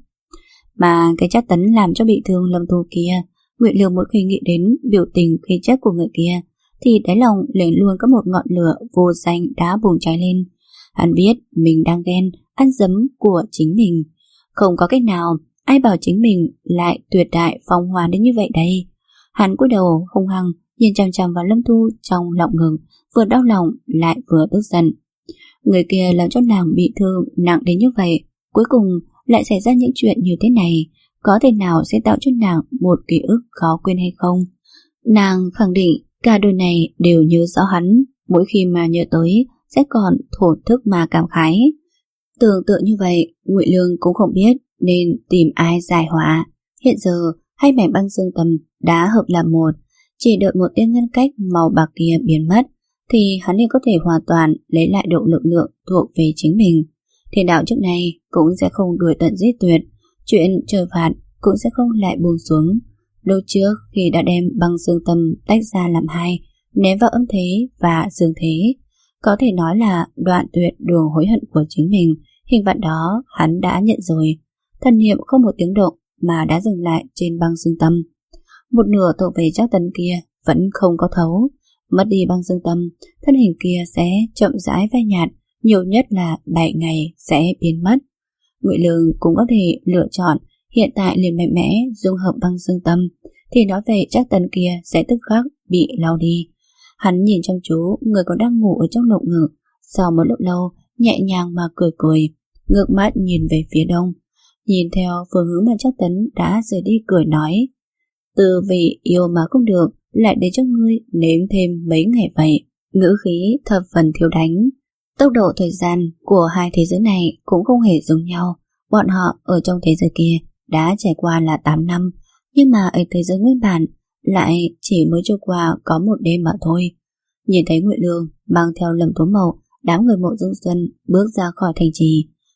Speaker 1: Mà cái Trác Tấn làm cho bị thương Lâm Thu kia, Ngụy Lương một khi nghĩ đến biểu tình khí chất của người kia thì đáy lòng liền luôn có một ngọn lửa vô danh đã bùng cháy lên. Hắn biết mình đang ghen ăn dấm của chính mình. Không có cách nào, ai bảo chính mình lại tuyệt đại phong hoa đến như vậy đây. Hắn cúi đầu hung hăng nhìn chằm chằm vào Lâm Thu trong lòng ngực, vừa đau lòng lại vừa tức giận. Người kia làm cho nàng bị thương nặng đến như vậy, cuối cùng lại xảy ra những chuyện như thế này, có thể nào sẽ tạo cho nàng một ký ức khó quên hay không? Nàng khẳng định cả đời này đều nhớ rõ hắn, mỗi khi mà nhớ tới sẽ còn thổ thức mà cảm khái. Tưởng tượng như vậy, Ngụy Lương cũng không biết nên tìm ai giải hỏa. Hiện giờ hai mảnh băng dương tầm đã hợp làm một, chỉ đợi một tia ngăn cách màu bạc kia biến mất thì hắn liền có thể hoàn toàn lấy lại độ lực lượng thuộc về chính mình. Thiên đạo trước này cũng sẽ không đuổi tận giết tuyệt, chuyện trời phạt cũng sẽ không lại buông xuống. Lúc trước khi đã đem băng dương tâm tách ra làm hai, ném vào âm thế và dương thế, có thể nói là đoạn tuyệt đường hối hận của chính mình. Hình phạt đó hắn đã nhận rồi. Thần niệm không một tiếng động mà đã dừng lại trên băng dương tâm. Một nửa thuộc về Trác Tấn kia vẫn không có thấu. Mất đi băng dương tâm, thân hình kia sẽ chậm rãi phai nhạt, nhiều nhất là bảy ngày sẽ biến mất. Ngụy Lương cũng có thể lựa chọn hiện tại liền mạnh mẽ dung hợp băng dương tâm, thì nói về Trác Tấn kia sẽ tức khắc bị lau đi. Hắn nhìn chăm chú người còn đang ngủ ở trong lồng ngực, sau một lúc lâu nhẹ nhàng mà cười cười, ngước mắt nhìn về phía đông, nhìn theo phương hướng mà Trác Tấn đã rời đi, cười nói: từ vì yêu mà không được, lại để cho ngươi nếm thêm mấy ngày vậy. Ngữ khí thập phần thiếu đánh. Tốc độ thời gian của hai thế giới này cũng không hề giống nhau. Bọn họ ở trong thế giới kia đã trải qua là tám năm, nhưng mà ở thế giới nguyên bản lại chỉ mới trôi qua có một đêm mà thôi. Nhìn thấy Ngụy Lương mang theo Lâm Tố Mậu, đám người Mộ Dung Xuân bước ra khỏi thành trì,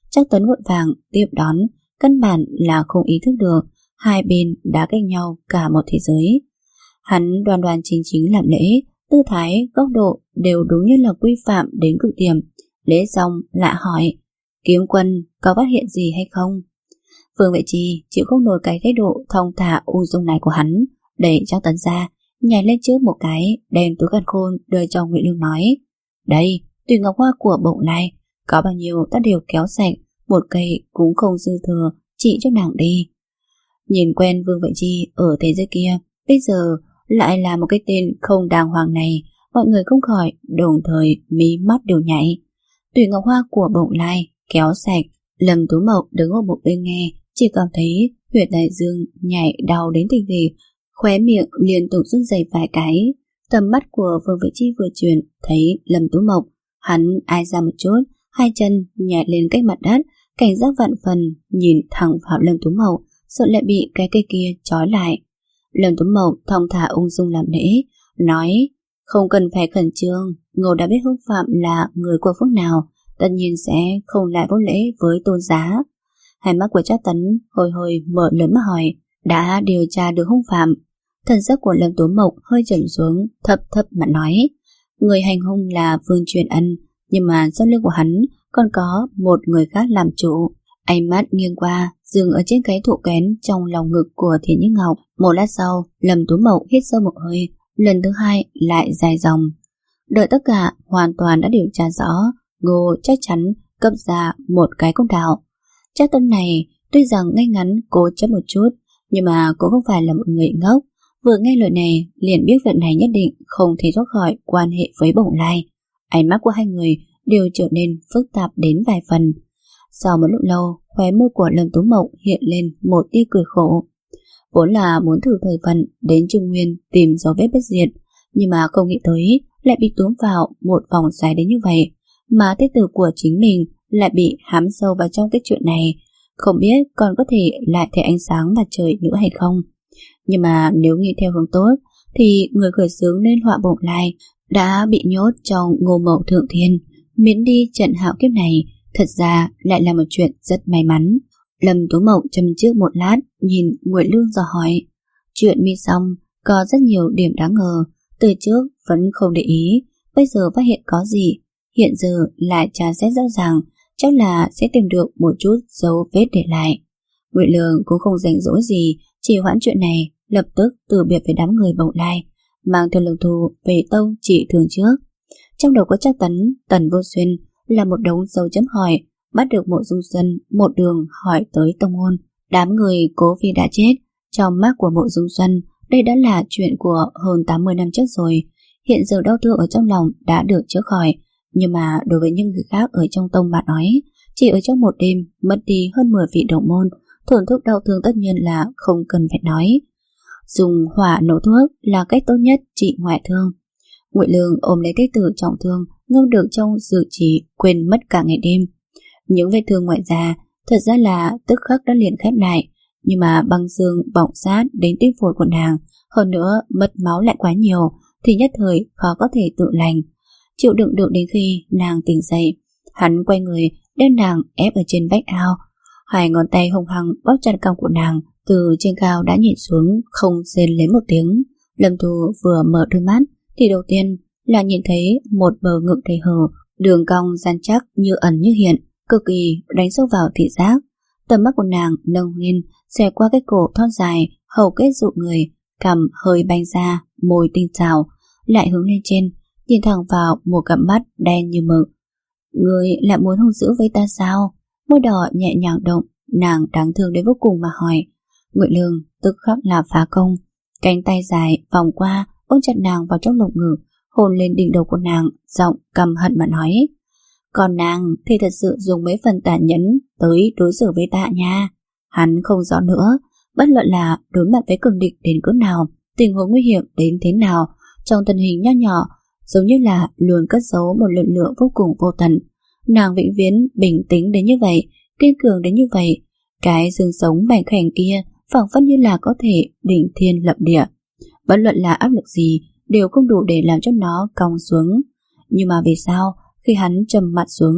Speaker 1: Trác Tuấn vội vàng tiếp đón, căn bản là không ý thức được hai bên đã cách nhau cả một thế giới. Hắn đoan đoan chính chính làm lễ, tư thái, góc độ đều đúng như là quy phạm đến cực điểm. Lễ xong lại hỏi: Kiếm Quân có phát hiện gì hay không? Vương Vệ Chi chịu không nổi cái thái độ thong thả ung dung này của hắn, đẩy Trác Tuấn ra, nhảy lên trước một cái, đem túi càn khôn đưa cho Ngụy Lương nói: Đây, tùy ngọc hoa của Bổng Lai, có bao nhiêu ta đều kéo sạch, một cây cũng không dư thừa, chỉ cho nàng đi. Nhìn quen Vương Vệ Chi ở thế giới kia, bây giờ lại là một cái tên không đàng hoàng này, mọi người không khỏi đồng thời mí mắt đều nhảy. Tùy ngọc hoa của Bổng Lai kéo sạch, Lâm Tú Mộc đứng ở một bên nghe, chỉ cảm thấy huyệt đại dương nhảy đau đến thình thịch, khóe miệng liên tục run rẩy vài cái. Tầm mắt của Vương Vệ Chi vừa chuyển thấy Lâm Tú Mộc, hắn ai ra một chút, hai chân nhảy lên cách mặt đất, cảnh giác vạn phần nhìn thẳng vào Lâm Tú Mộc, sợ lại bị cái cây kia trói lại. Lâm Tú Mộc thong thả ung dung làm lễ, nói: Không cần phải khẩn trương, Ngô đã biết Hưng Phạm là người của phước nào, tất nhiên sẽ không lại vô lễ với tôn giá. Hai mắt của Trác Tấn hồi hồi mở lớn mà hỏi: Đã điều tra được hung phạm? Thần sắc của Lâm Tú Mộc hơi trầm xuống, thấp thấp mà nói: Người hành hung là Vương Truyền Ân, nhưng mà sau lưng của hắn còn có một người khác làm chủ. Ánh mắt nghiêng qua, dừng ở trên cái thụ kén trong lòng ngực của Thiến Như Ngọc. Một lát sau, Lâm Tú Mộc hít sâu một hơi, lần thứ hai lại dài dòng. Đợi tất cả hoàn toàn đã điều tra rõ, Ngô chắc chắn cấp ra một cái công đạo. Trác Tấn này tuy rằng ngay ngắn cố chấp một chút, nhưng mà cũng không phải là một người ngốc. Vừa nghe lời này liền biết việc này nhất định không thể thoát khỏi quan hệ với Bổng Lai. Ánh mắt của hai người đều trở nên phức tạp đến vài phần. Sau một lúc lâu, khóe môi của Lâm Tú Mộc hiện lên một tia cười khổ. Vốn là muốn thử thời vận đến Trung Nguyên tìm dấu vết bất diệt, nhưng mà không nghĩ tới lại bị túm vào một vòng xoáy đến như vậy, mà thế tử của chính mình lại bị hãm sâu vào trong cái chuyện này, không biết còn có thể lại thấy ánh sáng mặt trời nữa hay không. Nhưng mà nếu nghĩ theo hướng tốt thì người khởi xướng nên họa Bổng Lai đã bị nhốt trong Ngô Mậu Thượng Thiên, miễn đi trận hạo kiếp này, thật ra lại là một chuyện rất may mắn. Lâm Tú Mộc châm trước một lát, nhìn Ngụy Lương rồi hỏi: Chuyện mi xong có rất nhiều điểm đáng ngờ, từ trước vẫn không để ý, bây giờ phát hiện có gì, hiện giờ lại tra xét rõ ràng, chắc là sẽ tìm được một chút dấu vết để lại. Ngụy Lương cũng không rảnh rỗi gì, chỉ hoãn chuyện này, lập tức từ biệt với đám người Bổng Lai, mang theo Lâm Thù về tông chỉ thường trước. Trong đầu có Trác Tấn, Tần Vô Xuyên là một đống dấu chấm hỏi, bắt được Mộ Dung Xuân một đường hỏi tới tông môn. Đám người Cố Phi đã chết, trong mắt của Mộ Dung Xuân đây đã là chuyện của hơn tám mươi năm trước rồi. Hiện giờ đau thương ở trong lòng đã được chữa khỏi, nhưng mà đối với những người khác ở trong tông mà nói, chỉ ở trong một đêm mất đi hơn mười vị đồng môn, thổn thức đau thương tất nhiên là không cần phải nói. Dùng hỏa nổ thuốc là cách tốt nhất trị ngoại thương. Ngụy Lương ôm lấy cái tử trọng thương ngâm được trong dự trì, quên mất cả ngày đêm. Những vết thương ngoại da thật ra là tức khắc đã liền khép lại, nhưng mà băng xương bỏng sát đến tim phổi của nàng, hơn nữa mất máu lại quá nhiều thì nhất thời khó có thể tự lành. Chịu đựng được đến khi nàng tỉnh dậy, hắn quay người đem nàng ép ở trên vách ao, hai ngón tay hung hăng bóp chặt cằm của nàng, từ trên cao đã nhìn xuống, không rên lên một tiếng. Lâm Thu vừa mở đôi mắt thì đầu tiên là nhìn thấy một bờ ngực đầy hở, đường cong rắn chắc như ẩn như hiện, cực kỳ đánh sâu vào thị giác. Tầm mắt của nàng nâng lên, xẹt qua cái cổ thon dài, hầu kết dụ người, cằm hơi banh ra, môi tinh xảo, lại hướng lên trên, nhìn thẳng vào một cặp mắt đen như mực. Người lại muốn hung dữ với ta sao? Môi đỏ nhẹ nhàng động, nàng đáng thương đến vô cùng mà hỏi. Ngụy Lương tức khắc là phá công, cánh tay dài vòng qua ôm chặt nàng vào trong lồng ngực, hôn lên đỉnh đầu của nàng, giọng căm hận mà nói: Còn nàng thì thật sự dùng mấy phần tàn nhẫn tới đối xử với ta nha. Hắn không rõ nữa, bất luận là đối mặt với cường địch đến cỡ nào, tình huống nguy hiểm đến thế nào, trong thân hình nho nhỏ giống như là luôn cất giấu một lực lượng vô cùng vô tận. Nàng vĩnh viễn bình tĩnh đến như vậy, kiên cường đến như vậy, cái xương sống mảnh khảnh kia phảng phất như là có thể đỉnh thiên lập địa. Bất luận là áp lực gì đều không đủ để làm cho nó cong xuống. Nhưng mà vì sao khi hắn trầm mặt xuống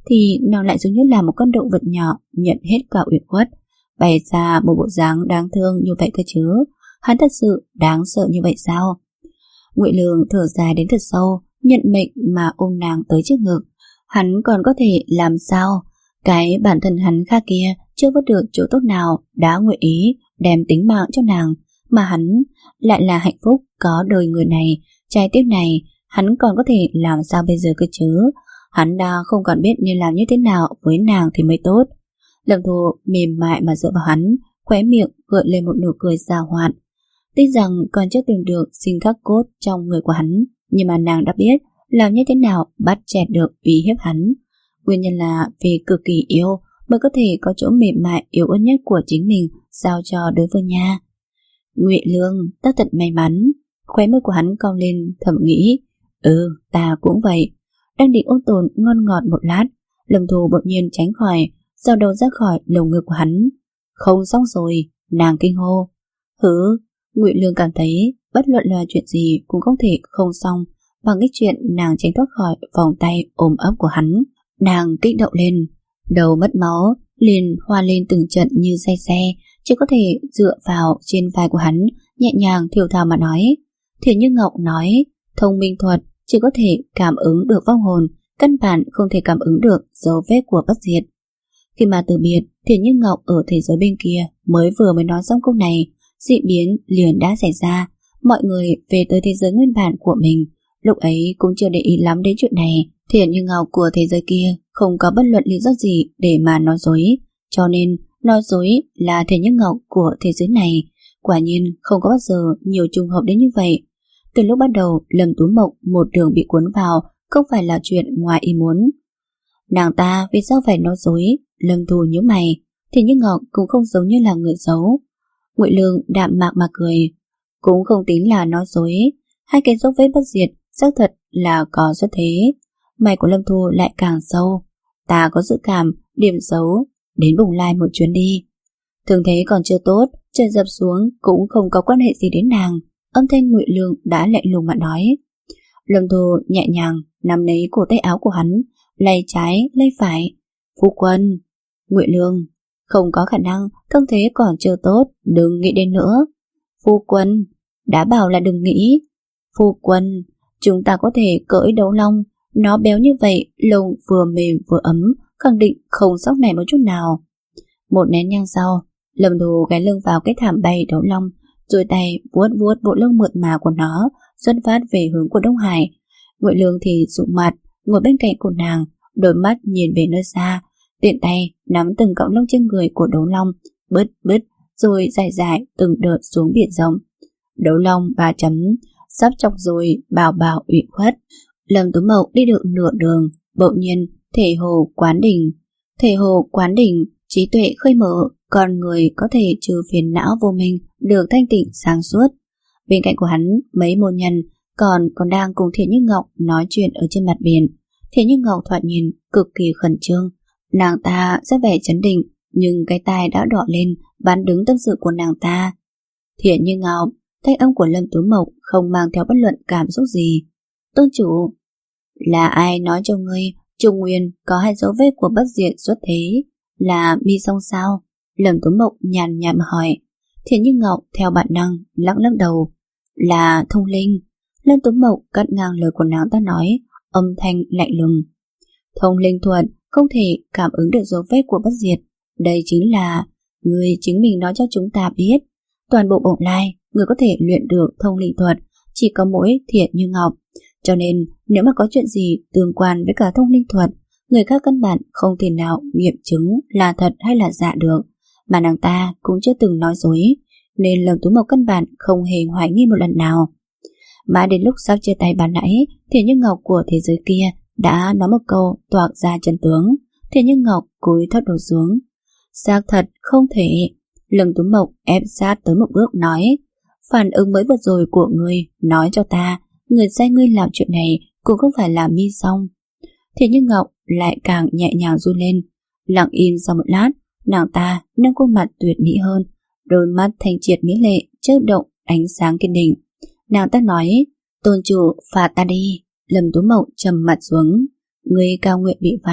Speaker 1: thì nàng lại giống như là một con động vật nhỏ nhận hết cả ủy khuất, bày ra một bộ dáng đáng thương như vậy cơ chứ. Hắn thật sự đáng sợ như vậy sao? Ngụy Lương thở dài đến thật sâu, nhận mệnh mà ôm nàng tới trước ngực. Hắn còn có thể làm sao? Cái bản thân hắn khác kia chưa vớt được chỗ tốt nào đã nguyện ý đem tính mạng cho nàng, mà hắn lại là hạnh phúc có đời người này, trái tim này, hắn còn có thể làm sao bây giờ cơ chứ? Hắn đã không còn biết nên làm như thế nào với nàng thì mới tốt. Lâm Thu mềm mại mà dựa vào hắn, khóe miệng gợi lên một nụ cười giảo hoạt. Tuy rằng còn chưa tìm được sinh khắc cốt trong người của hắn, nhưng mà nàng đã biết làm như thế nào bắt chẹt được uy hiếp hắn. Nguyên nhân là vì cực kỳ yêu mới có thể có chỗ mềm mại yếu ớt nhất của chính mình giao cho đối phương nha. Ngụy Lương, ta thật may mắn. Khóe môi của hắn cong lên, thầm nghĩ, ừ, ta cũng vậy. Đang định ôn tồn ngon ngọt một lát, Lâm Thu bỗng nhiên tránh khỏi, sau đầu ra khỏi lồng ngực của hắn. Không xong rồi, nàng kinh hô. Hứ, Ngụy Lương cảm thấy bất luận là chuyện gì cũng không thể không xong bằng cái chuyện nàng tránh thoát khỏi vòng tay ôm ấp của hắn. Nàng kích động lên, đầu mất máu, liền hoa lên từng trận như say xe, chỉ có thể dựa vào trên vai của hắn, nhẹ nhàng thiểu thào mà nói. Thiền Như Ngọc nói, thông minh thuật chỉ có thể cảm ứng được vong hồn, căn bản không thể cảm ứng được dấu vết của bất diệt. Khi mà từ biệt, Thiền Như Ngọc ở thế giới bên kia mới vừa mới nói xong câu này, dị biến liền đã xảy ra. Mọi người về tới thế giới nguyên bản của mình, lúc ấy cũng chưa để ý lắm đến chuyện này. Thiền Như Ngọc của thế giới kia không có bất luận lý do gì để mà nói dối, cho nên nói dối là Thiền Như Ngọc của thế giới này. Quả nhiên không có bao giờ nhiều trùng hợp đến như vậy. Từ lúc bắt đầu, Lâm Tú Mộc một đường bị cuốn vào không phải là chuyện ngoài ý muốn. Nàng ta vì sao phải nói dối? Lâm Thu nhíu mày. Thiền Như Ngọc cũng không giống như là người xấu. Ngụy Lương đạm mạc mà cười, cũng không tính là nói dối. Hai cái dấu vết bất diệt xác thật là có xuất thế. Mày của Lâm Thu lại càng sâu. Ta có dự cảm điểm xấu, đến Bồng Lai một chuyến đi. Thường thế còn chưa tốt, trời dập xuống cũng không có quan hệ gì đến nàng. Âm thanh Ngụy Lương đã lạnh lùng mà nói. Lâm Thu nhẹ nhàng nắm lấy cổ tay áo của hắn, lay trái lay phải. Phu quân. Ngụy Lương, không có khả năng, thương thế còn chưa tốt, đừng nghĩ đến nữa. Phu quân, đã bảo là đừng nghĩ. Phu quân, chúng ta có thể cưỡi đấu long, nó béo như vậy, lông vừa mềm vừa ấm, khẳng định không sóc này một chút nào. Một nén nhang sau, Lâm Thu ghé lưng vào cái thảm bay đấu long, rồi tay vuốt vuốt bộ lông mượt mà của nó, xuất phát về hướng của Đông Hải. Ngụy Lương thì sụ mặt, ngồi bên cạnh của nàng, đôi mắt nhìn về nơi xa, tiện tay nắm từng cọng lông trên người của đấu long, bứt bứt, rồi dài dài từng đợt xuống biển rộng. Đấu long ba chấm, sắp chọc rồi, bào bào ủy khuất. Lâm Tú Mộc đi được nửa đường, bỗng nhiên thể hồ quán đỉnh, thể hồ quán đỉnh, trí tuệ khơi mở, con người có thể trừ phiền não vô minh, được thanh tịnh sáng suốt. Bên cạnh của hắn, mấy môn nhân còn còn đang cùng Thiện Như Ngọc nói chuyện ở trên mặt biển. Thiện Như Ngọc thoạt nhìn cực kỳ khẩn trương, nàng ta rất vẻ chấn định, nhưng cái tai đã đỏ lên, bán đứng tâm sự của nàng ta. Thiện Như Ngọc, thanh âm của Lâm Tú Mộc không mang theo bất luận cảm xúc gì. Tôn chủ, là ai nói cho ngươi Trung Nguyên có hai dấu vết của bất diệt xuất thế? Là Mi Song sao? Lâm Tú Mộc nhàn nhạt hỏi. Thiện Như Ngọc theo bản năng lắc lắc đầu. Là thông linh. Lâm Tú Mộc cắt ngang lời của nàng ta nói, âm thanh lạnh lùng. Thông linh thuật không thể cảm ứng được dấu vết của bất diệt. Đây chính là người chính mình nói cho chúng ta biết. Toàn bộ Bồng Lai, người có thể luyện được thông linh thuật chỉ có mỗi Thiện Như Ngọc. Cho nên nếu mà có chuyện gì tương quan với cả thông linh thuật, người khác căn bản không thể nào nghiệm chứng là thật hay là giả được. Mà nàng ta cũng chưa từng nói dối, nên Lâm Tú Mộc căn bản không hề hoài nghi một lần nào. Mà đến lúc sắp chia tay ban nãy, Thiện Như Ngọc của thế giới kia đã nói một câu toạc ra chân tướng. Thiện Như Ngọc cúi thấp đầu xuống. Xác thật không thể. Lâm Tú Mộc ép sát tới một bước nói, phản ứng mới vừa rồi của ngươi nói cho ta, người sai ngươi làm chuyện này cũng không phải là Mi Song. Thiện Như Ngọc lại càng nhẹ nhàng run lên. Lặng im sau một lát, nàng ta nâng khuôn mặt tuyệt mỹ hơn, đôi mắt thanh triệt mỹ lệ chớp động ánh sáng kiên định. Nàng ta nói, tôn chủ phạt ta đi. Lâm Tú Mộc trầm mặt xuống. Ngươi cao nguyện bị phạt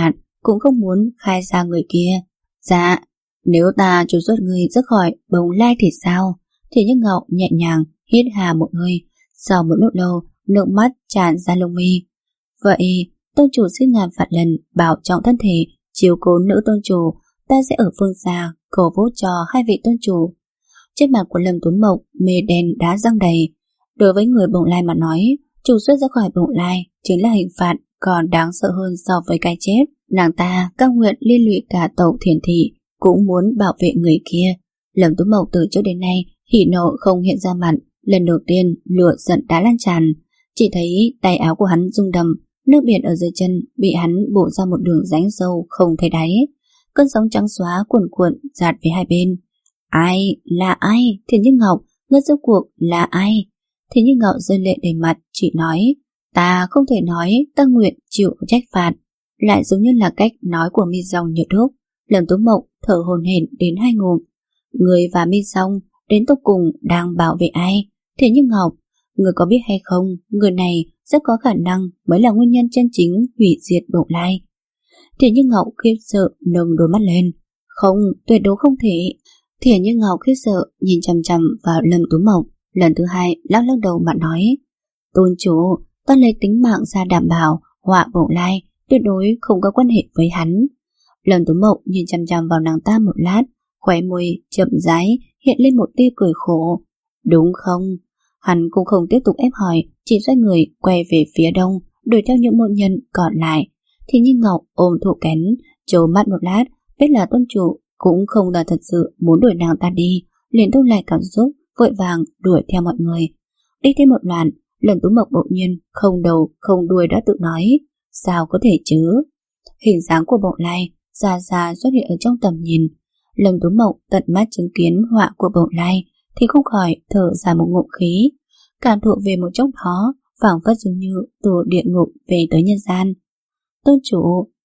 Speaker 1: cũng không muốn khai ra người kia. Dạ, nếu ta trục xuất người ra khỏi Bồng Lai thì sao? Thì Như Ngọc nhẹ nhàng hít hà một hơi, sau một lúc lâu, nước mắt tràn ra lông mi. Vậy, tôn chủ xin ngàn vạn lần bảo trọng thân thể, chiếu cố nữ tôn chủ, ta sẽ ở phương xa cổ vũ cho hai vị tôn chủ. Trên mặt của Lâm Tuấn Mộc mê đen đá răng đầy. Đối với người Bồng Lai mà nói, trục xuất ra khỏi Bồng Lai chính là hình phạt còn đáng sợ hơn so với cái chết. Nàng ta cam nguyện liên lụy cả tộc Thiền Thị, cũng muốn bảo vệ người kia. Lâm Tuấn Mộc từ trước đến nay hỉ nộ không hiện ra mặt, lần đầu tiên lửa giận đã lan tràn. Chỉ thấy tay áo của hắn rung đầm, nước biển ở dưới chân bị hắn bổ ra một đường rãnh sâu không thấy đáy. Cơn sóng trắng xóa cuồn cuộn dạt về hai bên. Ai? Là ai? Thiền Như Ngọc, ngươi rốt cuộc là ai? Thiền Như Ngọc rơi lệ đầy mặt, chỉ nói, ta không thể nói, ta nguyện chịu trách phạt. Lại giống như là cách nói của Mi Dòng Nhật Húc. Lâm Tú Mộng thở hổn hển đến hai ngụm. Người và Mi Dòng đến tốc cùng đang bảo vệ ai? Thiền Như Ngọc, người có biết hay không, người này rất có khả năng mới là nguyên nhân chân chính hủy diệt Bồng Lai. Thiền Như Ngọc khiếp sợ nâng đôi mắt lên. Không, tuyệt đối không thể. Thiền Như Ngọc khiếp sợ nhìn chằm chằm vào Lâm Tú Mộc, lần thứ hai lắc lắc đầu mà nói, tôn chủ, ta lấy tính mạng ra đảm bảo họa Bồng Lai tuyệt đối không có quan hệ với hắn. Lâm Tú Mộc nhìn chằm chằm vào nàng ta một lát, khóe môi chậm rãi hiện lên một tia cười khổ. Đúng không? Hắn cũng không tiếp tục ép hỏi, chỉ xoay người quay về phía đông, đuổi theo những môn nhân còn lại. Thì Như Ngọc ôm thủ kén, trố mắt một lát, biết là tôn chủ cũng không là thật sự muốn đuổi nàng ta đi, liền thu lại cảm xúc, vội vàng đuổi theo mọi người. Đi thêm một đoạn, Lâm Tú Mộc bỗng nhiên không đầu không đuôi đã tự nói, sao có thể chứ? Hình dáng của Bồng Lai xa xa xuất hiện ở trong tầm nhìn. Lâm Tú Mộc tận mắt chứng kiến họa của Bồng Lai thì không khỏi thở ra một ngụm khí, cảm thụ về một chốc đó, phảng phất dường như từ địa ngục về tới nhân gian. Tôn chủ,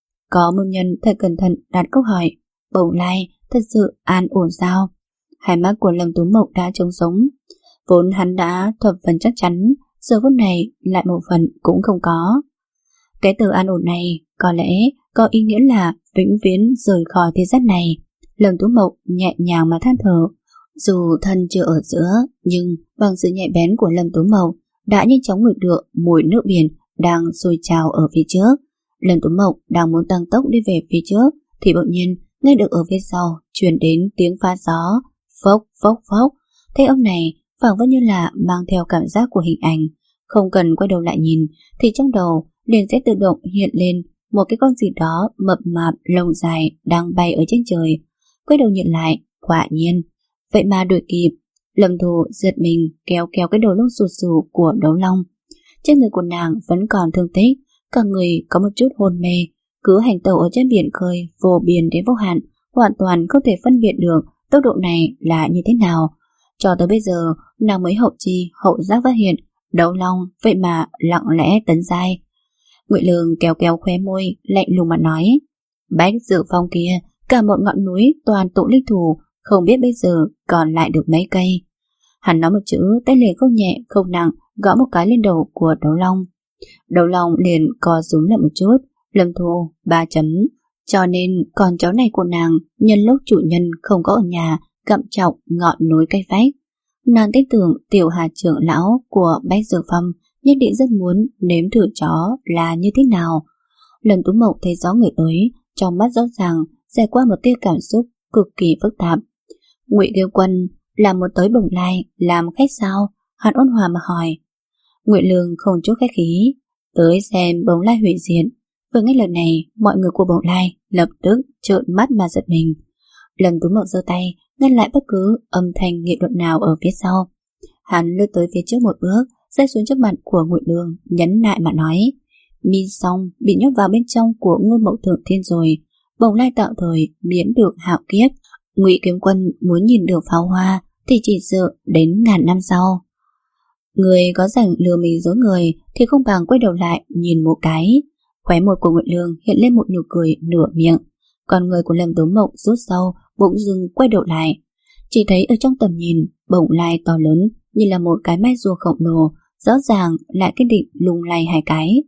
Speaker 1: có một nhân thật cẩn thận đặt câu hỏi, Bồng Lai thật sự an ổn sao? Hai mắt của Lâm Tú Mộc đã trống sống, vốn hắn đã thập phần chắc chắn, giờ phút này lại một phần cũng không có. Cái từ an ổn này có lẽ có ý nghĩa là vĩnh viễn rời khỏi thế gian này. Lâm Tú Mộc nhẹ nhàng mà than thở. Dù thân chưa ở giữa, nhưng bằng sự nhạy bén của Lâm Tú Mộc đã nhanh chóng ngửi được mùi nước biển đang sôi trào ở phía trước. Lâm Tú Mộc đang muốn tăng tốc đi về phía trước thì bỗng nhiên nghe được ở phía sau truyền đến tiếng phá gió, phốc phốc phốc. Thế âm này phảng phất như là mang theo cảm giác của hình ảnh, không cần quay đầu lại nhìn thì trong đầu liền sẽ tự động hiện lên một cái con gì đó mập mạp lông dài đang bay ở trên trời. Quay đầu nhìn lại, quả nhiên vậy mà đuổi kịp. Lâm Thù giật mình kéo kéo cái đầu lông xù xù của Đấu Long. Trên người của nàng vẫn còn thương tích, cả người có một chút hôn mê, cứ hành tẩu ở trên biển khơi vô biên đến vô hạn, hoàn toàn không thể phân biệt được tốc độ này là như thế nào. Cho tới bây giờ nàng mới hậu chi hậu giác phát hiện Đấu Long vậy mà lặng lẽ tấn giai. Ngụy Lương kéo kéo khóe môi lạnh lùng mà nói, Bách Dự Phong kia cả một ngọn núi toàn tụ linh thủ, không biết bây giờ còn lại được mấy cây. Hắn nói một chữ, tay liền không nhẹ không nặng gõ một cái lên đầu của Đấu Long. Đấu Long liền co rúm lại một chút. Lâm Thu ba chấm. Cho nên con cháu này của nàng nhân lúc chủ nhân không có ở nhà gặm trọng ngọn núi cây vách. Nàng tin tưởng tiểu Hà trưởng lão của Bách Dược Phong nhất định rất muốn nếm thử chó là như thế nào. Lâm Tú Mộc thấy rõ người tới, trong mắt rõ ràng trải qua một tia cảm xúc cực kỳ phức tạp. Ngụy Kiêu Quân là một tới Bồng Lai làm khách sao? Hắn ôn hòa mà hỏi. Ngụy Lương không chút khách khí, tới xem Bồng Lai hủy diệt. Vừa nghe lời này, mọi người của Bồng Lai lập tức trợn mắt mà giật mình. Lâm Tú Mộc giơ tay ngăn lại bất cứ âm thanh nghị luận nào ở phía sau. Hắn lướt tới phía trước một bước, rơi xuống trước mặt của Ngụy Lương, nhấn lại mà nói: Mi Song bị nhốt vào bên trong của Ngô Mậu Thượng Thiên rồi, Bồng Lai tạm thời miễn được hạo kiếp. Ngụy Kiếm Quân muốn nhìn được pháo hoa thì chỉ sợ đến ngàn năm sau. Người có rảnh lừa mình dối người thì không bằng quay đầu lại nhìn một cái. Khóe môi của Ngụy Lương hiện lên một nụ cười nửa miệng. Còn người của Lâm Tố Mộng rút sâu, bỗng dưng quay đầu lại, chỉ thấy ở trong tầm nhìn Bồng Lai to lớn như là một cái mai rùa khổng lồ, rõ ràng lại cái định lung lay hai cái.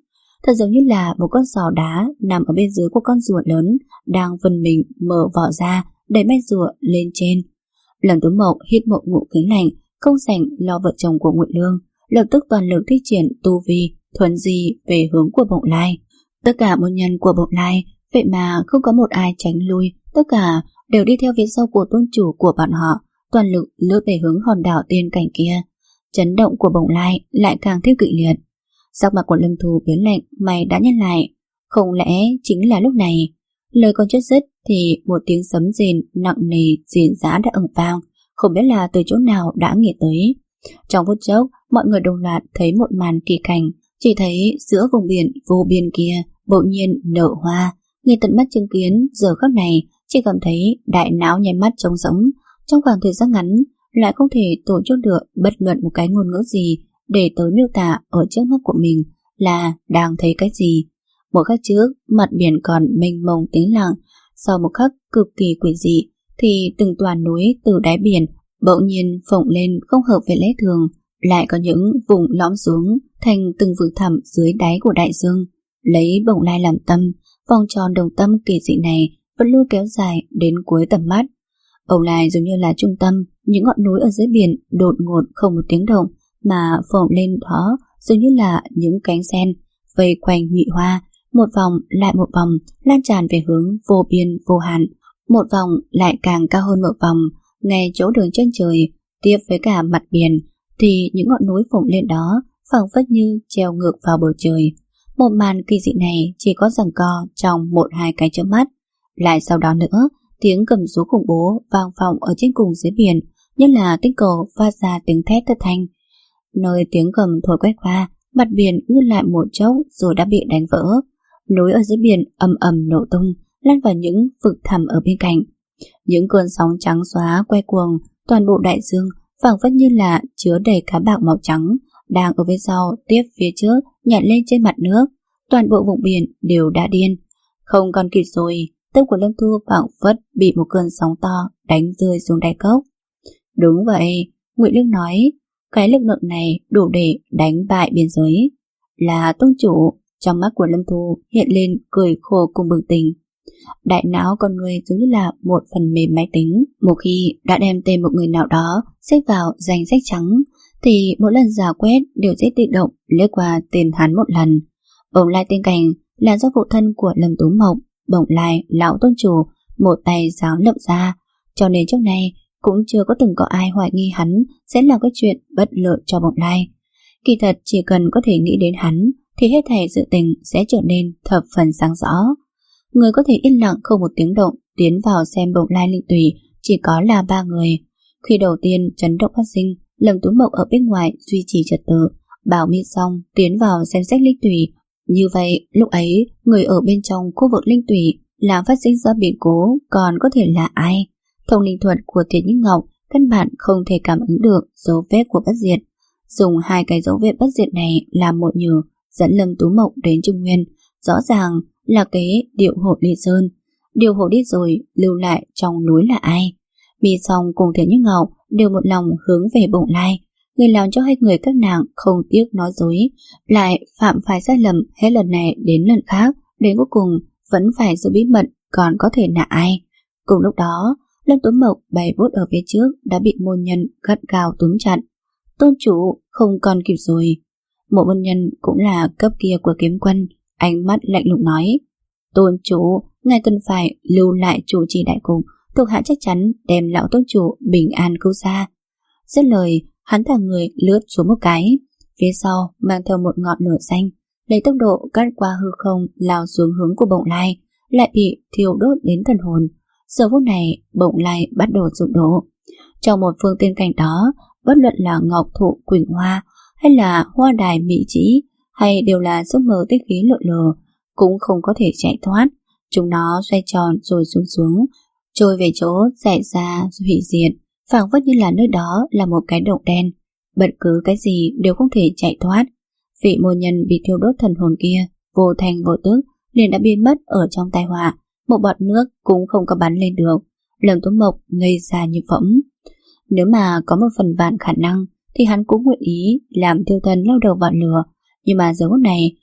Speaker 1: thật giống như là một con sò đá nằm ở bên dưới của con rùa lớn đang vươn mình mở vỏ ra đẩy mét rùa lên trên. Lâm Tú Mộc hít một ngụm khí lạnh, không rảnh lo vợ chồng của Ngụy Lương, lập tức toàn lực thi triển tu vi thuần di về hướng của Bổng Lai. Tất cả môn nhân của Bổng Lai vậy mà không có một ai tránh lui, tất cả đều đi theo phía sau của tôn chủ của bọn họ, toàn lực lướt về hướng hòn đảo tiên cảnh kia. Chấn động của Bổng Lai lại càng thêm kịch liệt. Sắc mặt của Lâm Thù biến lạnh, mày đã nhăn lại. Không lẽ chính là lúc này? Lời còn chưa dứt thì một tiếng sấm rền nặng nề rền rã đã ầm vang, không biết là từ chỗ nào đã nghiệt tới. Trong phút chốc, mọi người đồng loạt thấy một màn kỳ cảnh, chỉ thấy giữa vùng biển vô biên kia bỗng nhiên nở hoa. Người tận mắt chứng kiến giờ khắc này chỉ cảm thấy đại não nháy mắt trống rỗng. Trong khoảng thời gian ngắn lại không thể tổ chức được bất luận một cái ngôn ngữ gì để tới miêu tả ở trước mắt của mình là đang thấy cái gì. Một khắc trước, mặt biển còn mênh mông tĩnh lặng, sau một khắc cực kỳ quỷ dị thì từng tòa núi từ đáy biển bỗng nhiên phồng lên không hợp với lẽ thường, lại có những vùng lõm xuống thành từng vực thẳm dưới đáy của đại dương. Lấy Bổng Lai làm tâm, vòng tròn đồng tâm kỳ dị này vẫn luôn kéo dài đến cuối tầm mắt. Bổng Lai giống như là trung tâm, những ngọn núi ở dưới biển đột ngột không một tiếng động mà phồng lên đó giống như là những cánh sen vây quanh nhụy hoa, một vòng lại một vòng lan tràn về hướng vô biên vô hạn, một vòng lại càng cao hơn một vòng. Ngay chỗ đường chân trời tiếp với cả mặt biển thì những ngọn núi phồng lên đó phảng phất như treo ngược vào bầu trời. Một màn kỳ dị này chỉ có giằng co trong một hai cái chớp mắt. Lại sau đó nữa, tiếng cầm rú khủng bố vang vọng ở trên cùng dưới biển, nhất là tinh cầu phát ra tiếng thét thất thanh. Nơi tiếng gầm thổi quét qua, mặt biển ngưng lại một chốc rồi đã bị đánh vỡ. Núi ở dưới biển ầm ầm nổ tung, lan vào những vực thẳm ở bên cạnh. Những cơn sóng trắng xóa quay cuồng, toàn bộ đại dương phảng phất như là chứa đầy cá bạc màu trắng đang ở phía sau tiếp phía trước nhảy lên trên mặt nước. Toàn bộ vùng biển đều đã điên. Không còn kịp rồi, tâm của Lâm Thu phảng phất bị một cơn sóng to đánh rơi xuống đáy cốc. Đúng vậy, Ngụy Lương nói, cái lực lượng này đủ để đánh bại biên giới. Là tôn chủ. Trong mắt của Lâm Thu hiện lên cười khổ cùng bừng tỉnh. Đại não con người giống như là một phần mềm máy tính, một khi đã đem tên một người nào đó xếp vào danh sách trắng thì mỗi lần giả quét đều sẽ tự động lướt qua tên hắn một lần. Bổng Lai tiên cảnh là do phụ thân của Lâm Tú Mộc, Bổng Lai lão tôn chủ một tay giáo lập ra, cho nên trước nay cũng chưa có từng có ai hoài nghi hắn sẽ làm cái chuyện bất lợi cho Bổng Lai. Kỳ thật chỉ cần có thể nghĩ đến hắn thì hết thảy sự tình sẽ trở nên thập phần sáng rõ. Người có thể yên lặng không một tiếng động tiến vào xem Bổng Lai linh tùy chỉ có là ba người. Khi đầu tiên chấn động phát sinh, Lâm Tú Mộc ở bên ngoài duy trì trật tự, Bảo Mi Song tiến vào xem xét linh tùy. Như vậy lúc ấy người ở bên trong khu vực linh tùy làm phát sinh ra biến cố còn có thể là ai? Thông linh thuật của Thiệt Như Ngọc căn bản không thể cảm ứng được dấu vết của bất diệt. Dùng hai cái dấu vết bất diệt này làm một nhử dẫn Lâm Tú Mộc đến Trung Nguyên, rõ ràng là cái điệu hộ đi sơn. Điều hộ đi rồi lưu lại trong núi là ai? Mi Song cùng Thiệt Như Ngọc đều một lòng hướng về Bổng Lai. Người làm cho hai người các nàng không tiếc nói dối, lại phạm phải sai lầm hết lần này đến lần khác, đến cuối cùng vẫn phải giữ bí mật còn có thể là ai. Cùng lúc đó, Lâm Tú Mộc bay vút ở phía trước đã bị môn nhân gắt gao túm chặt. Tôn chủ, không còn kịp rồi. Một môn nhân cũng là cấp kia của kiếm quân, ánh mắt lạnh lùng nói: Tôn chủ, ngài cần phải lưu lại chủ trì đại cục, thuộc hạ chắc chắn đem lão tôn chủ bình an cứu ra. Dứt lời, hắn thả người lướt xuống một cái, phía sau mang theo một ngọn lửa xanh, lấy tốc độ cắt qua hư không lao xuống hướng của Bổng Lai, lại bị thiêu đốt đến thần hồn. Giờ phút này Bổng Lai bắt đầu sụp đổ. Trong một phương tiên cảnh đó, bất luận là ngọc thụ quỳnh hoa hay là hoa đài mỹ chỉ, hay đều là giấc mơ tích khí lượn lờ, cũng không có thể chạy thoát. Chúng nó xoay tròn rồi xuống xuống, trôi về chỗ xảy ra hủy diệt, phảng phất như là nơi đó là một cái động đen, bất cứ cái gì đều không thể chạy thoát. Vị môn nhân bị thiêu đốt thần hồn kia vô thành vô tức liền đã biến mất ở trong tai họa, một bọt nước cũng không có bắn lên được. Lâm Tú Mộc ngây ra như phỗng. Nếu mà có một phần vạn khả năng thì hắn cũng nguyện ý làm tiêu thần lao đầu vào lửa, nhưng mà giờ phút này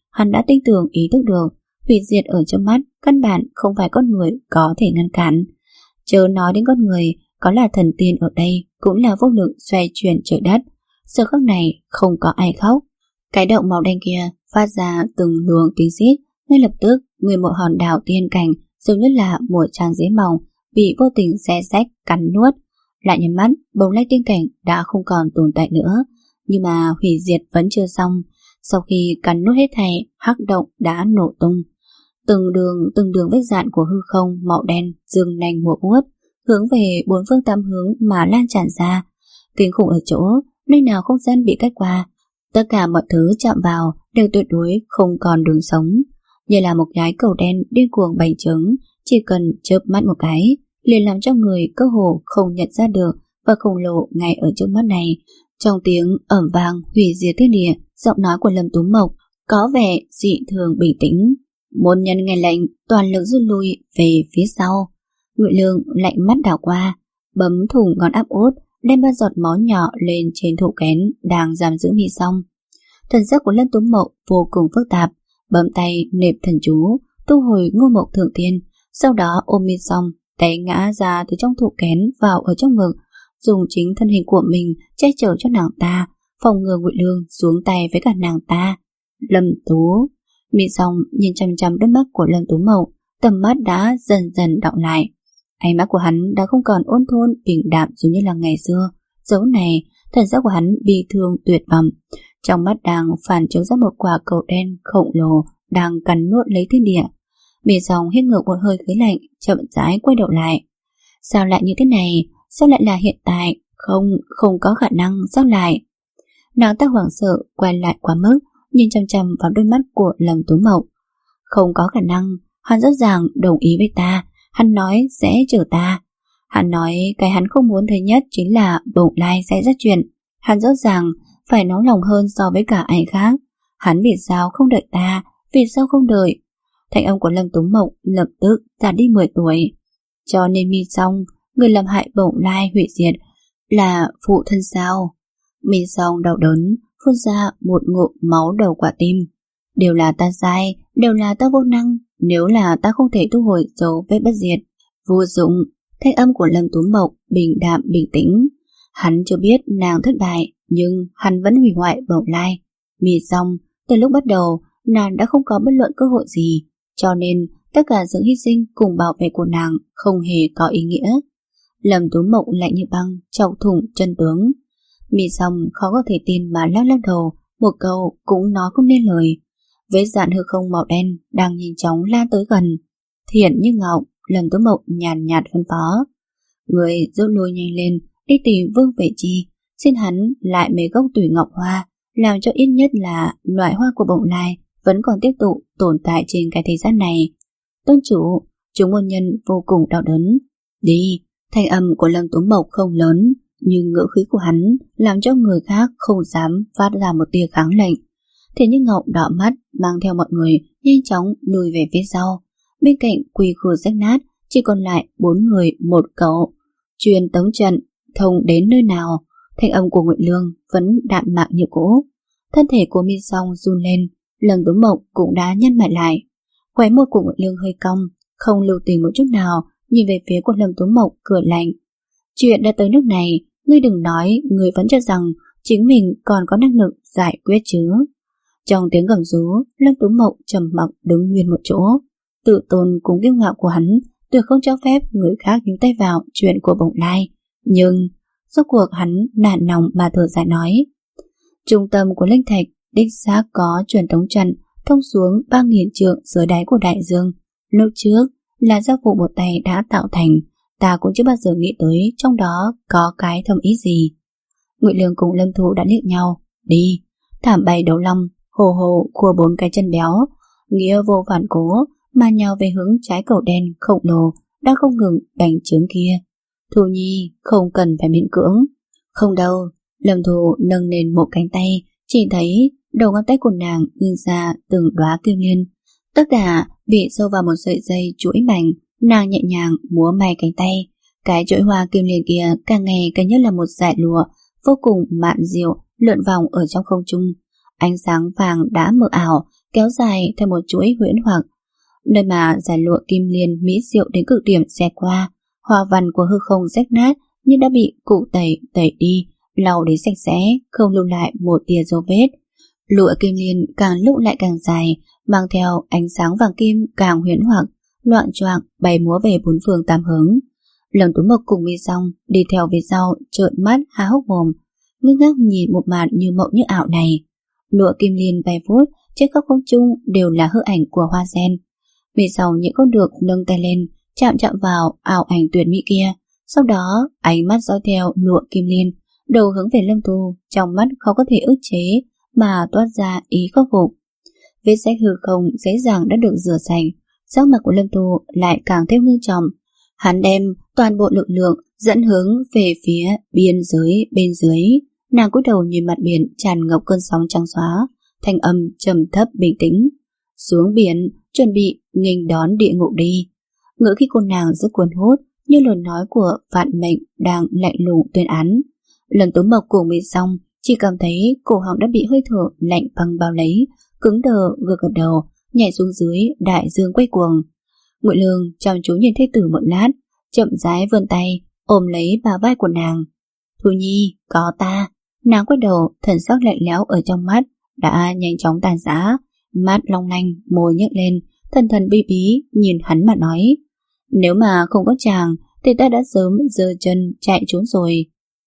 Speaker 1: hắn đã tin tưởng ý thức được hủy diệt ở trước mắt căn bản không phải con người có thể ngăn cản. Chớ nói đến con người, có là thần tiên ở đây cũng là vô lực xoay chuyển trời đất. Giờ khắc này không có ai khóc. Cái động màu đen kia phát ra từng luồng tiếng rít, ngay lập tức nguyên một hòn đảo tiên cảnh giống như là một trang giấy mỏng bị vô tình xé rách cắn nuốt. Lại nhắm mắt, bồng lai tiên cảnh đã không còn tồn tại nữa, nhưng mà hủy diệt vẫn chưa xong. Sau khi cắn nuốt hết thảy, hắc động đã nổ tung. Từng đường từng đường vết dạn của hư không màu đen dương nanh múa vuốt, hướng về bốn phương tám hướng mà lan tràn ra. Kinh khủng ở chỗ nơi nào không gian bị cách qua, tất cả mọi thứ chạm vào đều tuyệt đối không còn đường sống, như là một cái cầu đen điên cuồng bành trướng, chỉ cần chớp mắt một cái liền làm cho người cơ hồ không nhận ra được và khổng lồ ngay ở trước mắt này. Trong tiếng ầm vang hủy diệt thiên địa, giọng nói của Lâm Tú Mộc có vẻ dị thường bình tĩnh. Môn nhân nghe lệnh toàn lực rút lui về phía sau. Ngụy Lương lạnh mắt đảo qua, bấm thủng ngón áp út, đem ba giọt máu nhỏ lên trên thụ kén đang giam giữ Mi Song. Thần sắc của Lâm Tú Mộc vô cùng phức tạp, bấm tay nệp thần chú, thu hồi ngô mộc thượng tiên, sau đó ôm Mi Song té ngã ra từ trong thụ kén vào ở trong ngực, dùng chính thân hình của mình che chở cho nàng ta, phòng ngừa Ngụy Lương xuống tay với cả nàng ta. Lâm Tú Mi Song nhìn chăm chăm đôi mắt của Lâm Tú Mộc, tầm mắt đã dần dần đọng lại. Ánh mắt của hắn đã không còn ôn thôn bình đạm giống như là ngày xưa. Dấu này, thần sắc của hắn bi thương tuyệt vọng, trong mắt đang phản chiếu ra một quả cầu đen khổng lồ đang cắn nuốt lấy thiên địa. Mi Song hít ngược một hơi khí lạnh, chậm rãi quay đầu lại. Sao lại như thế này? Sao lại là hiện tại? Không, không có khả năng. Sao lại? Nàng ta hoảng sợ quay lại quá mức, nhìn chăm chăm vào đôi mắt của Lâm Tú Mộc. Không có khả năng. Hắn rõ ràng đồng ý với ta. Hắn nói sẽ chở ta. Hắn nói cái hắn không muốn thấy nhất chính là Bồng Lai sẽ ra chuyện. Hắn rõ ràng phải nóng lòng hơn so với cả ai khác. Hắn vì sao không đợi ta? Vì sao không đợi? Thanh âm của Lâm Tú Mộc lập tức giảm đi mười tuổi. Cho nên Mi Song, người làm hại Bồng Lai hủy diệt, là phụ thân sao? Mi Song đau đớn, phun ra một ngụm máu đầu quả tim. Đều là ta sai, đều là ta vô năng. Nếu là ta không thể thu hồi dấu vết bất diệt, vô dụng. Thanh âm của Lâm Tú Mộc bình đạm bình tĩnh. Hắn chưa biết nàng thất bại, nhưng hắn vẫn hủy hoại Bồng Lai. Mi Song, từ lúc bắt đầu nàng đã không có bất luận cơ hội gì, cho nên tất cả sự hy sinh cùng bảo vệ của nàng không hề có ý nghĩa. Lâm Tú Mộc lạnh như băng chọc thủng chân tướng. Mi Song khó có thể tin mà lắc lắc đầu, một câu cũng nói không nên lời. Vết dạn hư không màu đen đang nhanh chóng lan tới gần. Thiện như ngọc, Lâm Tú Mộc nhàn nhạt phân phó. Người rút lui nhanh lên, đi tìm Vương Vệ Chi, xin hắn lại mấy gốc tùy ngọc hoa, làm cho ít nhất là loại hoa của Bồng Lai vẫn còn tiếp tục tồn tại trên cái thế gian này. Tôn chủ, chúng môn nhân vô cùng đau đớn. Đi. Thanh âm của Lâm Tú Mộc không lớn, nhưng ngữ khí của hắn làm cho người khác không dám phát ra một tia kháng lệnh. Thiện như ngọc đỏ mắt mang theo mọi người nhanh chóng lùi về phía sau. Bên cạnh quỳ khư rách nát chỉ còn lại bốn người một cậu. Truyền tống trận thông đến nơi nào? Thanh âm của Ngụy Lương vẫn đạm mạc như cũ. Thân thể của Mi Song run lên, Lâm Tú Mộc cũng đã nhăn mặt lại. Khóe môi của Ngụy Lương hơi cong, không lưu tình một chút nào, nhìn về phía của Lâm Tú Mộc cười lạnh. Chuyện đã tới nước này, ngươi đừng nói ngươi vẫn cho rằng chính mình còn có năng lực giải quyết chứ. Trong tiếng gầm rú, Lâm Tú Mộc trầm mặc đứng nguyên một chỗ. Tự tôn cùng kiêu ngạo của hắn tuyệt không cho phép người khác nhúng tay vào chuyện của Bồng Lai. Nhưng rốt cuộc hắn nản lòng mà thở dài nói. Trung tâm của linh thạch đích xác có truyền tống trận thông xuống ba nghìn trượng dưới đáy của đại dương. Lúc trước là gia phụ một tay đã tạo thành, ta cũng chưa bao giờ nghĩ tới trong đó có cái thâm ý gì. Ngụy Lương cùng Lâm Thụ đã liếc nhau. Đi. Thảm bay đấu long hồ hồ khua bốn cái chân béo, nghĩa vô phản cố mà nhào về hướng trái cầu đen khổng lồ đang không ngừng bành trướng kia. Thu Nhi, không cần phải miễn cưỡng. Không đâu. Lâm Thụ nâng lên một cánh tay, chỉ thấy đầu ngón tay của nàng ngưng ra từng đóa kim liên, tất cả bị sâu vào một sợi dây chuỗi mảnh. Nàng nhẹ nhàng múa may cánh tay, cái chuỗi hoa kim liên kia càng ngày càng như là một dải lụa vô cùng mạn diệu lượn vòng ở trong không trung. Ánh sáng vàng đã mờ ảo kéo dài theo một chuỗi huyễn hoặc, nơi mà dải lụa kim liên mỹ diệu đến cực điểm xẹt qua, hoa văn của hư không rách nát như đã bị cụ tẩy tẩy đi, lau đến sạch sẽ, không lưu lại một tia dấu vết. Lụa kim liên càng lúc lại càng dài, mang theo ánh sáng vàng kim càng huyễn hoặc, loạn choạng bay múa về bốn phương tám hướng. Lâm Tú Mộc cùng Mi Song đi theo phía sau, trợn mắt há hốc mồm, ngước ngác nhìn một màn như mộng như ảo này. Lụa kim liên bay vút trên khắp không trung đều là hư ảnh của hoa sen. Mi Song nhịn không được nâng tay lên, chạm chạm vào ảo ảnh tuyệt mỹ kia. Sau đó ánh mắt dõi theo lụa kim liên, đầu hướng về Lâm Tu, trong mắt khó có thể ức chế mà toát ra ý khắc phục. Vết rách hư không dễ dàng đã được rửa sạch, sắc mặt của Lâm Tu lại càng thêm ngưng trọng. Hắn đem toàn bộ lực lượng dẫn hướng về phía biên giới bên dưới. Nàng cúi đầu nhìn mặt biển tràn ngập cơn sóng trắng xóa, thanh âm trầm thấp bình tĩnh. Xuống biển, chuẩn bị nghênh đón địa ngục đi. Ngữ khí cô nàng rất cuốn hút, như lời nói của vạn mệnh đang lạnh lùng tuyên án. Lần Tú Mộc cùng Mi Song chỉ cảm thấy cổ họng đã bị hơi thở lạnh băng bao lấy, cứng đờ gật gật đầu, nhảy xuống dưới đại dương quay cuồng. Ngụy Lương chăm chú nhìn thê tử một lát, chậm rãi vươn tay ôm lấy bả vai của nàng. Thu Nhi, có ta. Nàng quay đầu, thần sắc lạnh lẽo ở trong mắt đã nhanh chóng tàn rã, mắt long lanh, môi nhếch lên, thần thần bí bí nhìn hắn mà nói: nếu mà không có chàng thì ta đã sớm giơ chân chạy trốn rồi.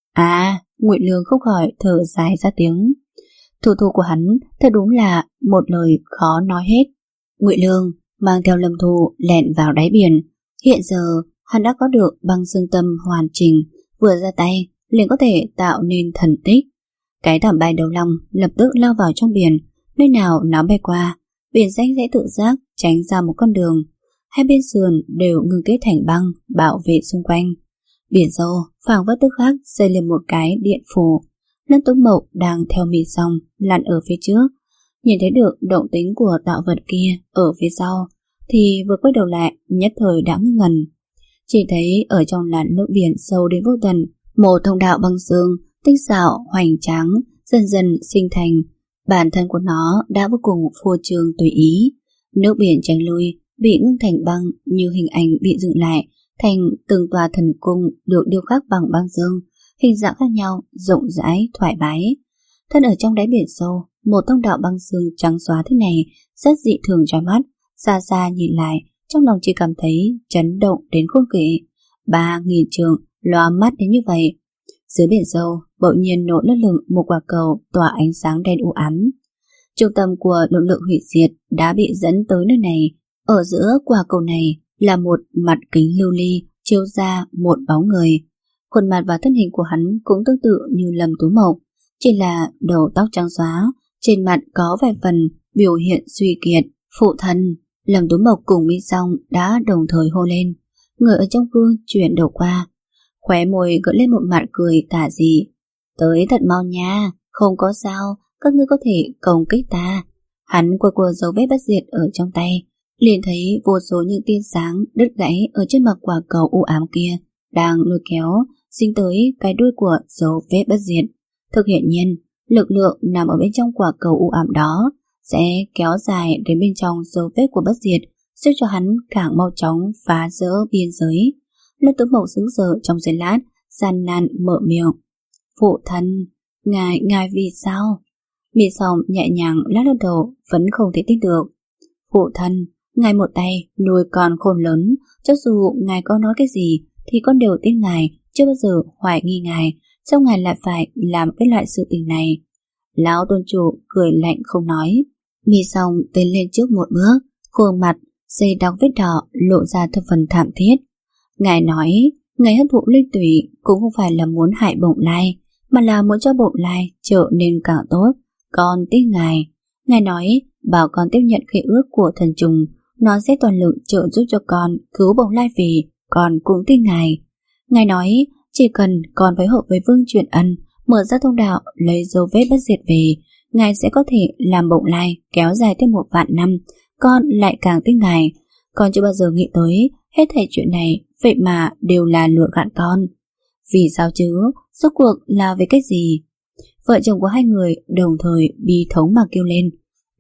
Speaker 1: À, Ngụy Lương không khỏi thở dài ra tiếng. Thủ thủ của hắn thật đúng là một lời khó nói hết. Ngụy Lương mang theo Lâm Thu lẹn vào đáy biển. Hiện giờ hắn đã có được băng xương tâm hoàn chỉnh, vừa ra tay liền có thể tạo nên thần tích. Cái thảm bài đầu lòng lập tức lao vào trong biển, nơi nào nó bay qua, biển rách dễ tự giác tránh ra một con đường. Hai bên sườn đều ngừng kết thành băng bảo vệ xung quanh. Biển sâu phảng phất tức khắc xây lên một cái điện phủ. Lâm Tú Mộc đang theo Mi Song lặn ở phía trước, nhìn thấy được động tính của tạo vật kia ở phía sau, thì vừa quay đầu lại nhất thời đã ngơ ngẩn. Chỉ thấy ở trong làn nước biển sâu đến vô tận, một thông đạo băng xương tinh xảo hoành tráng dần dần sinh thành. Bản thân của nó đã vô cùng phô trương tùy ý. Nước biển tránh lui, bị ngưng thành băng, như hình ảnh bị dựng lại thành từng tòa thần cung được điêu khắc bằng băng dương, hình dạng khác nhau, rộng rãi, thoải mái. Thân ở trong đáy biển sâu, một thông đạo băng xương trắng xóa thế này rất dị thường chói mắt. Xa xa nhìn lại, trong lòng chỉ cảm thấy chấn động đến khôn kể. Ba nghìn trường lóa mắt đến như vậy. Dưới biển sâu bỗng nhiên nổi lơ lửng một quả cầu tỏa ánh sáng đen u ám. Trung tâm của lực lượng hủy diệt đã bị dẫn tới nơi này. Ở giữa quả cầu này là một mặt kính lưu ly chiếu ra một bóng người. Khuôn mặt và thân hình của hắn cũng tương tự như Lâm Tú Mộc, chỉ là đầu tóc trắng xóa, trên mặt có vài phần biểu hiện suy kiệt. Phụ thân. Lâm Tú Mộc cùng Mi Song đã đồng thời hô lên. Người ở trong gương chuyển đầu qua, khóe môi gợi lên một mặt cười tà dị. Tới thật mau nha, không có sao, các ngươi có thể công kích ta. Hắn quơ quơ dấu vết bất diệt ở trong tay, liền thấy vô số những tia sáng đứt gãy ở trên mặt quả cầu u ám kia đang lôi kéo dính tới cái đuôi của dấu vết bất diệt. Thực hiện nhiên, lực lượng nằm ở bên trong quả cầu u ám đó sẽ kéo dài đến bên trong dấu vết của bất diệt, giúp cho hắn càng mau chóng phá vỡ biên giới. Lâm Tú Mộc sững sờ trong giây lát, gian nan mở miệng. Phụ thân, ngài, ngài vì sao? Mi Song nhẹ nhàng lắc lắc đầu, vẫn không thể tin được. Phụ thân, ngài một tay nuôi con khôn lớn, cho dù ngài có nói cái gì thì con đều tin ngài, chưa bao giờ hoài nghi ngài. Sao ngài lại phải làm cái loại sự tình này? Lão tôn chủ cười lạnh không nói. Mi Song tiến lên trước một bước, khuôn mặt dây đau vết đỏ lộ ra thập phần thảm thiết. Ngài nói, ngài hấp thụ linh tủy cũng không phải là muốn hại Bổng Lai, mà là muốn cho Bổng Lai trở nên càng tốt. Con tin ngài. Ngài nói bảo con tiếp nhận khế ước của thần trùng, nó sẽ toàn lực trợ giúp cho con cứu Bổng Lai về. Con cũng tin ngài. Ngài nói chỉ cần con phối hợp với Vương Truyền Ân mở ra thông đạo lấy dấu vết bất diệt về, ngài sẽ có thể làm Bổng Lai kéo dài thêm một vạn năm. Con lại càng tin ngài. Con chưa bao giờ nghĩ tới hết thảy chuyện này vậy mà đều là lừa gạt con. Vì sao chứ? Rốt cuộc là về cái gì? Vợ chồng của hai người đồng thời bi thống mà kêu lên.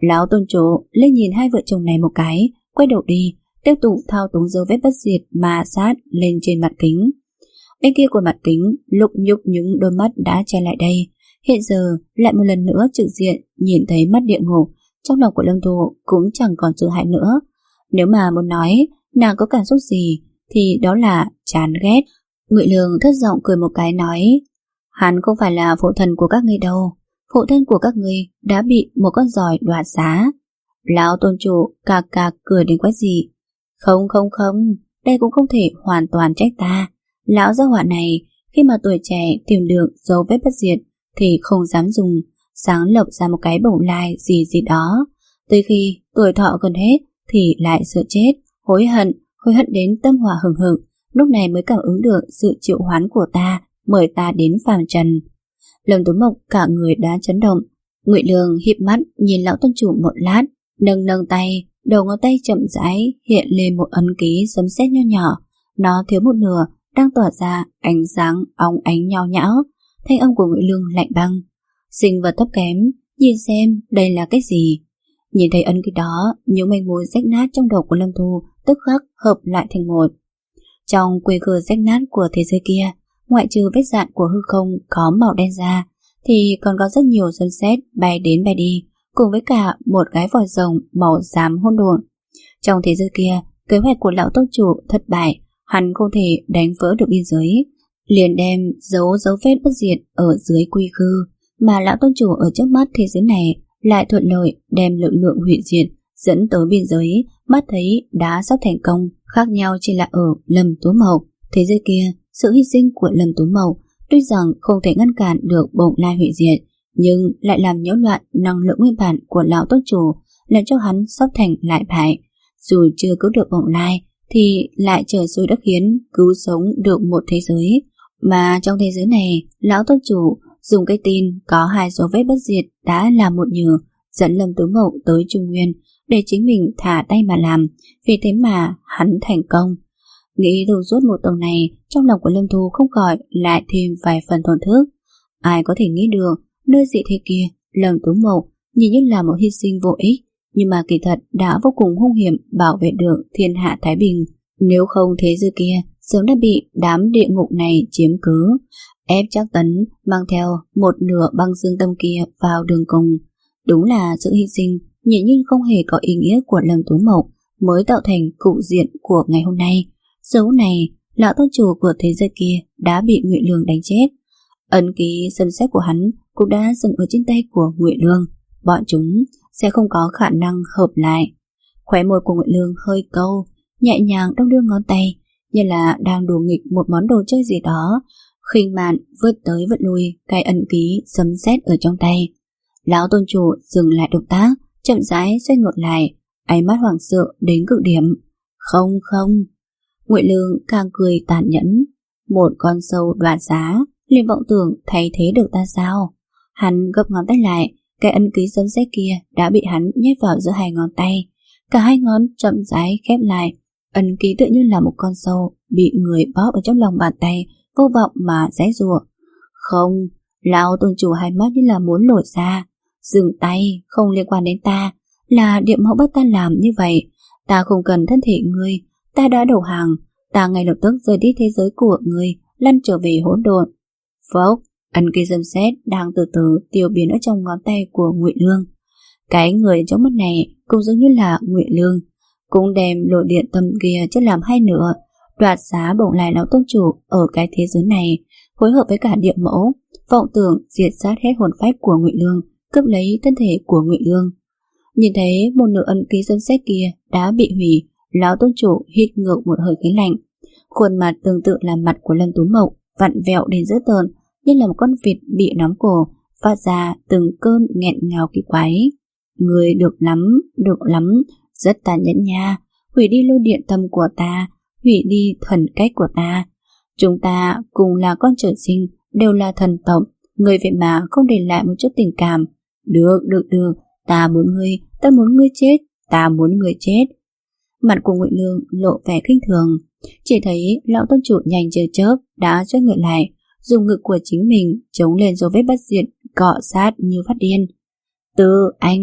Speaker 1: Lão tôn chủ lên nhìn hai vợ chồng này một cái, quay đầu đi, tiếp tục thao túng dấu vết bất diệt mà sát lên trên mặt kính. Bên kia của mặt kính lục nhục những đôi mắt đã che lại đây, hiện giờ lại một lần nữa trực diện nhìn thấy mắt địa ngục. Trong lòng của Lâm Thu cũng chẳng còn sợ hãi nữa. Nếu mà muốn nói nàng có cảm xúc gì thì đó là chán ghét. Ngụy Lương thất giọng cười một cái nói, hắn không phải là phụ thần của các ngươi đâu, phụ thân của các ngươi đã bị một con giòi đoạt xá. Lão tôn chủ cạc cạc cười đến quái gì. Không không không, đây cũng không thể hoàn toàn trách ta. Lão gia hỏa này khi mà tuổi trẻ tìm được dấu vết bất diệt thì không dám dùng, sáng lập ra một cái bổng lai gì gì đó. Tới khi tuổi thọ gần hết thì lại sợ chết, hối hận, hối hận đến tâm hỏa hừng hực, lúc này mới cảm ứng được sự triệu hoán của ta, mời ta đến phàm trần. Lâm Tú Mộc cả người đã chấn động. Ngụy Lương híp mắt nhìn lão tôn chủ một lát, nâng nâng tay, đầu ngón tay chậm rãi hiện lên một ấn ký sấm sét nho nhỏ, nó thiếu một nửa đang tỏa ra ánh sáng óng ánh nhao nhão. Thanh âm của Ngụy Lương lạnh băng, sinh vật thấp kém, nhìn xem đây là cái gì. Nhìn thấy ấn ký đó, những manh mối rách nát trong đầu của Lâm Thu tức khắc hợp lại thành một. Trong quê cờ rách nát của thế giới kia, ngoại trừ vết dạn của hư không có màu đen ra, thì còn có rất nhiều sấm sét bay đến bay đi, cùng với cả một cái vòi rồng màu xám hỗn độn. Trong thế giới kia, kế hoạch của lão tông chủ thất bại, hắn không thể đánh vỡ được biên giới, liền đem giấu dấu vết bất diệt ở dưới quy khư, mà lão tôn chủ ở trước mắt thế giới này lại thuận lợi đem lực lượng hủy diệt dẫn tới biên giới, mắt thấy đã sắp thành công. Khác nhau chỉ là ở Lâm Tú Mộc. Thế giới kia, sự hy sinh của Lâm Tú Mộc tuy rằng không thể ngăn cản được bổng lai hủy diệt, nhưng lại làm nhiễu loạn năng lượng nguyên bản của lão tôn chủ, làm cho hắn sắp thành lại bại. Dù chưa cứu được bổng lai thì lại trời xui đất khiến cứu sống được một thế giới. Mà trong thế giới này, lão tôn chủ dùng cái tin có hai dấu vết bất diệt đã là một nhờ, dẫn Lâm Tú Mộc tới Trung Nguyên để chính mình thả tay mà làm, vì thế mà hắn thành công. Nghĩ đủ suốt một tuần này, trong lòng của Lâm Thu không khỏi lại thêm vài phần thổn thức. Ai có thể nghĩ được, nơi dị thế kia, Lâm Tú Mộc nhìn như là một hy sinh vô ích, nhưng mà kỳ thật đã vô cùng hung hiểm bảo vệ được thiên hạ Thái Bình. Nếu không thế giới kia sớm đã bị đám địa ngục này chiếm cứ, ép Trác Tấn mang theo một nửa băng dương tâm kia vào đường cùng. Đúng là sự hy sinh nhìn như không hề có ý nghĩa của Lâm Tú Mộc mới tạo thành cục diện của ngày hôm nay. Giờ phút này, lão tôn chủ của thế giới kia đã bị Ngụy Lương đánh chết. Ấn ký sấm sét của hắn cũng đã dừng ở trên tay của Ngụy Lương. Bọn chúng sẽ không có khả năng hợp lại. Khóe môi của Ngụy Lương hơi câu, nhẹ nhàng đong đưa ngón tay, như là đang đùa nghịch một món đồ chơi gì đó, khinh mạn vượt tới vượt lui cái ấn ký sấm sét ở trong tay. Lão tôn chủ dừng lại động tác, chậm rãi xoay ngược lại, ánh mắt hoảng sợ đến cực điểm. Không không, Ngụy Lương càng cười tàn nhẫn. Một con sâu đoạt giá liền vọng tưởng thay thế được ta sao? Hắn gập ngón tay lại, cái ấn ký sấm sét kia đã bị hắn nhét vào giữa hai ngón tay. Cả hai ngón chậm rãi khép lại, ấn ký tựa như là một con sâu bị người bóp ở trong lòng bàn tay, vô vọng mà giãy giụa. Không, lão tôn chủ hai mắt như là muốn lồi ra. Dừng tay, không liên quan đến ta, là địa mẫu bắt ta làm như vậy. Ta không cần thân thể ngươi, ta đã đầu hàng, ta ngay lập tức rời đi thế giới của ngươi, lăn trở về hỗn độn. Phốc, ấn ký sấm sét đang từ từ tiêu biến ở trong ngón tay của Ngụy Lương. Cái người trong mắt này cũng giống như là Ngụy Lương, cũng đem lôi điện tâm kia chất làm hai nửa, đoạt giá bổng lai lão tôn chủ ở cái thế giới này, phối hợp với cả địa mẫu, vọng tưởng diệt sát hết hồn phách của Ngụy Lương, cướp lấy thân thể của Ngụy Lương. Nhìn thấy một nửa ấn ký sấm sét kia đã bị hủy, lão tôn chủ hít ngược một hơi khí lạnh. Khuôn mặt tương tự là mặt của Lâm Tú Mộc, vặn vẹo đến dữ tợn, như là một con vịt bị nắm cổ, phát ra từng cơn nghẹn ngào kỳ quái. Người được lắm, được lắm, rất tàn nhẫn nha, hủy đi lôi điện tâm của ta, hủy đi thần cách của ta. Chúng ta cùng là con trời sinh, đều là thần tộc, người vậy mà không để lại một chút tình cảm. Được, được, được, ta muốn ngươi, ta muốn ngươi chết, ta muốn ngươi chết. Mặt của Ngụy Lương lộ vẻ khinh thường, chỉ thấy lão tôn chủ nhanh chớp chớp đã xoay người lại, dùng ngực của chính mình chống lên dấu vết bất diệt, cọ sát như phát điên. Tư anh,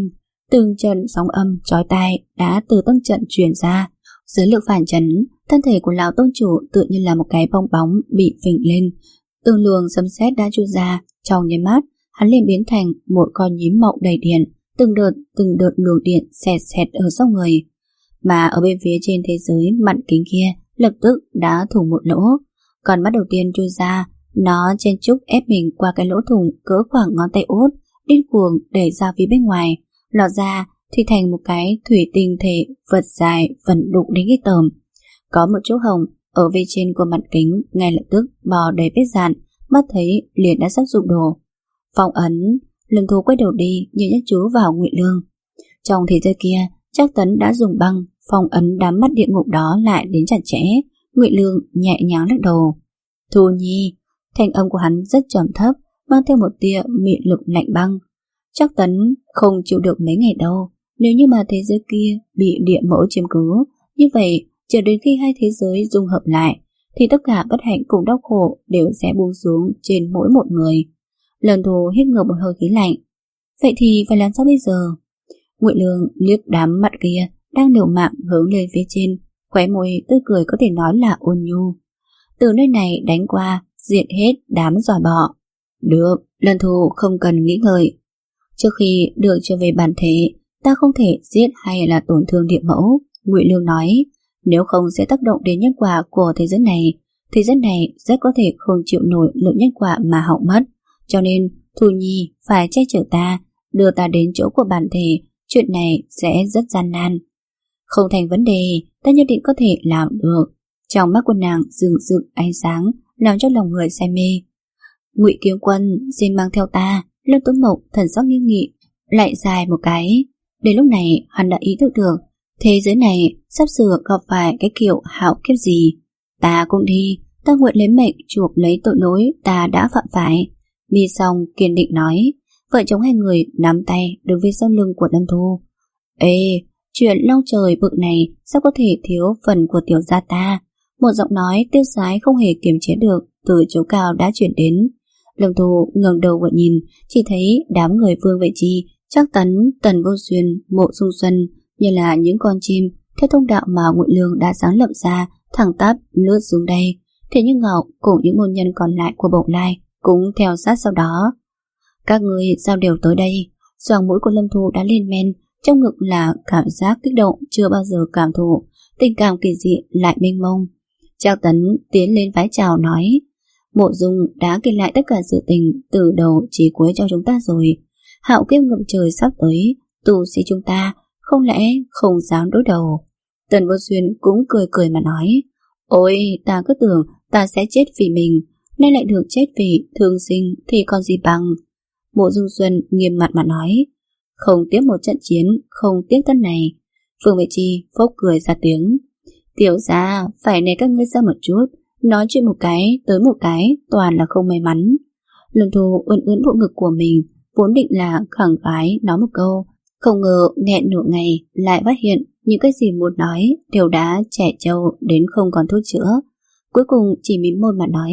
Speaker 1: Từng trận sóng âm chói tai đã từ tâm trận truyền ra. Dưới lực phản chấn, thân thể của lão tôn chủ tựa như là một cái bong bóng bị phình lên. Từng luồng sấm sét đã chui ra, trong nháy mắt hắn liền biến thành một con nhím mộng đầy điện, từng đợt từng đợt luồng điện xẹt xẹt ở sau người. Mà ở bên phía trên thế giới mặn kính kia lập tức đã thủng một lỗ. Còn mắt đầu tiên chui ra, nó chen chúc ép mình qua cái lỗ thủng cỡ khoảng ngón tay út, điên cuồng đẩy ra phía bên ngoài, lọt ra thì thành một cái thủy tinh thể vật dài vần đục đến ghê tởm. Có một chỗ hồng ở bên trên của mặt kính ngay lập tức bò đầy vết dạn, mắt thấy liền đã sắp sụp đổ. Phong ấn, Lâm Thu quay đầu đi nhìn nhắc chú vào Ngụy Lương. Trong thế giới kia, Trác Tấn đã dùng băng phong ấn đám mắt địa ngục đó lại đến chặt chẽ. Ngụy Lương nhẹ nhàng lắc đầu. Thu Nhi, thanh âm của hắn rất trầm thấp, mang theo một tia mị lực lạnh băng. Trác Tấn không chịu được mấy ngày đâu. Nếu như mà thế giới kia bị địa mẫu chiếm cứ, như vậy chờ đến khi hai thế giới dung hợp lại thì tất cả bất hạnh cùng đau khổ đều sẽ buông xuống trên mỗi một người. Lần Thù hít ngược một hơi khí lạnh. Vậy thì phải làm sao bây giờ? Ngụy Lương liếc đám mặt kia đang liều mạng hướng lên phía trên, khóe môi tươi cười có thể nói là ôn nhu. Từ nơi này đánh qua, diệt hết đám giỏi bọ. Được, Lần Thù không cần nghĩ ngợi. Trước khi được trở về bản thể, ta không thể giết hay là tổn thương địa mẫu, Ngụy Lương nói. Nếu không sẽ tác động đến nhân quả của thế giới này. Thế giới này rất có thể không chịu nổi lượng nhân quả mà hỏng mất. Cho nên Thu Nhi phải che chở ta, đưa ta đến chỗ của bản thể. Chuyện này sẽ rất gian nan. Không thành vấn đề, ta nhất định có thể làm được. Trong mắt của nàng rừng rực ánh sáng, làm cho lòng người say mê. Ngụy Kiếm Quân xin mang theo ta. Lâm Tuấn Mộc thần sắc nghiêm nghị, lại dài một cái. Đến lúc này hắn đã ý thức được thế giới này sắp sửa gặp phải cái kiểu hạo kiếp gì. Ta cũng đi, ta nguyện lấy mệnh chuộc lấy tội lỗi ta đã phạm phải. Mi Song kiên định nói. Vợ chồng hai người nắm tay đứng phía sau lưng của Lâm Thu. Ê, chuyện long trời bực này sao có thể thiếu phần của tiểu gia ta? Một giọng nói tiêu sái không hề kiềm chế được từ chỗ cao đã chuyển đến. Lâm Thu ngẩng đầu vừa nhìn, chỉ thấy đám người Vương Vệ Chi, Trác Tấn, Tần Vô Xuyên, Mộ Dung Xuân như là những con chim theo thông đạo mà Ngụy Lương đã sáng lập ra, thẳng tắp lướt xuống đây. Thế nhưng Ngọc cùng những môn nhân còn lại của Bổng Lai cũng theo sát sau đó. Các người sao đều tới đây? Xoàng mũi của Lâm Thu đã lên men, trong ngực là cảm giác kích động chưa bao giờ cảm thụ, tình cảm kỳ dị lại mênh mông. Trác Tấn tiến lên vái chào nói. Mộ Dung đã kể lại tất cả sự tình từ đầu chí cuối cho chúng ta rồi. Hạo kiếp ngập trời sắp tới, tu sĩ chúng ta không lẽ không dám đối đầu? Tần Vô Xuyên cũng cười cười mà nói. Ôi, ta cứ tưởng ta sẽ chết vì mình, nay lại được chết vì thương sinh thì còn gì bằng. Mộ Dung Xuân nghiêm mặt mà nói. Không tiếp một trận chiến, không tiếc thân này. Phương Vệ Chi phốc cười ra tiếng. Tiểu gia, phải nể các ngươi ra một chút. Nói chuyện một cái tới một cái toàn là không may mắn. Lâm Thu ươn ươn bộ ngực của mình, vốn định là khẳng khái nói một câu, không ngờ nghẹn nửa ngày lại phát hiện những cái gì muốn nói đều đã trẻ trâu đến không còn thuốc chữa. Cuối cùng chỉ mím môi mà nói.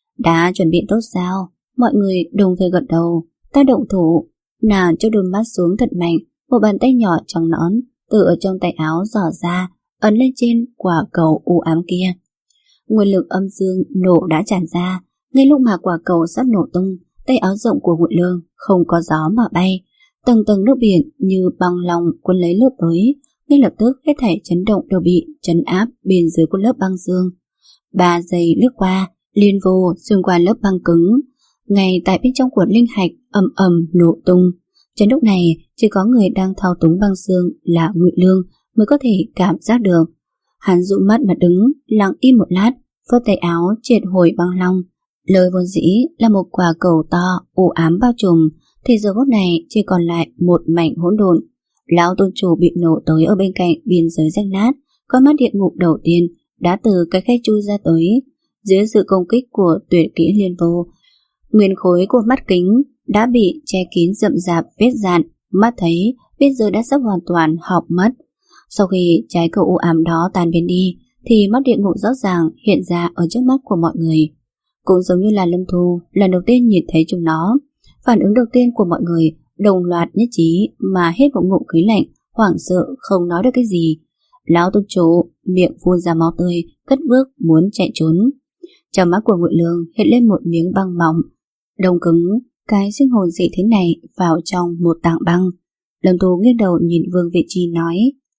Speaker 1: Đã chuẩn bị tốt sao? Mọi người đồng thời gật đầu. Ta động thủ. Nàng cho đôi mắt xuống thật mạnh, một bàn tay nhỏ trắng nõn từ ở trong tay áo giỏ ra, ấn lên trên quả cầu u ám kia. Nguyên lực âm dương nổ đã tràn ra. Ngay lúc mà quả cầu sắp nổ tung, tay áo rộng của Ngụy Lương không có gió mà bay. Tầng tầng nước biển như băng lòng cuốn lấy lướt tới. Ngay lập tức hết thảy chấn động đều bị trấn áp bên dưới của lớp băng dương. Ba giây lướt qua, liên vô xuyên qua lớp băng cứng. Ngay tại bên trong của linh hạch ầm ầm nổ tung. Trên lúc này chỉ có người đang thao túng băng dương là Ngụy Lương mới có thể cảm giác được. Hắn dụ mắt mà đứng, lặng im một lát, vớt tay áo triệt hồi băng long. Lời vốn dĩ là một quả cầu to u ám bao trùm, thì giờ phút này chỉ còn lại một mảnh hỗn độn. Lão tôn chủ bị nổ tới ở bên cạnh biên giới rách nát, con mắt địa ngục đầu tiên đã từ cái khe chui ra tới. Dưới sự công kích của tuyệt kỹ liên vô, nguyên khối của mắt kính đã bị che kín rậm rạp vết dạn, mắt thấy bây giờ đã sắp hoàn toàn hỏng mất. Sau khi trái cầu u ám đó tan biến đi, thì mắt địa ngục rõ ràng hiện ra ở trước mắt của mọi người. Cũng giống như là Lâm Thu lần đầu tiên nhìn thấy chúng nó, phản ứng đầu tiên của mọi người đồng loạt nhất trí mà hết một ngụm khí lạnh, hoảng sợ không nói được cái gì. Lão túc chủ miệng phun ra máu tươi, cất bước muốn chạy trốn. Trong mắt của Ngụy Lương hiện lên một miếng băng mỏng, đông cứng, cái sinh hồn dị thế này vào trong một tảng băng. Lâm Thu nghiêng đầu nhìn Vương Vị Chi nói,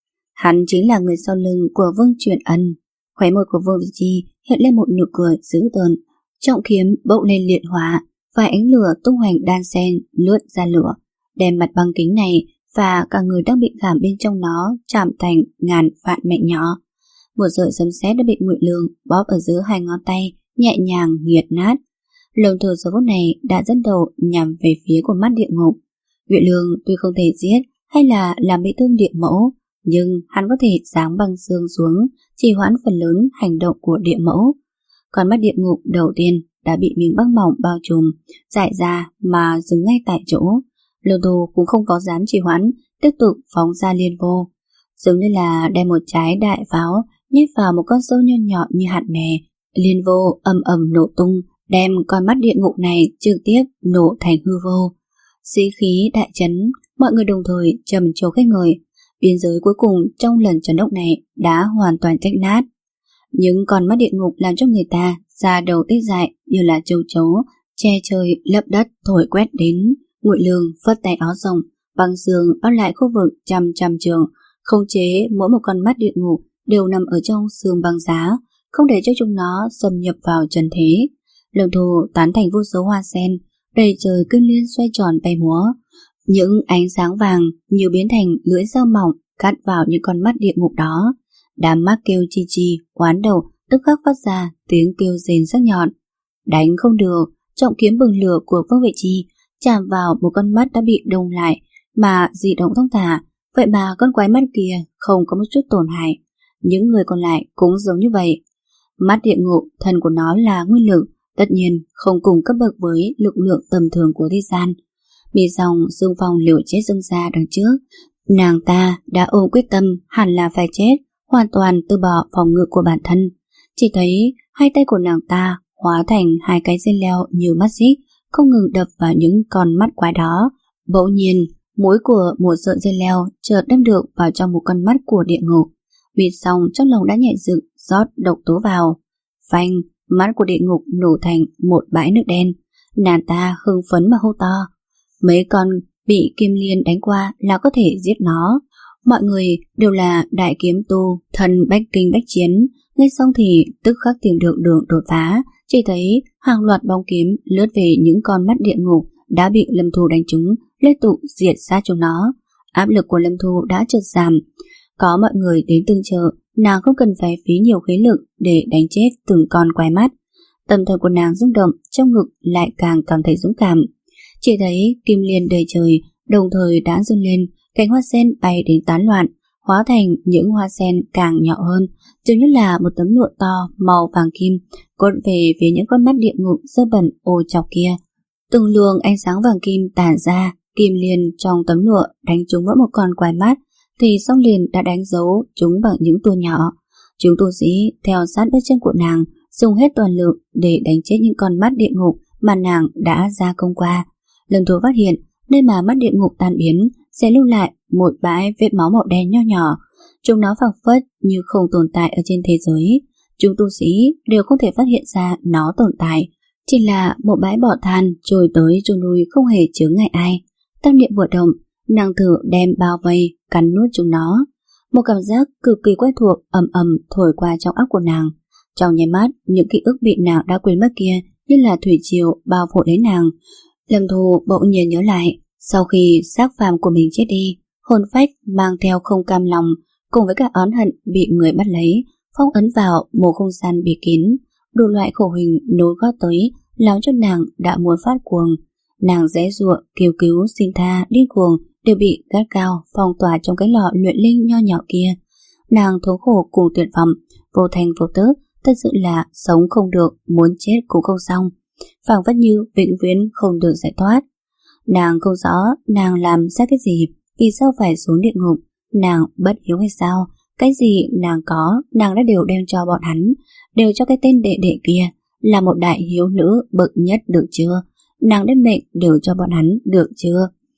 Speaker 1: hắn chính là người sau lưng của Vương Truyền Ân. Khóe môi của Vương Vị Chi hiện lên một nụ cười dữ tợn, trọng kiếm bốc lên liệt hỏa, vài ánh lửa tung hoành đan xen lướt ra lửa, đem mặt băng kính này và cả người đang bị khảm bên trong nó chạm thành ngàn vạn mảnh nhỏ. Một sợi sấm sét đã bị Ngụy Lương bóp ở giữa hai ngón tay, nhẹ nhàng nghiệt nát. Lâm Thu giờ phút này đã dẫn đầu nhằm về phía của mắt địa ngục. Ngụy Lương tuy không thể giết hay là làm bị thương địa mẫu, nhưng hắn có thể giáng băng xương xuống, trì hoãn phần lớn hành động của địa mẫu. Còn mắt địa ngục đầu tiên đã bị miếng băng mỏng bao trùm, dại ra mà dừng ngay tại chỗ. Lâm Thu cũng không có dám trì hoãn, tiếp tục phóng ra liên vô, giống như là đem một trái đại pháo nhét vào một con sâu nho nhỏ như hạt mè. Liên vô ầm ầm nổ tung, đem con mắt địa ngục này trực tiếp nổ thành hư vô. Sĩ khí đại chấn, mọi người đồng thời trầm trồ khen ngợi. Biên giới cuối cùng trong lần chấn động này đã hoàn toàn tách nát. Những con mắt địa ngục làm cho người ta da đầu tê dại như là châu chấu, che trời lấp đất thổi quét đến. Ngụy Lương phất tay áo rộng, băng sương bao lại khu vực trăm trăm trường, khống chế mỗi một con mắt địa ngục đều nằm ở trong xương băng giá, không để cho chúng nó xâm nhập vào trần thế. Lâm Thu tán thành vô số hoa sen, đầy trời kinh liên xoay tròn bay múa. Những ánh sáng vàng nhiều biến thành lưỡi dao mỏng cắt vào những con mắt địa ngục đó. Đám mắt kêu chi chi, oán đầu, tức khắc phát ra tiếng kêu rền sắc nhọn. Đánh không được, trọng kiếm bừng lửa của Vương Vệ Chi chạm vào một con mắt đã bị đông lại mà dị động thong thả. Vậy mà con quái mắt kia không có một chút tổn hại. Những người còn lại cũng giống như vậy. Mắt địa ngục, thần của nó là nguyên lực, tất nhiên không cùng cấp bậc với lực lượng tầm thường của thế gian. Bị dòng Dương Phong liều chết dâng ra đằng trước, nàng ta đã ôm quyết tâm hẳn là phải chết, hoàn toàn từ bỏ phòng ngự của bản thân. Chỉ thấy hai tay của nàng ta hóa thành hai cái dây leo như mắt xích, không ngừng đập vào những con mắt quái đó. Bỗng nhiên, mũi của một sợi dây leo chợt đâm được vào trong một con mắt của địa ngục. Bị xong trong lòng đã nhẹ dựng, rót độc tố vào. Phanh, mắt của địa ngục nổ thành một bãi nước đen. Nàng ta hưng phấn mà hô to, mấy con bị kim liên đánh qua là có thể giết nó. Mọi người đều là đại kiếm tu, thần bách kinh bách chiến. Ngay xong thì tức khắc tìm được đường đột phá. Chỉ thấy hàng loạt bóng kiếm lướt về những con mắt địa ngục đã bị Lâm Thu đánh trúng, liên tục diệt sát chúng nó. Áp lực của Lâm Thu đã chợt giảm. Có mọi người đến tương trợ, nàng không cần phải phí nhiều khí lực để đánh chết từng con quái mắt. Tâm thần của nàng rung động, trong ngực lại càng cảm thấy dũng cảm. Chỉ thấy kim liên đầy trời đồng thời đã dâng lên, cánh hoa sen bay đến tán loạn, hóa thành những hoa sen càng nhỏ hơn, giống như là một tấm lụa to màu vàng kim cuốn về phía những con mắt địa ngục dơ bẩn ô chọc kia. Từng luồng ánh sáng vàng kim tản ra, kim liên trong tấm lụa đánh trúng mỗi một con quái mắt, thì song liền đã đánh dấu chúng bằng những tua nhỏ. Chúng tu sĩ theo sát bước chân của nàng, dùng hết toàn lực để đánh chết những con mắt địa ngục mà nàng đã ra công qua. Lâm Thu phát hiện nơi mà mắt địa ngục tan biến sẽ lưu lại một bãi vết máu màu đen nho nhỏ. Chúng nó phảng phất như không tồn tại ở trên thế giới. Chúng tu sĩ đều không thể phát hiện ra nó tồn tại, chỉ là một bãi bọ than trôi tới trôi lui không hề chướng ngại ai. Tâm niệm vừa động, nàng thử đem bao vây cắn nuốt chúng nó. Một cảm giác cực kỳ quen thuộc ầm ầm thổi qua trong óc của nàng. Trong nháy mắt, những ký ức bị nàng đã quên mất kia như là thủy triều bao phủ lấy nàng. Lâm Thu bỗng nhiên nhớ lại, sau khi xác phàm của mình chết đi, hồn phách mang theo không cam lòng cùng với cả oán hận bị người bắt lấy, phong ấn vào một không gian bị kín. Đủ loại khổ hình nối gót tới làm cho nàng đã muốn phát cuồng. Nàng giãy giụa, kêu cứu, xin tha, điên cuồng đều bị gắt cao phong tỏa trong cái lọ luyện linh nho nhỏ kia. Nàng thống khổ cùng tuyệt vọng, vô thành vô tức, thật sự là sống không được, muốn chết cũng không xong, phảng phất như vĩnh viễn không được giải thoát. Nàng không rõ nàng làm sai cái gì, vì sao phải xuống địa ngục. Nàng bất hiếu hay sao? Cái gì nàng có, nàng đã đều đem cho bọn hắn, đều cho cái tên đệ đệ kia, là một đại hiếu nữ bậc nhất được chưa? Nàng đem mệnh đều cho bọn hắn được chưa?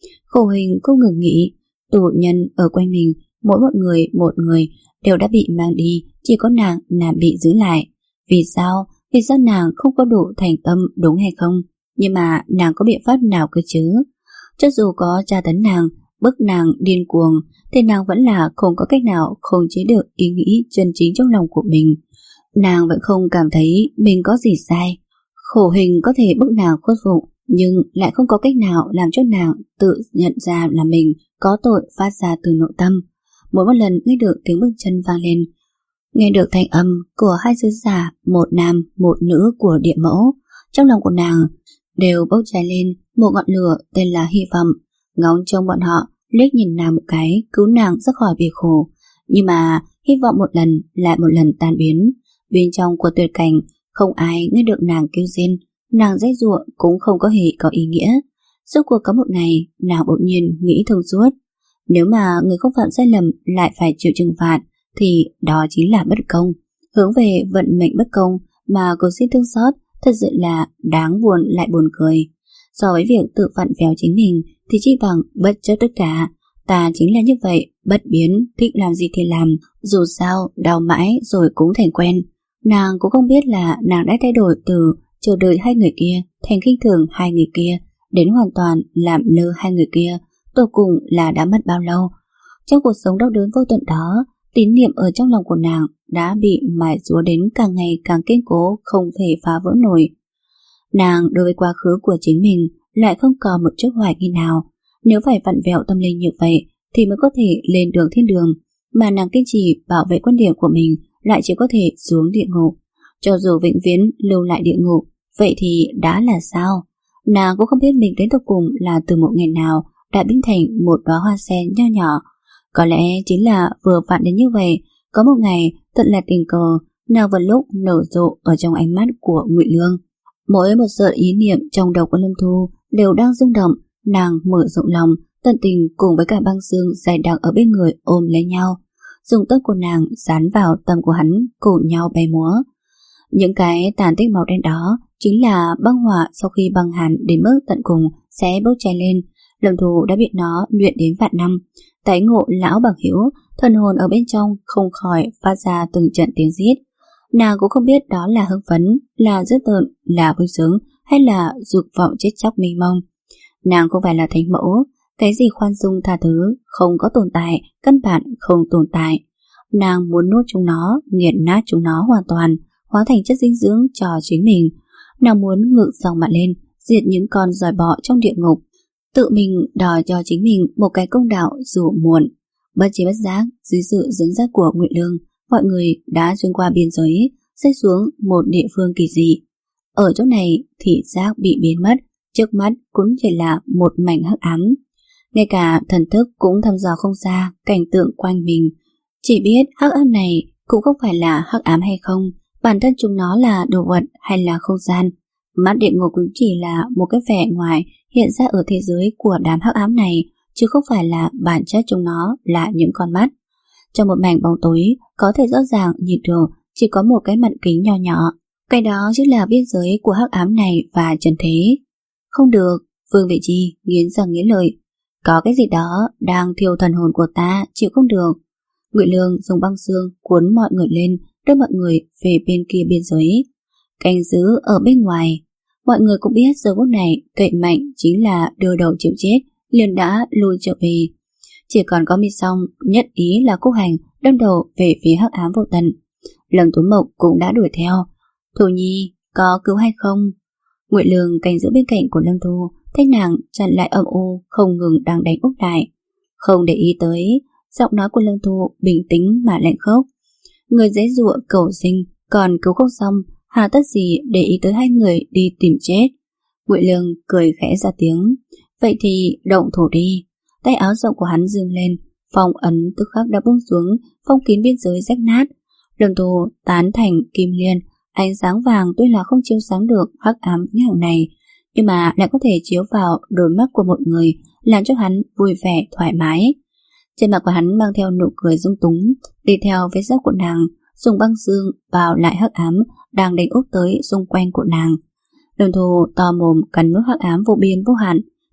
Speaker 1: Khổ hình không ngừng nghĩ, tù nhân ở quanh mình, mỗi một người một người đều đã bị mang đi, chỉ có nàng là bị giữ lại. Vì sao? Vì sao nàng không có đủ thành tâm, đúng hay không? Nhưng mà nàng có biện pháp nào cơ chứ? Cho dù có tra tấn nàng, bức nàng điên cuồng, thì nàng vẫn là không có cách nào khống chế được ý nghĩ chân chính trong lòng của mình. Nàng vẫn không cảm thấy mình có gì sai. Khổ hình có thể bức nàng khuất phục, nhưng lại không có cách nào làm cho nàng tự nhận ra là mình có tội phát ra từ nội tâm. Mỗi một lần nghe được tiếng bước chân vang lên, nghe được thanh âm của hai sứ giả, một nam một nữ của địa mẫu, trong lòng của nàng đều bốc cháy lên một ngọn lửa tên là hy vọng. Ngóng trông bọn họ liếc nhìn nàng một cái, cứu nàng ra khỏi bể khổ. Nhưng mà hy vọng một lần lại một lần tan biến. Bên trong của tuyệt cảnh không ai nghe được nàng kêu rên, nàng dãy giụa cũng không có hề có ý nghĩa. Suốt cuộc có một ngày nàng bỗng nhiên nghĩ thông suốt, nếu mà người không phạm sai lầm lại phải chịu trừng phạt thì đó chính là bất công. Hướng về vận mệnh bất công mà cầu xin thương xót thật sự là đáng buồn lại buồn cười. So với việc tự vặn vẹo chính mình thì chỉ bằng bất chấp tất cả. Ta chính là như vậy, bất biến, thích làm gì thì làm, dù sao đau mãi rồi cũng thành quen. Nàng cũng không biết là nàng đã thay đổi từ chờ đợi hai người kia thành khinh thường hai người kia, đến hoàn toàn làm lơ hai người kia. Tổ cùng là đã mất bao lâu? Trong cuộc sống đau đớn vô tận đó, tín niệm ở trong lòng của nàng đã bị mài rúa đến càng ngày càng kiên cố, không thể phá vỡ nổi. Nàng đối với quá khứ của chính mình lại không còn một chút hoài nghi nào. Nếu phải vặn vẹo tâm linh như vậy thì mới có thể lên đường thiên đường, mà nàng kiên trì bảo vệ quan điểm của mình lại chỉ có thể xuống địa ngục. Cho dù vĩnh viễn lưu lại địa ngục, vậy thì đã là sao? Nàng cũng không biết mình đến cuối cùng là từ một ngày nào đã biến thành một đóa hoa sen nho nhỏ. Có lẽ chính là vừa vặn đến như vậy, có một ngày thật là tình cờ, nàng vừa lúc nở rộ ở trong ánh mắt của Ngụy Lương. Mỗi một sợi ý niệm trong đầu của Lâm Thu đều đang rung động. Nàng mở rộng lòng, tận tình cùng với cả băng xương dày đặc ở bên người ôm lấy nhau, dùng tóc của nàng dán vào tâm của hắn, cùng nhau bay múa. Những cái tàn tích màu đen đó chính là băng hỏa sau khi băng hàn đến mức tận cùng sẽ bốc cháy lên. Lâm Thu đã bị nó luyện đến vạn năm, tái ngộ lão bằng hữu, thần hồn ở bên trong không khỏi phát ra từng trận tiếng rít. Nàng cũng không biết đó là hưng phấn, là dữ tợn, là vui sướng hay là dục vọng chết chóc mênh mông. Nàng không phải là thánh mẫu, cái gì khoan dung tha thứ không có tồn tại, căn bản không tồn tại. Nàng muốn nuốt chúng nó, nghiền nát chúng nó hoàn toàn, hóa thành chất dinh dưỡng cho chính mình. Nàng muốn ngự dòng mặt lên, diệt những con giòi bọ trong địa ngục, tự mình đòi cho chính mình một cái công đạo dù muộn. Bất chi bất giác, dưới sự dẫn dắt của Ngụy Lương, mọi người đã xuyên qua biên giới, rơi xuống một địa phương kỳ dị. Ở chỗ này, thị giác bị biến mất, trước mắt cũng chỉ là một mảnh hắc ám. Ngay cả thần thức cũng thăm dò không ra cảnh tượng quanh mình, chỉ biết hắc ám này cũng không phải là hắc ám hay không, bản thân chúng nó là đồ vật hay là không gian. Mắt địa ngục cũng chỉ là một cái vẻ ngoài hiện ra ở thế giới của đám hắc ám này, chứ không phải là bản chất chúng nó là những con mắt. Trong một mảnh bóng tối, có thể rõ ràng nhìn được chỉ có một cái mặt kính nho nhỏ. Cái đó chính là biên giới của hắc ám này và trần thế. Không được, Vương Vị Chi nghiến răng nghiến lợi. Có cái gì đó đang thiêu thần hồn của ta, chịu không được. Ngụy Lương dùng băng xương cuốn mọi người lên, đưa mọi người về bên kia biên giới, canh giữ ở bên ngoài. Mọi người cũng biết giờ phút này cậy mạnh chính là đưa đầu chịu chết, liền đã lui trở về. Chỉ còn có Mi Song nhất ý là Cúc Hành đâm đầu về phía hắc ám vô tận. Lâm Tú Mộc cũng đã đuổi theo. Thu Nhi, có cứu hay không? Ngụy Lương canh giữ bên cạnh của Lâm Thu, thấy nàng chặn lại âm u không ngừng đang đánh úp lại. Không để ý tới, giọng nói của Lâm Thu bình tĩnh mà lạnh khốc. Người giãy giụa cầu sinh, còn cứu không xong, hà tất gì để ý tới hai người đi tìm chết. Ngụy Lương cười khẽ ra tiếng. Vậy thì động thủ đi. Tay áo rộng của hắn dương lên, phong ấn tức khắc đã buông xuống, phong kín biên giới rách nát. Lâm Thu tán thành kim liên, ánh sáng vàng tuy là không chiếu sáng được hắc ám vĩnh hằng này, nhưng mà lại có thể chiếu vào đôi mắt của một người, làm cho hắn vui vẻ thoải mái. Trên mặt của hắn mang theo nụ cười dung túng, đi theo vết dốc của nàng, dùng băng xương vào lại hắc ám đang đánh úp tới xung quanh của nàng. Lâm Thu to mồm cắn nuốt hắc ám vô biên vô hạn,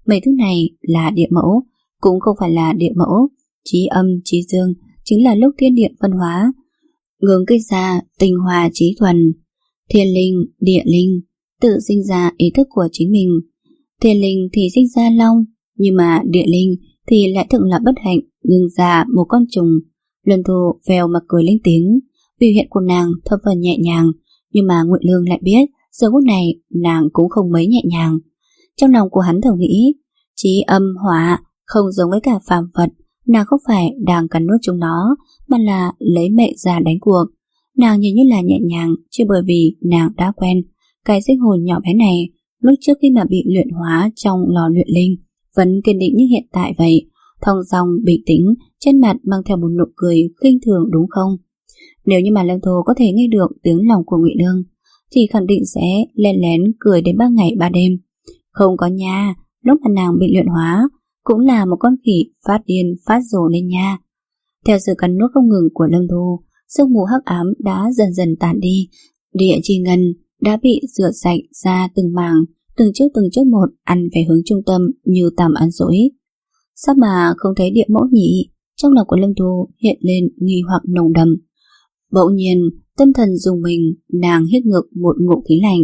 Speaker 1: Mấy thứ này là địa mẫu, cũng không phải là địa mẫu. Trí âm, trí dương chính là lúc thiên địa phân hóa, ngừng gây ra tinh hoa trí thuần. Thiên linh, địa linh tự sinh ra ý thức của chính mình. Thiên linh thì sinh ra long, nhưng mà địa linh thì lại thực là bất hạnh ngưng ra một con trùng. Lâm Thu vèo mà cười lên tiếng. Biểu hiện của nàng thập phần nhẹ nhàng, nhưng mà Ngụy Lương lại biết giờ phút này nàng cũng không mấy nhẹ nhàng. Trong lòng của hắn thầm nghĩ, trí âm hỏa không giống với cả phàm vật, nàng không phải đang cắn nuốt chúng nó, mà là lấy mệnh ra đánh cuộc. Nàng nhìn như là nhẹ nhàng chỉ bởi vì nàng đã quen cái sinh hồn nhỏ bé này lúc trước khi mà bị luyện hóa trong lò luyện linh, vẫn kiên định như hiện tại vậy, thong dong bình tĩnh, trên mặt mang theo một nụ cười khinh thường, đúng không? Nếu như mà Lâm Thu có thể nghe được tiếng lòng của Ngụy Lương thì khẳng định sẽ lén lén cười đến ba ngày ba đêm. Không có nha, lúc mà nàng bị luyện hóa cũng là một con khỉ phát điên phát rồ lên nha. Theo sự cắn nuốt không ngừng của Lâm Thu, sương mù hắc ám đã dần dần tản đi, địa chi ngân đã bị rửa sạch ra từng mảng, từng chút từng chút một ăn về hướng trung tâm như tằm ăn rỗi. Sao mà không thấy địa mẫu nhỉ? Trong lòng của Lâm Thu hiện lên nghi hoặc nồng đậm. Bỗng nhiên tâm thần dùng mình, nàng hít ngược một ngụm khí lạnh.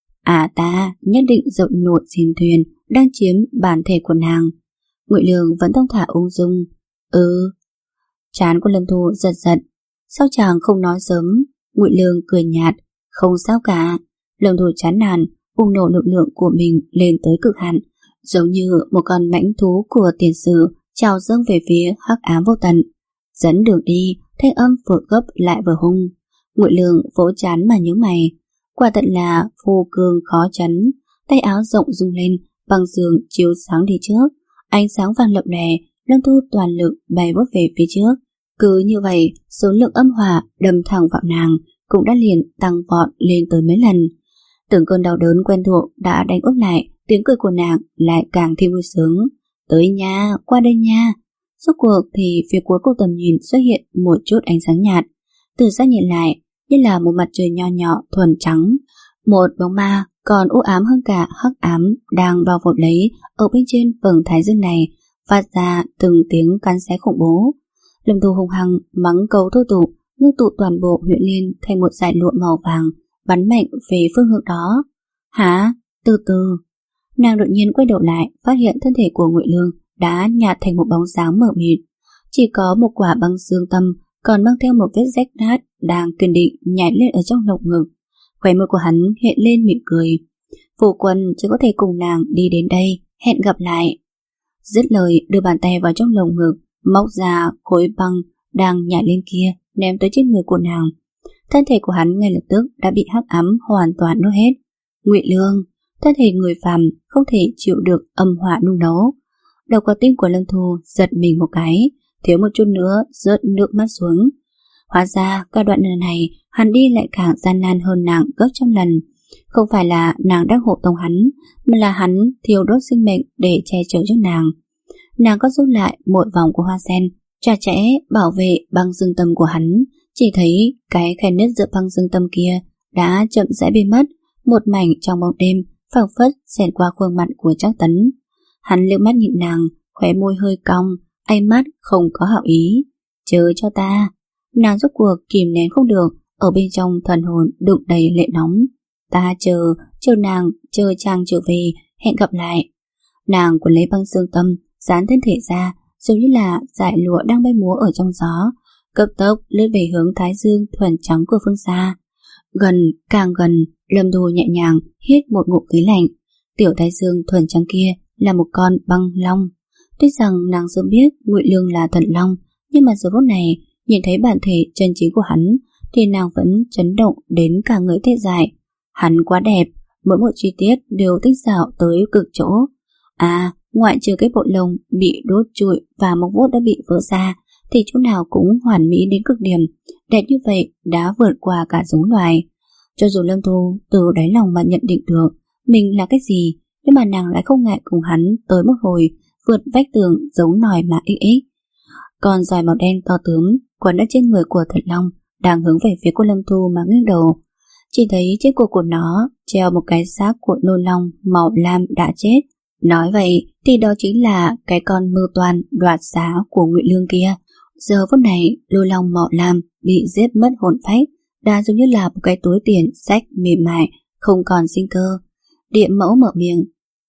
Speaker 1: À ta nhất định dậu nổi diên thuyền đang chiếm bản thể của nàng. Ngụy Lương vẫn thong thả ung dung. Ừ. Trán của Lâm Thu giật giật. Sao chàng không nói sớm? Ngụy Lương cười nhạt. Không sao cả. Lâm Thu chán nản, bùng nổ lực lượng của mình lên tới cực hạn, giống như một con mãnh thú của tiền sử trào dâng về phía hắc ám vô tận. Dẫn đường đi, thanh âm vừa gấp lại vừa hung. Ngụy Lương vỗ chán mà nhướng mày. Quả thật là phù cường khó chấn. Tay áo rộng rung lên, băng giường chiếu sáng đi trước. Ánh sáng vàng lập lòe, Lâm Thu toàn lực bay vút về phía trước. Cứ như vậy, số lượng âm hỏa đâm thẳng vào nàng cũng đã liền tăng vọt lên tới mấy lần. Từng cơn đau đớn quen thuộc đã đánh úp lại, tiếng cười của nàng lại càng thêm vui sướng. Tới nha, qua đây nha. Rốt cuộc thì phía cuối cô tầm nhìn xuất hiện một chút ánh sáng nhạt. Từ xa nhìn lại, như là một mặt trời nho nhỏ thuần trắng. Một bóng ma còn u ám hơn cả hắc ám đang bao vột lấy ở bên trên vầng thái dương này, phát ra từng tiếng cắn xé khủng bố. Lâm Thu hung hăng mắng câu thô tục, ngưng tụ toàn bộ huyện liên thành một dải lụa màu vàng, bắn mạnh về phương hướng đó. Hả? Từ từ. Nàng đột nhiên quay đầu lại, phát hiện thân thể của Ngụy Lương đã nhạt thành một bóng dáng mờ mịt, chỉ có một quả băng xương tâm còn mang theo một vết rách nát đang kiên định nhảy lên ở trong lồng ngực. Khóe môi của hắn hiện lên mỉm cười. Phu quân chỉ có thể cùng nàng đi đến đây, hẹn gặp lại. Dứt lời đưa bàn tay vào trong lồng ngực, móc ra khối băng đang nhảy lên kia, ném tới trên người của nàng. Thân thể của hắn ngay lập tức đã bị hắc ám hoàn toàn nuốt hết. Ngụy Lương, thân thể người phàm không thể chịu được âm hỏa nung nấu. Đầu quả tim của Lâm Thu giật mình một cái, thiếu một chút nữa rớt nước mắt xuống. Hóa ra cả đoạn lần này hắn đi lại càng gian nan hơn nàng gấp trăm lần. Không phải là nàng đang hộ tống hắn, mà là hắn thiêu đốt sinh mệnh để che chở cho nàng. Nàng có rút lại một vòng của hoa sen, chặt chẽ bảo vệ băng dương tâm của hắn. Chỉ thấy cái khe nứt giữa băng dương tâm kia đã chậm rãi biến mất, một mảnh trong bóng đêm phảng phất xẹt qua khuôn mặt của Trác Tấn. Hắn liếc mắt nhìn nàng, khóe môi hơi cong, ánh mắt không có hảo ý. Chờ cho ta. Nàng rốt cuộc kìm nén không được, ở bên trong thần hồn đụng đầy lệ nóng. Ta chờ, chờ nàng, chờ chàng trở về, hẹn gặp lại. Nàng cuốn lấy băng xương tâm, dán thân thể ra, giống như là dải lụa đang bay múa ở trong gió, cấp tốc lướt về hướng thái dương thuần trắng của phương xa. Gần, càng gần, Lâm Thu nhẹ nhàng hít một ngụm khí lạnh. Tiểu thái dương thuần trắng kia là một con băng long. Tuy rằng nàng sớm biết Ngụy Lương là thần long, nhưng mà giờ phút này nhìn thấy bản thể chân chính của hắn thì nàng vẫn chấn động đến cả người tê dại. Hắn quá đẹp, mỗi một chi tiết đều tinh xảo tới cực chỗ. À, ngoại trừ cái bộ lông bị đốt trụi và móng vuốt đã bị vỡ ra, thì chỗ nào cũng hoàn mỹ đến cực điểm. Đẹp như vậy đã vượt qua cả giống loài. Cho dù Lâm Thu từ đáy lòng mà nhận định được mình là cái gì, nhưng mà nàng lại không ngại cùng hắn tới một hồi vượt vách tường giống nòi mà ích ích. Con giòi màu đen to tướng quấn ở trên người của Thật Long đang hướng về phía cô Lâm Thu mà nghiêng đầu. Chỉ thấy trên cổ của nó treo một cái xác của nô long màu lam đã chết, Nói vậy thì đó chính là cái con mưu toan đoạt xá của Ngụy Lương kia. Giờ phút này Lôi Long Mạo Lam bị giết mất hồn phách, đã giống như là một cái túi tiền sách mềm mại, không còn sinh cơ. Địa Mẫu mở miệng: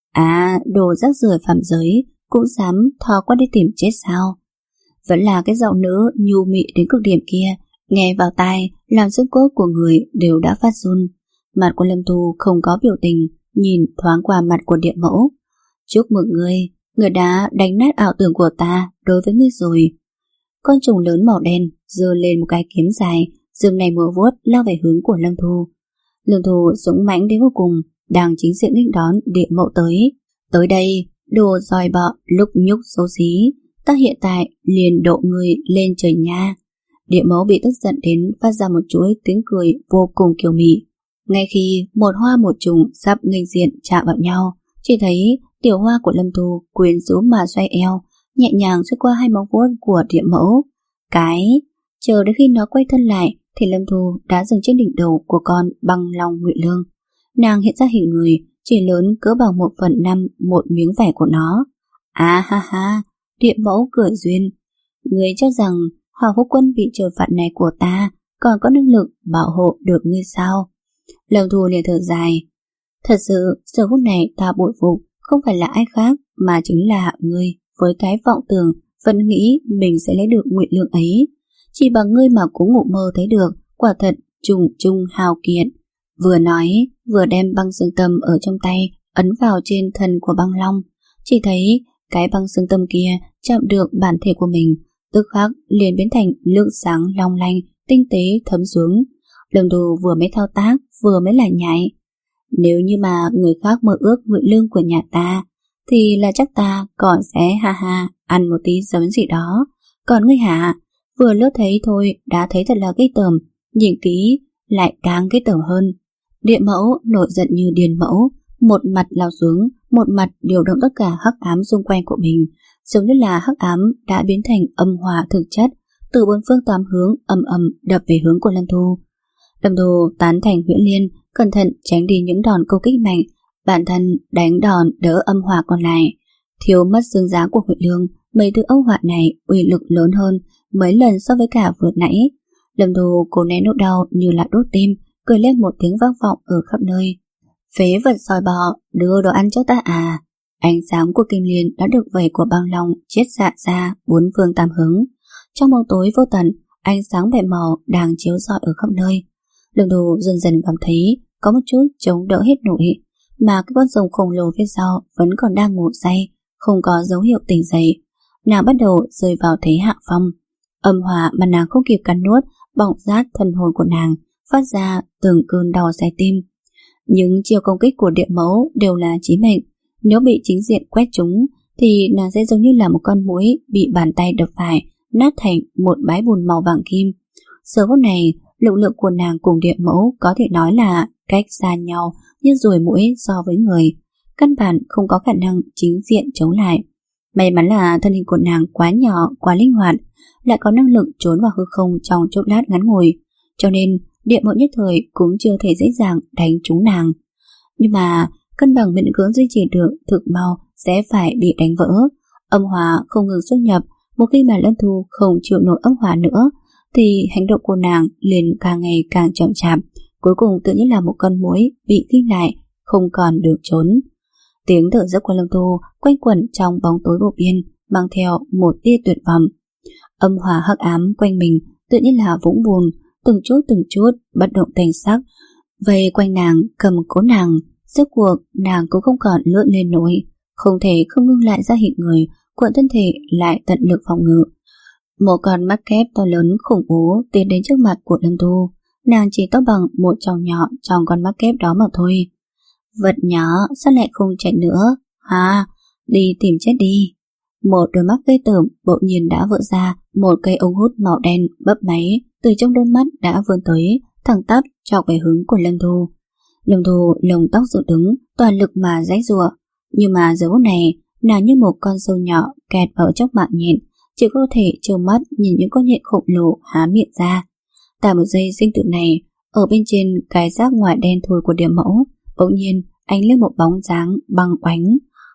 Speaker 1: À, đồ rác rưởi phạm giới cũng dám thò qua đi tìm chết sao? Vẫn là cái giọng nữ nhu mị đến cực điểm kia, nghe vào tai làm xương cốt của người đều đã phát run. Mặt của Lâm Thu không có biểu tình, nhìn thoáng qua mặt của Địa Mẫu. Chúc mừng ngươi, ngươi đã đánh nát ảo tưởng của ta đối với ngươi rồi. Con trùng lớn màu đen giơ lên một cái kiếm dài, dương này múa vuốt lao về hướng của Lâm Thu. Lâm Thu dũng mãnh đến vô cùng, đang chính diện nghênh đón Địa Mẫu tới. Tới đây, đồ dòi bọ lúc nhúc xấu xí, ta hiện tại liền độ người lên trời nha. Địa Mẫu bị tức giận đến phát ra một chuỗi tiếng cười vô cùng kiều mị. Ngay khi một hoa một trùng sắp nghênh diện chạm vào nhau, chỉ thấy tiểu hoa của Lâm Thu quyến rũ mà xoay eo, nhẹ nhàng xoay qua hai móng vuốt của Địa Mẫu. Cái chờ đến khi nó quay thân lại thì Lâm Thu đã dừng trên đỉnh đầu của con băng long Ngụy Lương. Nàng hiện ra hình người chỉ lớn cỡ bằng một phần năm một miếng vải của nó. À ha ha, Địa Mẫu cười duyên. Ngươi cho rằng Hỏa Vũ Quân bị trời phạt này của ta còn có năng lực bảo hộ được ngươi sao? Lâm Thu liền thở dài. Thật sự giờ phút này ta bội phục không phải là ai khác mà chính là ngươi, với cái vọng tưởng vẫn nghĩ mình sẽ lấy được Ngụy Lương ấy. Chỉ bằng ngươi mà cũng ngủ mơ thấy được, quả thật trùng trung hào kiệt. Vừa nói vừa đem băng xương tâm ở trong tay ấn vào trên thân của băng long. Chỉ thấy cái băng xương tâm kia chạm được bản thể của mình, tức khắc liền biến thành lượng sáng long lanh tinh tế thấm xuống. Lâm Thu vừa mới thao tác vừa mới lại nhảy. Nếu như mà người khác mơ ước Ngụy Lương của nhà ta thì là chắc ta còn sẽ ha ha ăn một tí giấm gì đó. Còn ngươi hả, vừa lướt thấy thôi đã thấy thật là ghê tởm, nhìn kỹ lại càng ghê tởm hơn. Địa Mẫu nổi giận như điên mẫu, một mặt lao xuống, một mặt điều động tất cả hắc ám xung quanh của mình, giống như là hắc ám đã biến thành âm hòa thực chất, từ bốn phương tám hướng ầm ầm đập về hướng của Lâm Thu. Lâm Thu tán thành huyễn liên, cẩn thận tránh đi những đòn công kích mạnh, bản thân đánh đòn đỡ âm hòa còn lại. Thiếu mất xương giá của Ngụy Lương, mấy thứ âu họa này uy lực lớn hơn mấy lần so với cả vừa nãy. Lâm Thu cố nén nỗi đau như là đốt tim, cười lên một tiếng vang vọng ở khắp nơi. Phế vật sòi bọ, đưa đồ ăn cho ta à? Ánh sáng của kim liên đã được vẩy của băng long chiết xạ ra bốn phương tám hướng. Trong bóng tối vô tận, ánh sáng bảy màu đang chiếu rọi ở khắp nơi. Lâm Thu dần dần cảm thấy có một chút chống đỡ hết nổi, mà cái con rồng khổng lồ phía sau vẫn còn đang ngủ say, không có dấu hiệu tỉnh dậy. Nàng bắt đầu rơi vào thế hạ phong. Âm hỏa mà nàng không kịp cắn nuốt bỏng rát thần hồn của nàng, phát ra từng cơn đau xé tim. Những chiêu công kích của Địa Mẫu đều là chí mệnh, nếu bị chính diện quét chúng thì nàng sẽ giống như là một con muỗi bị bàn tay đập phải, nát thành một bãi bùn màu vàng kim. Giờ phút này, lực lượng của nàng cùng Địa Mẫu có thể nói là cách xa nhau như ruồi muỗi so với người, căn bản không có khả năng chính diện chống lại. May mắn là thân hình của nàng quá nhỏ, quá linh hoạt, lại có năng lực trốn vào hư không trong chốc lát ngắn ngủi, cho nên Địa Mẫu nhất thời cũng chưa thể dễ dàng đánh trúng nàng. Nhưng mà cân bằng miễn cưỡng duy trì được thực mau sẽ phải bị đánh vỡ. Âm hỏa không ngừng xuất nhập, một khi mà Lâm Thu không chịu nổi âm hỏa nữa thì hành động của nàng liền càng ngày càng chậm chạp, cuối cùng tự nhiên là một con muỗi bị ghi lại, không còn được trốn. Tiếng thở dốc của Lâm Thu quanh quẩn trong bóng tối vô biên, mang theo một tia tuyệt vọng. Âm hỏa hắc ám quanh mình tự nhiên là vũng bùn, từng chút từng chút bất động thanh sắc vây quanh nàng, cầm cố nàng. Rốt cuộc nàng cũng không còn lượn lên nổi, không thể không ngưng lại ra hiện người, cuộn thân thể lại tận lực phòng ngự. Một con mắt kép to lớn khủng bố tiến đến trước mặt của Lâm Thu. Nàng chỉ to bằng một tròng nhỏ trong con mắt kép đó mà thôi. Vật nhỏ sao lại không chạy nữa à? Đi tìm chết đi. Một đôi mắt gây tởm bỗng nhiên đã vỡ ra, một cây ống hút màu đen bấp máy từ trong đôi mắt đã vươn tới, thẳng tắp chọc về hướng của Lâm Thu. Lâm Thu lồng tóc dựng đứng, toàn lực mà giãy giụa, nhưng mà giờ phút này nàng như một con sâu nhỏ kẹt ở trong mạng nhện, chỉ có thể trơ mắt nhìn những con nhện khổng lồ há miệng ra. Tại một giây sinh tử này, ở bên trên cái rác ngoài đen thui của Địa Mẫu, bỗng nhiên ánh lên một bóng dáng băng oánh.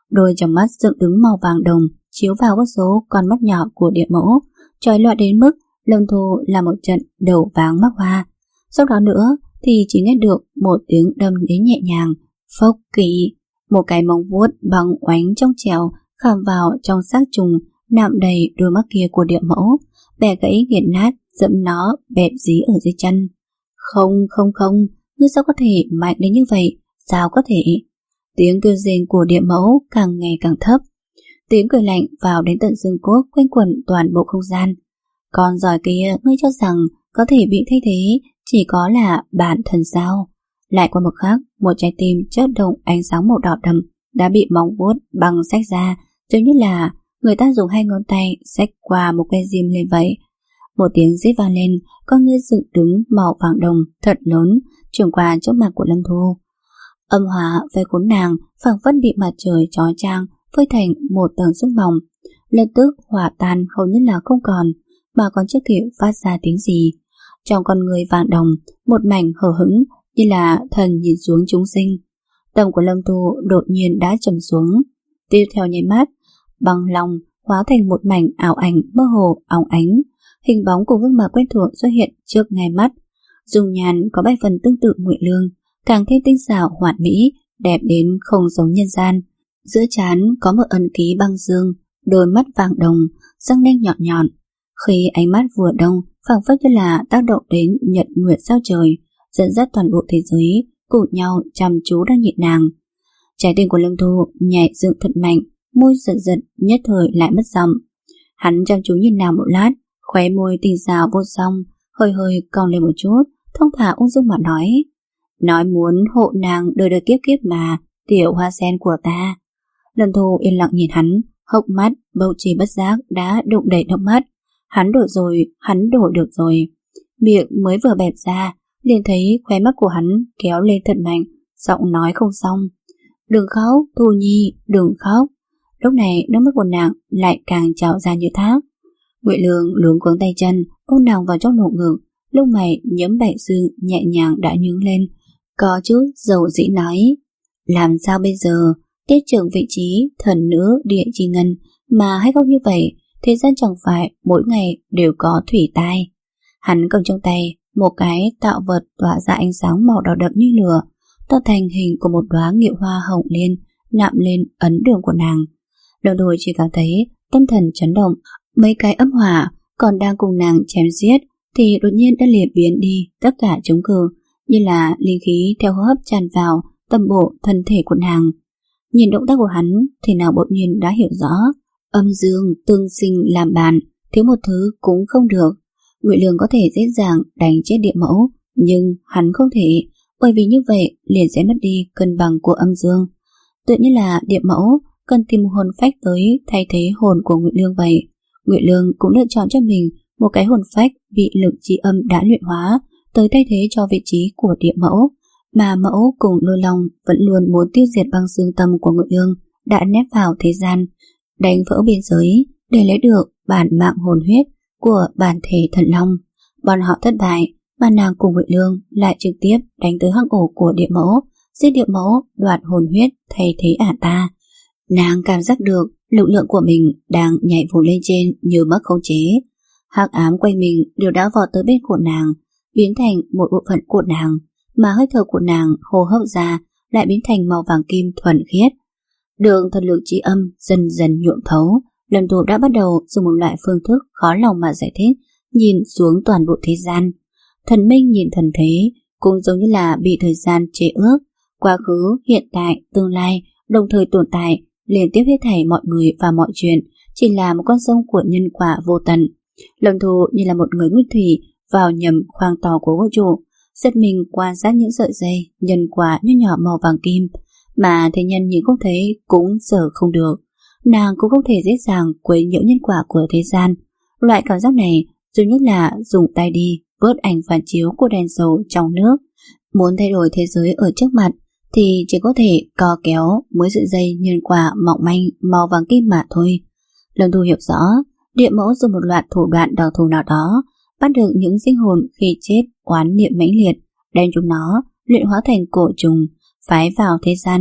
Speaker 1: Đôi trong mắt dựng đứng màu vàng đồng chiếu vào vô số con mắt nhỏ của địa mẫu, chói lọi đến mức Lâm Thu là một trận đầu váng mắt hoa. Sau đó nữa thì chỉ nghe được một tiếng đâm đến nhẹ nhàng, phốc kỵ, một cái móng vuốt bằng oánh trong trèo khảm vào trong xác trùng nạm đầy đôi mắt kia của địa mẫu, bẻ gãy nghiền nát, dẫm nó bẹp dí ở dưới chân. Không không không, ngươi sao có thể mạnh đến như vậy? Sao có thể? Tiếng kêu rên của địa mẫu càng ngày càng thấp. Tiếng cười lạnh vào đến tận xương cốt quanh quẩn toàn bộ không gian. Con giỏi kia, ngươi cho rằng có thể bị thay thế chỉ có là bản thân sao? Lại qua một khắc, một trái tim chớp động ánh sáng màu đỏ đậm đã bị móng vuốt băng xách ra, giống như là người ta dùng hai ngón tay xách qua một cây diêm lên vậy. Một tiếng rít vang lên, con ngươi dựng đứng màu vàng đồng thật lớn chuyển qua trước mặt của Lâm Thu. Âm hỏa về cuốn nàng phảng phất bị mặt trời chói chang phơi thành một tầng sương mỏng, lập tức hỏa tan hầu như là không còn, mà còn chưa kịp phát ra tiếng gì. Trong con người vàng đồng, một mảnh hờ hững như là thần nhìn xuống chúng sinh. Tâm của Lâm Thu đột nhiên đã trầm xuống, tiếp theo nháy mắt, băng lòng hóa thành một mảnh ảo ảnh mơ hồ óng ánh. Hình bóng của gương mặt quen thuộc xuất hiện trước ngay mắt. Dung nhan có bảy phần tương tự Ngụy Lương, càng thêm tinh xảo hoàn mỹ, đẹp đến không giống nhân gian. Giữa trán có một ẩn ký băng dương, đôi mắt vàng đồng, răng nanh nhọn nhọn. Khi ánh mắt vừa đông, phảng phất như là tác động đến nhật nguyệt sao trời, dẫn dắt toàn bộ thế giới cùng nhau chăm chú đang nhìn nàng. Trái tim của Lâm Thu nhảy dựng thật mạnh, môi giật giật nhất thời lại mất giọng. Hắn chăm chú nhìn nàng một lát, khóe môi tinh xảo vô song, hơi hơi cong lên một chút, thông thả ung dung mà nói: nói muốn hộ nàng đời đời kiếp kiếp mà, tiểu hoa sen của ta. Lâm Thu yên lặng nhìn hắn, hốc mắt bầu trì bất giác đã đụng đầy nước mắt. Hắn đổi rồi, hắn đổi được rồi. Miệng mới vừa bẹp ra, liền thấy khóe mắt của hắn kéo lên thật mạnh, giọng nói không xong: đừng khóc, Thu Nhi, đừng khóc. Lúc này nước mắt của nàng lại càng trào ra như thác. Ngụy Lương luống cuống tay chân, ôm nàng vào trong lồng ngực, lúc mày nhấm bạch dương nhẹ nhàng đã nhướng lên, có chút dầu dĩ nói: làm sao bây giờ? Tiếp trưởng vị trí thần nữ địa chi ngân mà hay không như vậy, thế gian chẳng phải mỗi ngày đều có thủy tai. Hắn cầm trong tay một cái tạo vật tỏa ra ánh sáng màu đỏ đậm như lửa, tạo thành hình của một đóa nghiệu hoa hồng liên nạm lên ấn đường của nàng. Đồng thời chỉ cảm thấy tâm thần chấn động, mấy cái âm hỏa còn đang cùng nàng chém giết thì đột nhiên đã lìa biến đi tất cả chống cự, như là linh khí theo hô hấp tràn vào tâm bộ thân thể của nàng. Nhìn động tác của hắn thì nàng bỗng nhiên đã hiểu rõ, âm dương tương sinh làm bàn, thiếu một thứ cũng không được. Ngụy Lương có thể dễ dàng đánh chết địa mẫu, nhưng hắn không thể, bởi vì như vậy liền sẽ mất đi cân bằng của âm dương. Tự nhiên là địa mẫu cần tìm hồn phách tới thay thế hồn của Ngụy Lương vậy. Ngụy Lương cũng lựa chọn cho mình một cái hồn phách bị lực chi âm đã luyện hóa tới thay thế cho vị trí của địa mẫu, mà mẫu cùng Lôi Long vẫn luôn muốn tiêu diệt băng xương tâm của Ngụy Lương đã nép vào thế gian, đánh vỡ biên giới để lấy được bản mạng hồn huyết của bản thể thần long. Bọn họ thất bại, mà nàng cùng Ngụy Lương lại trực tiếp đánh tới hang ổ của địa mẫu, giết địa mẫu, đoạt hồn huyết thay thế ả ta. Nàng cảm giác được lực lượng của mình đang nhảy vụt lên trên như mất khống chế. Hắc ám quanh mình đều đã vọt tới bên của nàng, biến thành một bộ phận của nàng, mà hơi thở của nàng hô hấp ra lại biến thành màu vàng kim thuần khiết. Đường thần lực chi âm dần dần nhuộm thấu. Lâm Thu đã bắt đầu dùng một loại phương thức khó lòng mà giải thích, nhìn xuống toàn bộ thế gian. Thần minh nhìn thần thế, cũng giống như là bị thời gian chế ước, quá khứ, hiện tại, tương lai đồng thời tồn tại, liên tiếp hết thảy mọi người và mọi chuyện chỉ là một con sông của nhân quả vô tận. Lâm Thu như là một người nguyên thủy vào nhầm khoang to của vũ trụ, giật mình quan sát những sợi dây nhân quả nho nhỏ màu vàng kim, mà thế nhân nhìn không thấy cũng sợ không được. Nàng cũng không thể dễ dàng quấy nhiễu nhân quả của thế gian. Loại cảm giác này giống như là dùng tay đi vớt ảnh phản chiếu của đèn dầu trong nước. Muốn thay đổi thế giới ở trước mặt thì chỉ có thể co kéo mới sợi dây nhân quả mỏng manh màu vàng kim mà thôi. Lâm Thu hiểu rõ, địa mẫu dùng một loạt thủ đoạn đặc thù nào đó bắt được những sinh hồn khi chết oán niệm mãnh liệt, đem chúng nó luyện hóa thành cổ trùng, phái vào thế gian,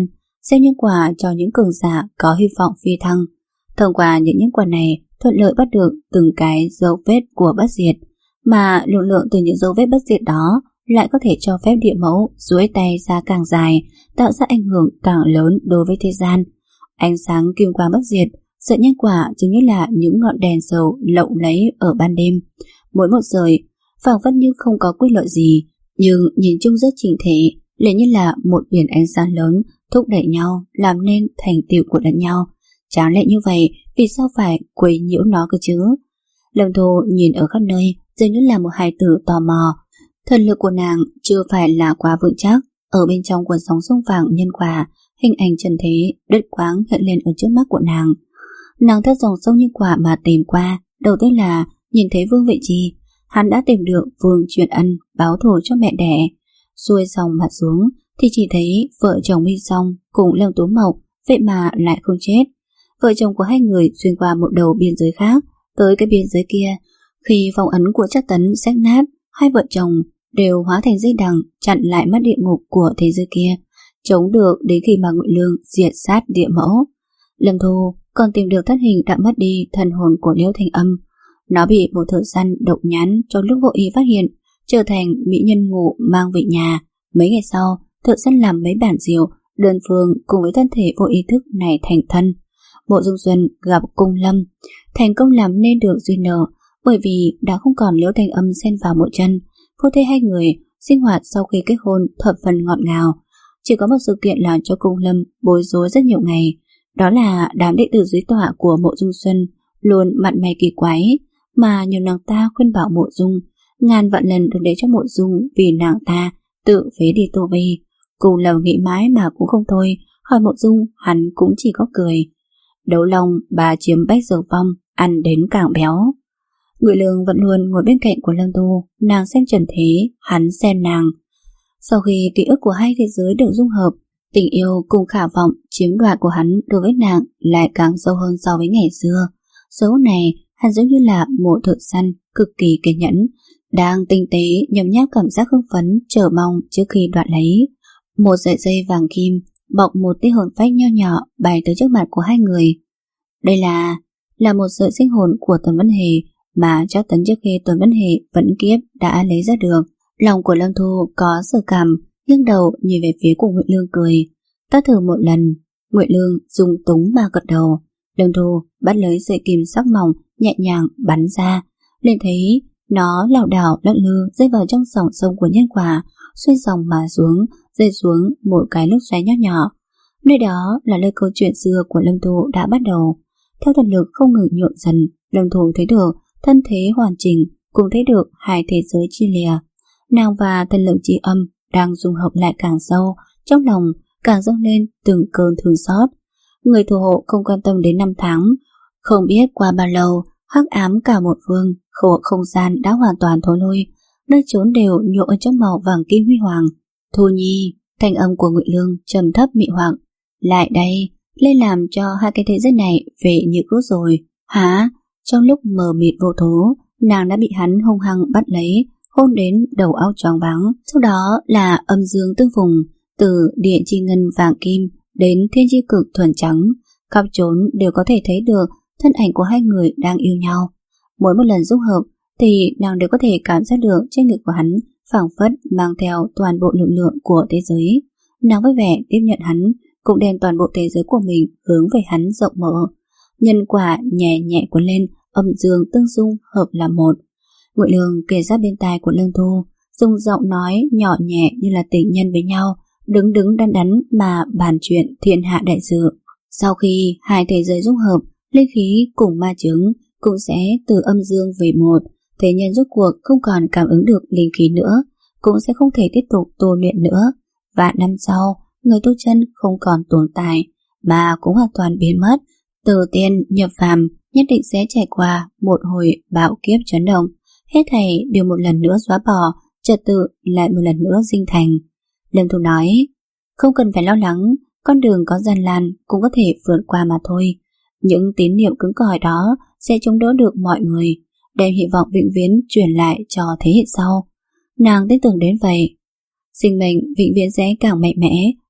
Speaker 1: gieo nhân quả cho những cường giả có hy vọng phi thăng. Thông qua những nhân quả này, thuận lợi bắt được từng cái dấu vết của bất diệt, mà lực lượng từ những dấu vết bất diệt đó lại có thể cho phép địa mẫu duỗi tay ra càng dài, tạo ra ảnh hưởng càng lớn đối với thế gian. Ánh sáng kim quang bất diệt, sợi nhân quả giống như là những ngọn đèn dầu lộng lẫy ở ban đêm. Mỗi một sợi phảng phất như không có quy luật gì, nhưng nhìn chung rất chỉnh thể, liền như là một biển ánh sáng lớn thúc đẩy nhau, làm nên thành tựu của lẫn nhau. Tráng lệ như vậy, vì sao phải quấy nhiễu nó cơ chứ? Lâm Thu nhìn ở khắp nơi, dường như là một hài tử tò mò. Thần lực của nàng chưa phải là quá vững chắc. Ở bên trong quần sóng sông vàng nhân quả, hình ảnh trần thế đứt quáng hiện lên ở trước mắt của nàng. Nàng theo dòng sông nhân quả mà tìm qua. Đầu tiên là nhìn thấy Vương Vệ Chi, hắn đã tìm được Vương Truyền Ân báo thù cho mẹ đẻ. Xuôi dòng mặt xuống thì chỉ thấy vợ chồng Minh Song cùng Lâm Tú Mộc vậy mà lại không chết. Vợ chồng của hai người xuyên qua một đầu biên giới khác tới cái biên giới kia. Khi phong ấn của Trác Tấn xách nát, hai vợ chồng đều hóa thành dây đằng chặn lại mắt địa ngục của thế giới kia, chống được đến khi mà Ngụy Lương diệt sát địa mẫu. Lâm Thu còn tìm được thân hình đã mất đi thần hồn của Liễu Thanh Âm. Nó bị một thợ săn độc nhãn trong lúc vô ý phát hiện, trở thành mỹ nhân ngủ mang về nhà. Mấy ngày sau, thợ săn làm mấy bản diều, đơn phương cùng với thân thể vô ý thức này thành thân. Mộ Dung Xuân gặp Cung Lâm, thành công làm nên được duyên nợ, bởi vì đã không còn Liễu Thanh Âm xen vào một chân. Phu thê hai người sinh hoạt sau khi kết hôn thập phần ngọt ngào. Chỉ có một sự kiện làm cho Cung Lâm bối rối rất nhiều ngày, đó là đám đệ tử dưới tọa của Mộ Dung Xuân luôn mặt mày kỳ quái, mà nhiều nàng ta khuyên bảo Mộ Dung ngàn vạn lần đừng để cho Mộ Dung vì nàng ta tự phế đi tu vi. Cung Lâm nghĩ mãi mà cũng không thôi, hỏi Mộ Dung, hắn cũng chỉ có cười. Đấu Long bà chiếm bách dược phong, ăn đến càng béo. Ngụy Lương vẫn luôn ngồi bên cạnh của Lâm Tu, nàng xem trần thế, hắn xem nàng. Sau khi ký ức của hai thế giới được dung hợp, tình yêu cùng khả vọng chiếm đoạt của hắn đối với nàng lại càng sâu hơn so với ngày xưa. Số này, hắn giống như là một thợ săn cực kỳ kiên nhẫn, đang tinh tế nhấm nháp cảm giác hưng phấn, chờ mong trước khi đoạt lấy. Một sợi dây vàng kim bọc một tia hồn phách nho nhỏ bay tới trước mặt của hai người. Đây là là một sợi sinh hồn của Tuần Vân Hề mà Trác Tấn trước khi Tuần Vân Hề vẫn kiếp đã lấy ra được. Lòng của Lâm Thu có sự cảm, nghiêng đầu nhìn về phía của Ngụy Lương cười. Ta thử một lần. Ngụy Lương dùng túng mà gật đầu. Lâm Thu bắt lấy sợi kim sắc mỏng, nhẹ nhàng bắn ra, liền thấy nó lảo đảo lắc lư rơi vào trong dòng sông của nhân quả, xuyên dòng mà xuống, rơi xuống một cái lốc xoáy nhỏ nhỏ. Nơi đó là nơi câu chuyện xưa của Lâm Thu đã bắt đầu. Theo thần lực không ngừng nhuộm dần, Lâm Thu thấy được thân thế hoàn chỉnh, cùng thấy được hai thế giới chia lìa. Nàng và thần lực chi âm đang dung hợp lại càng sâu, trong lòng càng dâng lên từng cơn thương xót. Người thủ hộ không quan tâm đến năm tháng, không biết qua bao lâu, hắc ám cả một phương, khổ không gian đã hoàn toàn thối lui, nơi trốn đều nhuộm ở trong màu vàng kim huy hoàng. Thu Nhi, thanh âm của Ngụy Lương trầm thấp mị hoặc. Lại đây, lên làm cho hai cái thế giới này về như cũ rồi. Hả? Trong lúc mờ mịt vô thố, nàng đã bị hắn hung hăng bắt lấy, hôn đến đầu óc choáng váng. Sau đó là âm dương tương phùng, từ địa chi ngân vàng kim đến thiên chi cực thuần trắng, khắp chốn đều có thể thấy được thân ảnh của hai người đang yêu nhau. Mỗi một lần dung hợp thì nàng đều có thể cảm giác được trên ngực của hắn phảng phất mang theo toàn bộ lực lượng của thế giới. Nàng vui vẻ tiếp nhận hắn, cũng đem toàn bộ thế giới của mình hướng về hắn rộng mở. Nhân quả nhẹ nhẹ cuốn lên, âm dương tương dung hợp là một. Ngụy Lương kề sát bên tai của Lâm Thu, dùng giọng nói nhỏ nhẹ như là tình nhân với nhau, đứng đứng đắn đắn mà bàn chuyện thiên hạ đại sự. Sau khi hai thế giới dung hợp, linh khí cùng ma chứng cũng sẽ từ âm dương về một. Thế nhân rốt cuộc không còn cảm ứng được linh khí nữa, cũng sẽ không thể tiếp tục tu luyện nữa. Vạn năm sau, người tu chân không còn tồn tại, mà cũng hoàn toàn biến mất. Từ tiên nhập phàm nhất định sẽ trải qua một hồi bạo kiếp chấn động. Hết thảy đều một lần nữa xóa bỏ, trật tự lại một lần nữa sinh thành. Lâm Thu nói, không cần phải lo lắng, con đường có gian nan cũng có thể vượt qua mà thôi. Những tín niệm cứng cỏi đó sẽ chống đỡ được mọi người, đem hy vọng vĩnh viễn truyền lại cho thế hệ sau. Nàng tin tưởng đến vậy. Sinh mệnh vĩnh viễn sẽ càng mạnh mẽ,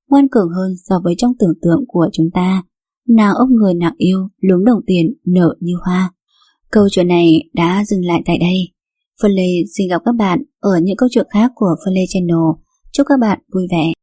Speaker 1: ngoan cường hơn so với trong tưởng tượng của chúng ta. Nàng ôm người nàng yêu, lúm đồng tiền nở như hoa. Câu chuyện này đã dừng lại tại đây. Phân Lê xin gặp các bạn ở những câu chuyện khác của Phân Lê Channel. Chúc các bạn vui vẻ.